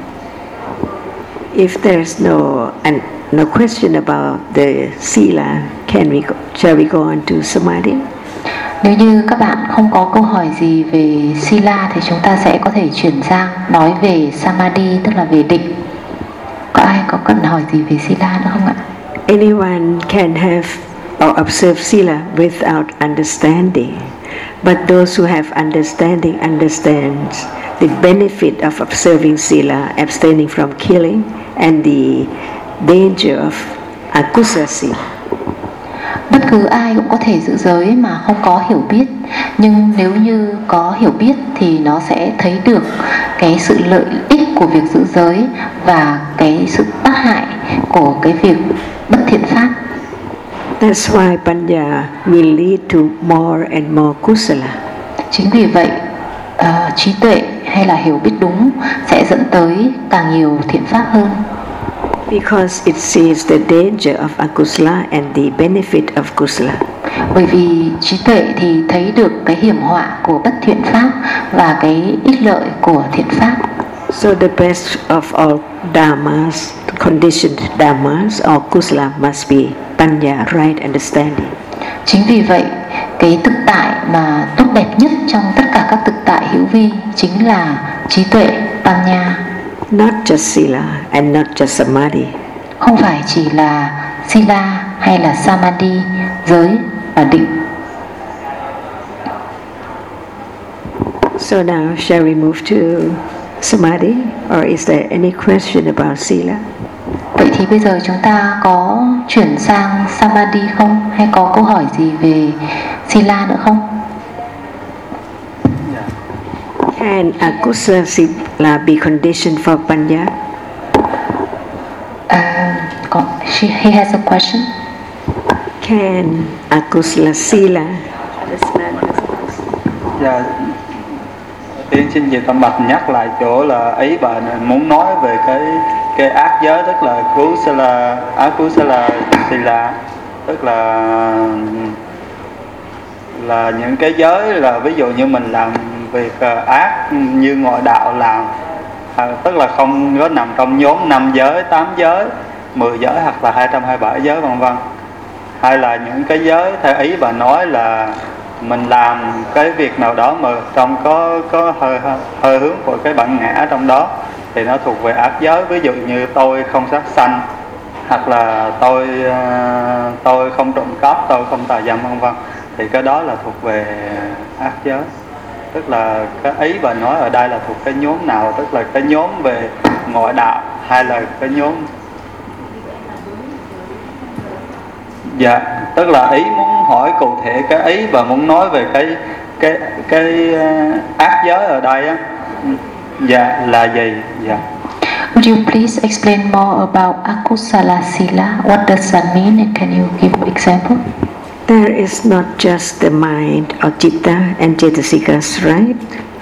If there's no and no question about the sila, can we go, shall we go on to samadhi? Nếu như các bạn không có câu hỏi gì về sila thì chúng ta sẽ có thể chuyển sang nói về samadhi, tức là về định. Có ai có cần hỏi gì về sila nữa không ạ? Anyone can have or observe sila without understanding, but those who have understanding understands the benefit of observing sila, abstaining from killing, and the danger of akusala sila. Bất cứ ai cũng có thể giữ giới mà không có hiểu biết, nhưng nếu như có hiểu biết thì nó sẽ thấy được cái sự lợi ích của việc giữ giới và cái sự tác hại của cái việc bất thiện pháp. That's why panya will lead to more and more kusala. Chính vì vậy uh, trí tuệ hay là hiểu biết đúng sẽ dẫn tới càng nhiều thiện pháp hơn. Because it sees the danger of akusala and the benefit of kusala. Bởi vì trí tuệ thì thấy được cái hiểm họa của bất thiện pháp và cái ích lợi của thiện pháp. So the best of all dharmas, conditioned dharmas or kusala must be panya, right understanding. Chính vì vậy, cái thực tại mà tốt đẹp nhất trong tất cả các thực tại hữu vi chính là trí tuệ, panya. Not just sila and not just samadhi. Không phải chỉ là sila hay là samadhi, giới và định. So now shall we move to samadhi, or is there any question about sila? Vậy thì bây giờ chúng ta có chuyển sang samadhi không? Hay có câu hỏi gì về sila nữa không? Can akusala sila be conditioned for panya? Uh, she, he has a question. Can akusala sila? Dạ, tiên xin về tâm bạch nhắc lại chỗ là ý bà muốn nói về cái cái ác giới, tức là kusala, akusala sila, tức là là những cái giới là ví dụ như mình làm việc ác như ngoại đạo làm, à, tức là không có nằm trong nhóm năm giới, tám giới, mười giới hoặc là hai trăm hai mươi bảy giới vân vân. Hay là những cái giới theo ý bà nói là mình làm cái việc nào đó mà trong có có hơi hơi hướng của cái bản ngã trong đó thì nó thuộc về ác giới. Ví dụ như tôi không sát sanh, hoặc là tôi tôi không trộm cắp, tôi không tà dâm vân vân, thì cái đó là thuộc về ác giới. Tức là cái ý bà nói ở đây là thuộc cái nhóm nào, tức là cái nhóm về ngoại đạo hay là cái nhóm, dạ, tức là ý muốn hỏi cụ thể cái ý và muốn nói về cái cái cái ác giới ở đây á, dạ là gì? Dạ. Would you please explain more about akusala sila? What does that mean, and can you give an example? There is not just the mind or citta and cetasikas, right?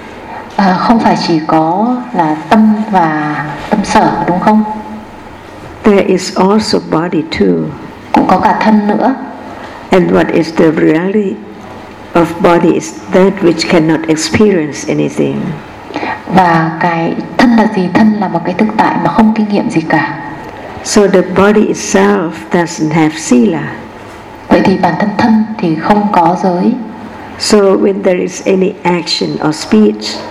À, không phải chỉ có là tâm và tâm sở, đúng không? There is also body too. Cũng có cả thân nữa. And what is the reality of body is that which cannot experience anything. Và cái thân là gì? Thân là một cái thực tại mà không kinh nghiệm gì cả. So the body itself doesn't have sila. Vậy thì bản thân thân thì không có giới. So when there is any action or speech,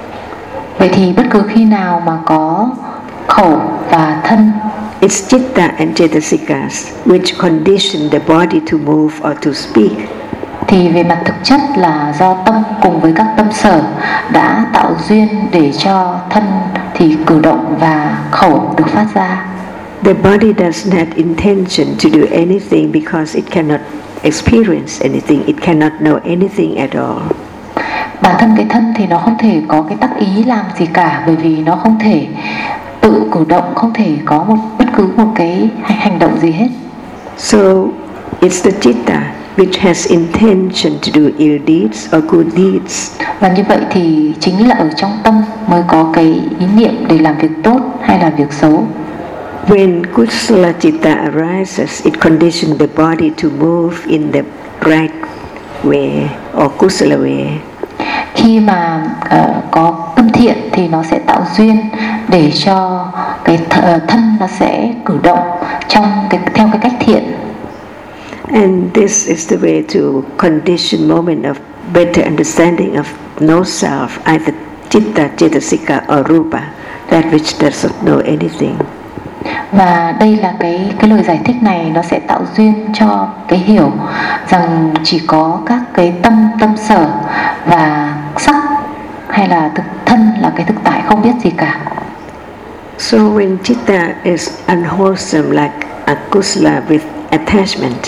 vậy thì bất cứ khi nào mà có khẩu và thân, it's citta and cetasikas which condition the body to move or to speak. Thì về mặt thực chất là do tâm cùng với các tâm sở đã tạo duyên để cho thân thì cử động và khẩu được phát ra. The body doesn't have intention to do anything because it cannot experience anything, it cannot know anything at all. Bản thân cái thân thì nó không thể có cái tác ý làm gì cả, bởi vì nó không thể tự cử động, không thể có một bất cứ một cái hành động gì hết. So it's the citta which has intention to do ill deeds or good deeds. Và như vậy thì chính là ở trong tâm mới có cái ý niệm để làm việc tốt hay là việc xấu. When kusala citta arises, it conditions the body to move in the right way or kusala way. Khi mà uh, có tâm thiện thì nó sẽ tạo duyên để cho cái th- uh, thân nó sẽ cử động trong cái theo cái cách thiện. And this is the way to condition moment of better understanding of no self, either citta, cetasika or rupa, that which does not know anything. Và đây là cái cái lời giải thích này nó sẽ tạo duyên cho cái hiểu rằng chỉ có các cái tâm tâm sở và sắc hay là thực thân là cái thực tại không biết gì cả. So when citta is unwholesome like akusala with attachment,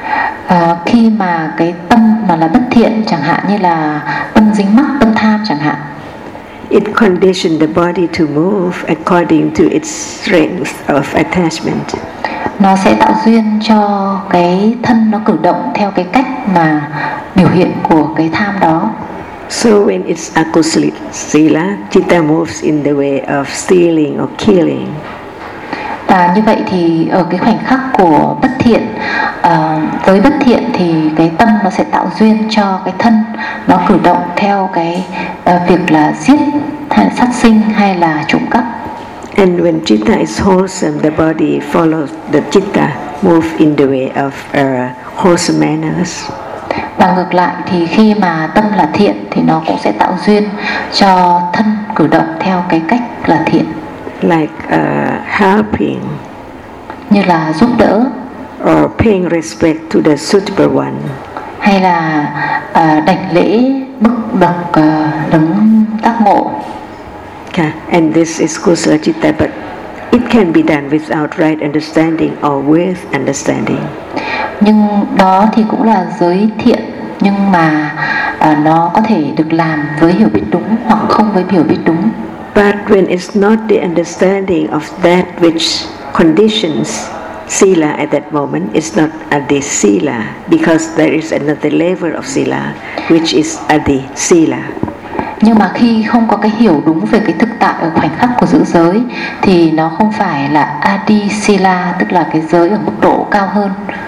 à, khi mà cái tâm mà là bất thiện, chẳng hạn như là tâm dính mắc, tâm tham chẳng hạn, it conditions the body to move according to its strength of attachment. Nó sẽ tạo duyên cho cái thân nó cử động theo cái cách mà biểu hiện của cái tham đó. So when it's akusala, citta moves in the way of stealing or killing. Và như vậy thì ở cái khoảnh khắc của bất thiện, uh, giới bất thiện thì cái tâm nó sẽ tạo duyên cho cái thân nó cử động theo cái uh, việc là giết hay là sát sinh hay là trộm cắp. And when citta is wholesome, the body follows the citta, move in the way of uh, wholesome manners. Và ngược lại thì khi mà tâm là thiện thì nó cũng sẽ tạo duyên cho thân cử động theo cái cách là thiện. Like uh, helping, như là giúp đỡ, or paying respect to the suitable one, hay là uh, đảnh lễ bậc bậc uh, đấng tác ngộ. Okay. And this is kusala citta, but it can be done without right understanding or with understanding. Nhưng đó thì cũng là giới thiện, nhưng mà uh, nó có thể được làm với hiểu biết đúng hoặc không với hiểu biết đúng. But when it's not the understanding of that which conditions sila at that moment, it's not adi sila, because there is another level of sila, which is adi sila. Nhưng mà khi không có cái hiểu đúng về cái thực tại ở khoảnh khắc của giữ giới thì nó không phải là adi sila, tức là cái giới ở mức độ cao hơn.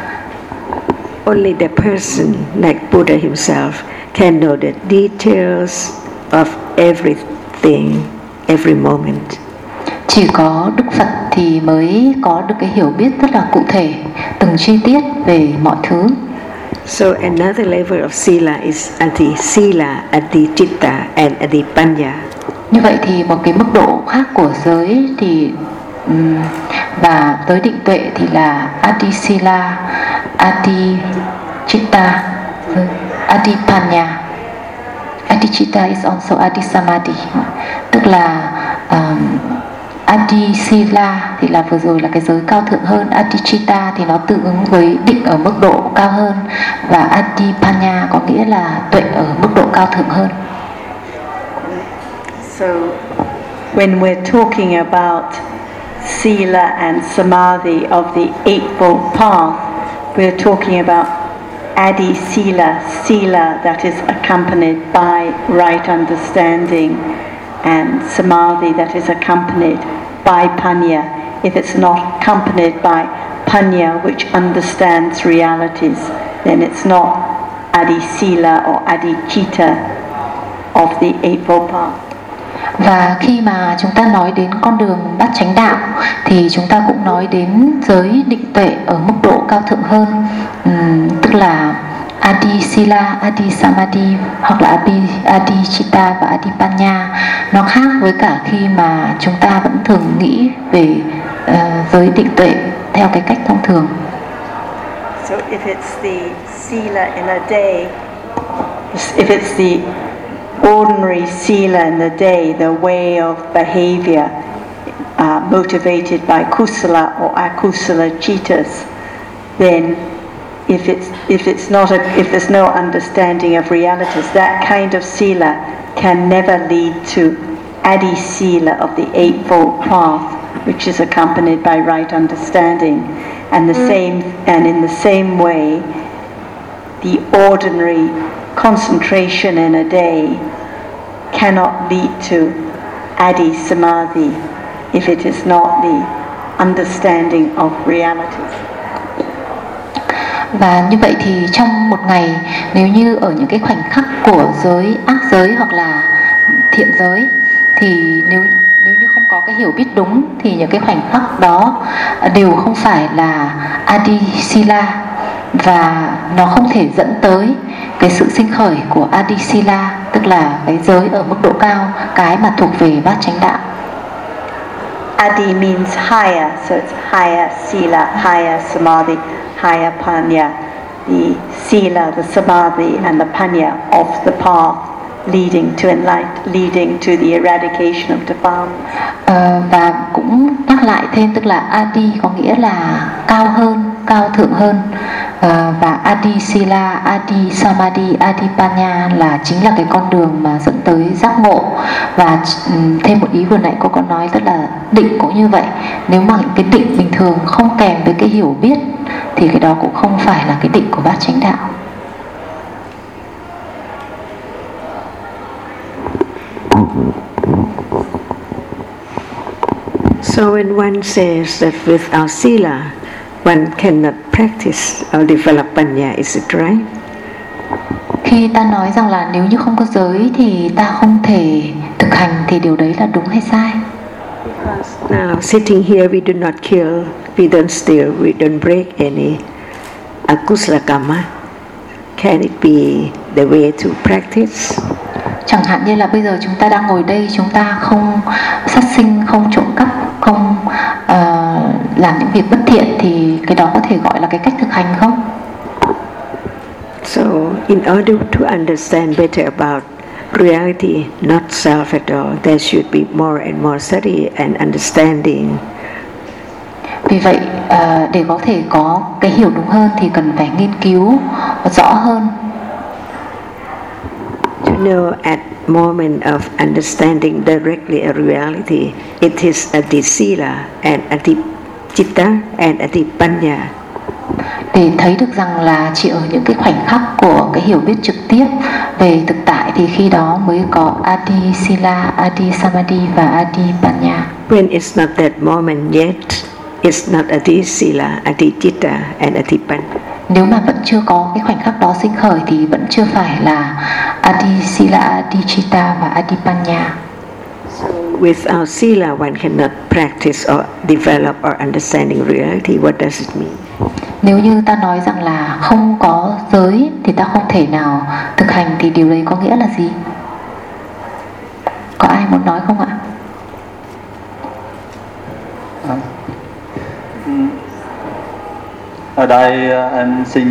Only the person like Buddha himself can know the details of everything, every moment. Chỉ có Đức Phật thì mới có được cái hiểu biết rất là cụ thể, từng chi tiết về mọi thứ. So another level of sila is adi sila, adi citta, and adi panya. Như vậy thì một cái mức độ khác của giới thì um, và giới định tuệ thì là adi sila, adi citta, adi panya. Adi citta is also adi samadhi, tức là um, adi sila thì là vừa rồi là cái giới cao thượng hơn, adi citta thì nó tương ứng với định ở mức độ cao hơn, và adi panya có nghĩa là tuệ ở mức độ cao thượng hơn. So when we're talking about sila and samadhi of the Eightfold Path, we're talking about adi sila, sila that is accompanied by right understanding, and samadhi that is accompanied by panya. If it's not accompanied by panya, which understands realities, then it's not adi sila or adi citta of the Eightfold Path. Và khi mà chúng ta nói đến con đường bát chánh đạo thì chúng ta cũng nói đến giới định tuệ ở mức độ cao thượng hơn, uhm, tức là adi sila, adi samadhi hoặc là adi, adi citta và adi panya. Nó khác với cả khi mà chúng ta vẫn thường nghĩ về uh, giới định tuệ theo cái cách thông thường. So if it's the sila in a day, if it's the ordinary sila in the day, the way of behavior uh, motivated by kusala or akusala cittas, then if it's if it's not a, if there's no understanding of realities, that kind of sila can never lead to adi sila of the Eightfold Path, which is accompanied by right understanding. And the same and in the same way, the ordinary concentration in a day cannot lead to adi samadhi if it is not the understanding of realities. Và như vậy thì trong một ngày, nếu như ở những cái khoảnh khắc của giới ác giới hoặc là thiện giới thì nếu nếu như không có cái hiểu biết đúng thì những cái khoảnh khắc đó đều không phải là adi sila, và nó không thể dẫn tới cái sự sinh khởi của adi sila, tức là cái giới ở mức độ cao, cái mà thuộc về bát chánh đạo. Adi means higher, so it's higher sila, higher samadhi, higher panya. The sila, the samadhi and the panya of the path leading to enlightenment, leading to the eradication of defilements. Uh, và cũng nhắc lại thêm, tức là adi có nghĩa là cao hơn, cao thượng hơn, uh, và adi sila, adi samadhi, adi panya là chính là cái con đường mà dẫn tới giác ngộ. Và um, thêm một ý vừa nãy cô có nói, tức là định cũng như vậy. Nếu mà cái định bình thường không kèm với cái hiểu biết thì cái đó cũng không phải là cái định của bát chánh đạo. So when one says that without sila, one cannot practice or develop panya, is it right? Khi ta nói rằng là nếu như không có giới thì ta không thể thực hành thì điều đấy là đúng hay sai? Now sitting here we do not kill, we don't steal, we don't break any akusala karma. Can it be the way to practice? Chẳng hạn như là bây giờ chúng ta đang ngồi đây, chúng ta không sát sinh, không trộm cắp, không uh, làm những việc bất thiện thì cái đó có thể gọi là cái cách thực hành không? So in order to understand better about reality, not self at all, there should be more and more study and understanding. Vì vậy uh, để có thể có cái hiểu đúng hơn thì cần phải nghiên cứu rõ hơn. To know at moment of understanding directly a reality, it is adisila and adichitta and adipanya. Để thấy được rằng là chỉ ở những cái khoảnh khắc của cái hiểu biết trực tiếp về thực tại thì khi đó mới có adi sila, adi samadhi và adi panya. When it's not that moment yet, it's not adi sila, adi chitta and adi panya. Nếu mà vẫn chưa có cái khoảnh khắc đó sinh khởi thì vẫn chưa phải là adi sila, adi chitta và adi panya. So without sila, one cannot practice or develop or understanding reality. What does it mean? Nếu như ta nói rằng là không có giới thì ta không thể nào thực hành thì điều đấy có nghĩa là gì? Có ai muốn nói không ạ? À. Ở đây em xin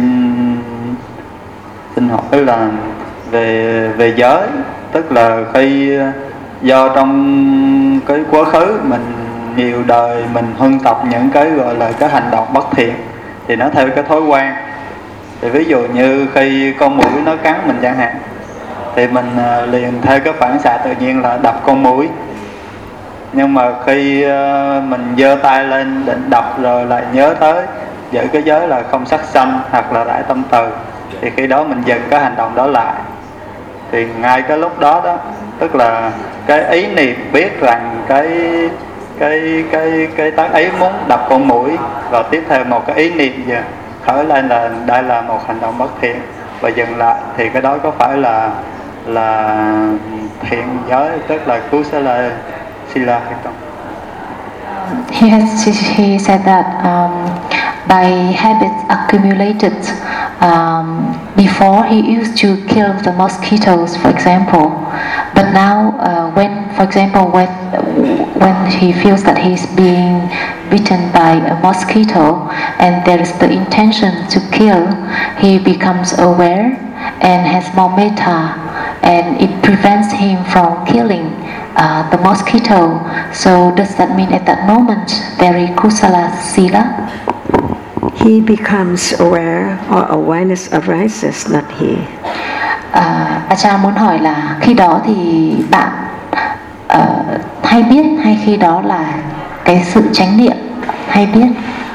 xin hỏi là về về giới, tức là khi do trong cái quá khứ mình nhiều đời mình huân tập những cái gọi là cái hành động bất thiện thì nó theo cái thói quen. Thì ví dụ như khi con muỗi nó cắn mình chẳng hạn thì mình liền theo cái phản xạ tự nhiên là đập con muỗi. Nhưng mà khi mình giơ tay lên định đập rồi lại nhớ tới giữ cái giới là không sát sanh hoặc là đại tâm từ thì khi đó mình dừng cái hành động đó lại. Thì ngay cái lúc đó đó, tức là cái ý niệm biết rằng cái cái cái cái tác ý muốn đập con muỗi và tiếp theo một cái ý niệm gì khởi lên là đây là một hành động bất thiện và dừng lại thì cái đó có phải là là thiện giới, tức là kusala sila hay không? He has he said that um, by habits accumulated um, before he used to kill the mosquitoes, for example, but now uh, when, for example, when when he feels that he's being bitten by a mosquito and there is the intention to kill, he becomes aware and has more metta, and it prevents him from killing Uh, the mosquito. So does that mean at that moment very kusala sila? He becomes aware or awareness arises, not he. Uh, Ajahn muốn hỏi là khi đó thì bạn uh, hay biết hay khi đó là cái sự chánh niệm hay biết?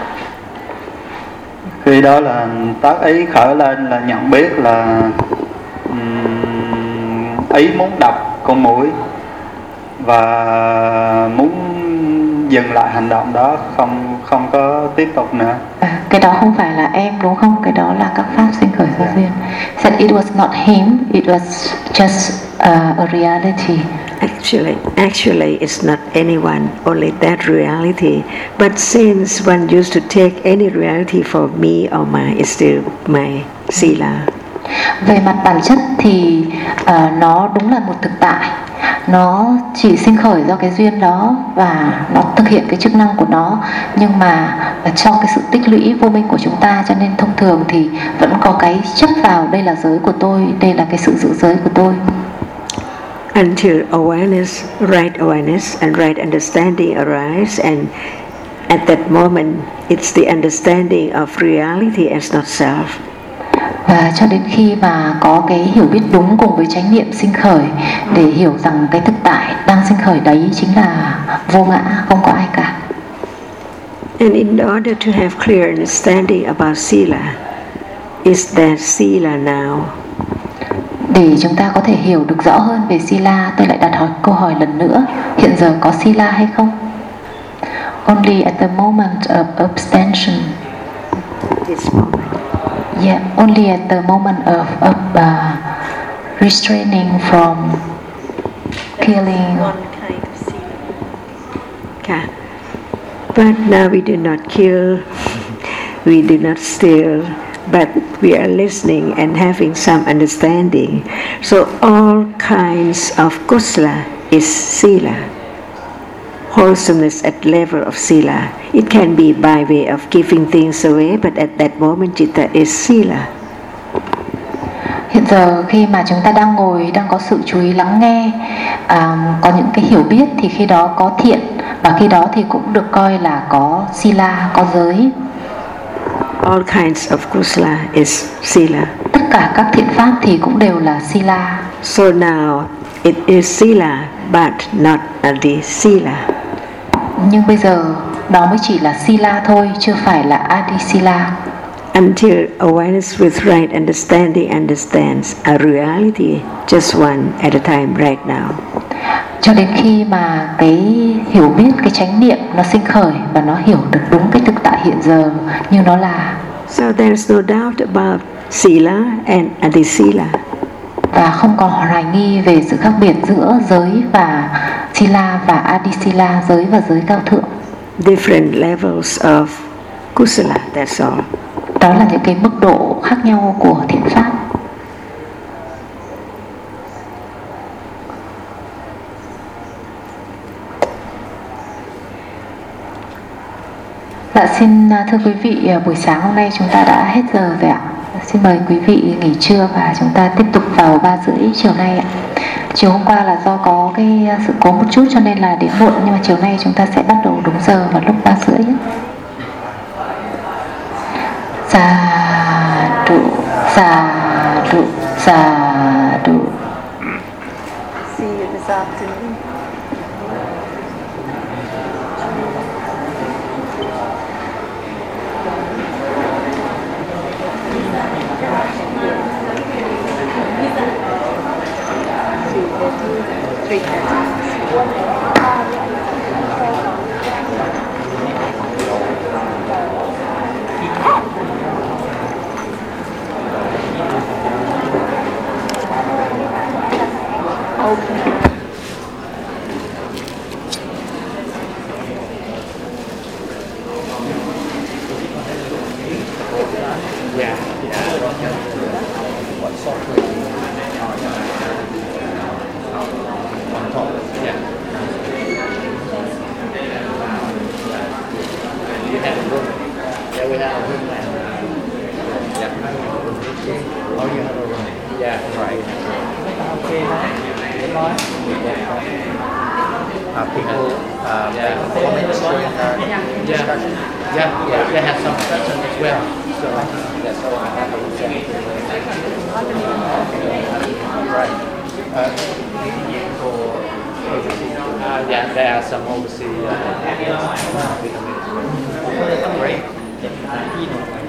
Khi đó là tác ý khởi lên là nhận biết là um, ý muốn đập con muỗi và muốn dừng lại hành động đó, không không có tiếp tục nữa. À, cái đó không phải là em đúng không? Cái đó là các pháp sinh khởi do duyên. Said it was not him, it was just uh, a reality. Actually, actually, it's not anyone, only that reality. But since one used to take any reality for me or my, it's still my sila. Về mặt bản chất thì uh, nó đúng là một thực tại, nó chỉ sinh khởi do cái duyên đó và nó thực hiện cái chức năng của nó, nhưng mà uh, cho cái sự tích lũy vô minh của chúng ta, cho nên thông thường thì vẫn có cái chấp vào đây là giới của tôi, đây là cái sự giữ giới của tôi. Until awareness, right awareness and right understanding arise, and at that moment it's the understanding of reality as not self. Và cho đến khi mà có cái hiểu biết đúng cùng với chánh niệm sinh khởi để hiểu rằng cái thực tại đang sinh khởi đấy chính là vô ngã, không có ai cả. And in order to have clear understanding about sila, is there sila now? Để chúng ta có thể hiểu được rõ hơn về sila, tôi lại đặt hỏi câu hỏi lần nữa, hiện giờ có sila hay không? only at the moment of abstention. This moment. Yeah, only at the moment of, of uh, restraining from killing. One kind of sila. Okay. But now we do not kill, we do not steal, but we are listening and having some understanding. So all kinds of kusala is sila. Wholesomeness at level of sila. It can be by way of giving things away, but at that moment citta is sila. Hiện giờ khi mà chúng ta đang ngồi, đang có sự chú ý lắng nghe, à, có những cái hiểu biết thì khi đó có thiện, và khi đó thì cũng được coi là có sila, có giới. All kinds of kusala is sila. Tất cả các thiện pháp thì cũng đều là sila. So now it is sila but not adi sila. Nhưng bây giờ đó mới chỉ là sila thôi, chưa phải là adi sila. Until awareness with right understanding understands a reality just one at a time right now. Cho đến khi mà cái hiểu biết, cái chánh niệm nó sinh khởi và nó hiểu được đúng cái thực tại hiện giờ như nó là. So there's no doubt about sila and adisila. Và không còn hoài nghi về sự khác biệt giữa giới và sila và adisila, giới và giới cao thượng. Different levels of kusala, that's all. Đó là những cái mức độ khác nhau của thiện pháp. Dạ xin thưa quý vị, buổi sáng hôm nay chúng ta đã hết giờ rồi ạ. Xin mời quý vị nghỉ trưa và chúng ta tiếp tục vào ba rưỡi chiều nay ạ. Chiều hôm qua là do có cái sự cố một chút cho nên là đến muộn, nhưng mà chiều nay chúng ta sẽ bắt đầu đúng giờ vào lúc ba rưỡi. Sa đu, sa đu, sa đu. See you this afternoon. Three Yeah, yeah. What software? On top, yeah. You have a room? Yeah, we have a room now. Yeah. Oh, you have a room? Yeah, right. Okay, uh, people uh, yeah. make comments during our Yeah. discussion? Yeah, yeah, they have some questions as well. So that's all I have to say. Right. Uh, for overseas. Uh, yeah, there are some overseas. Uh, Great.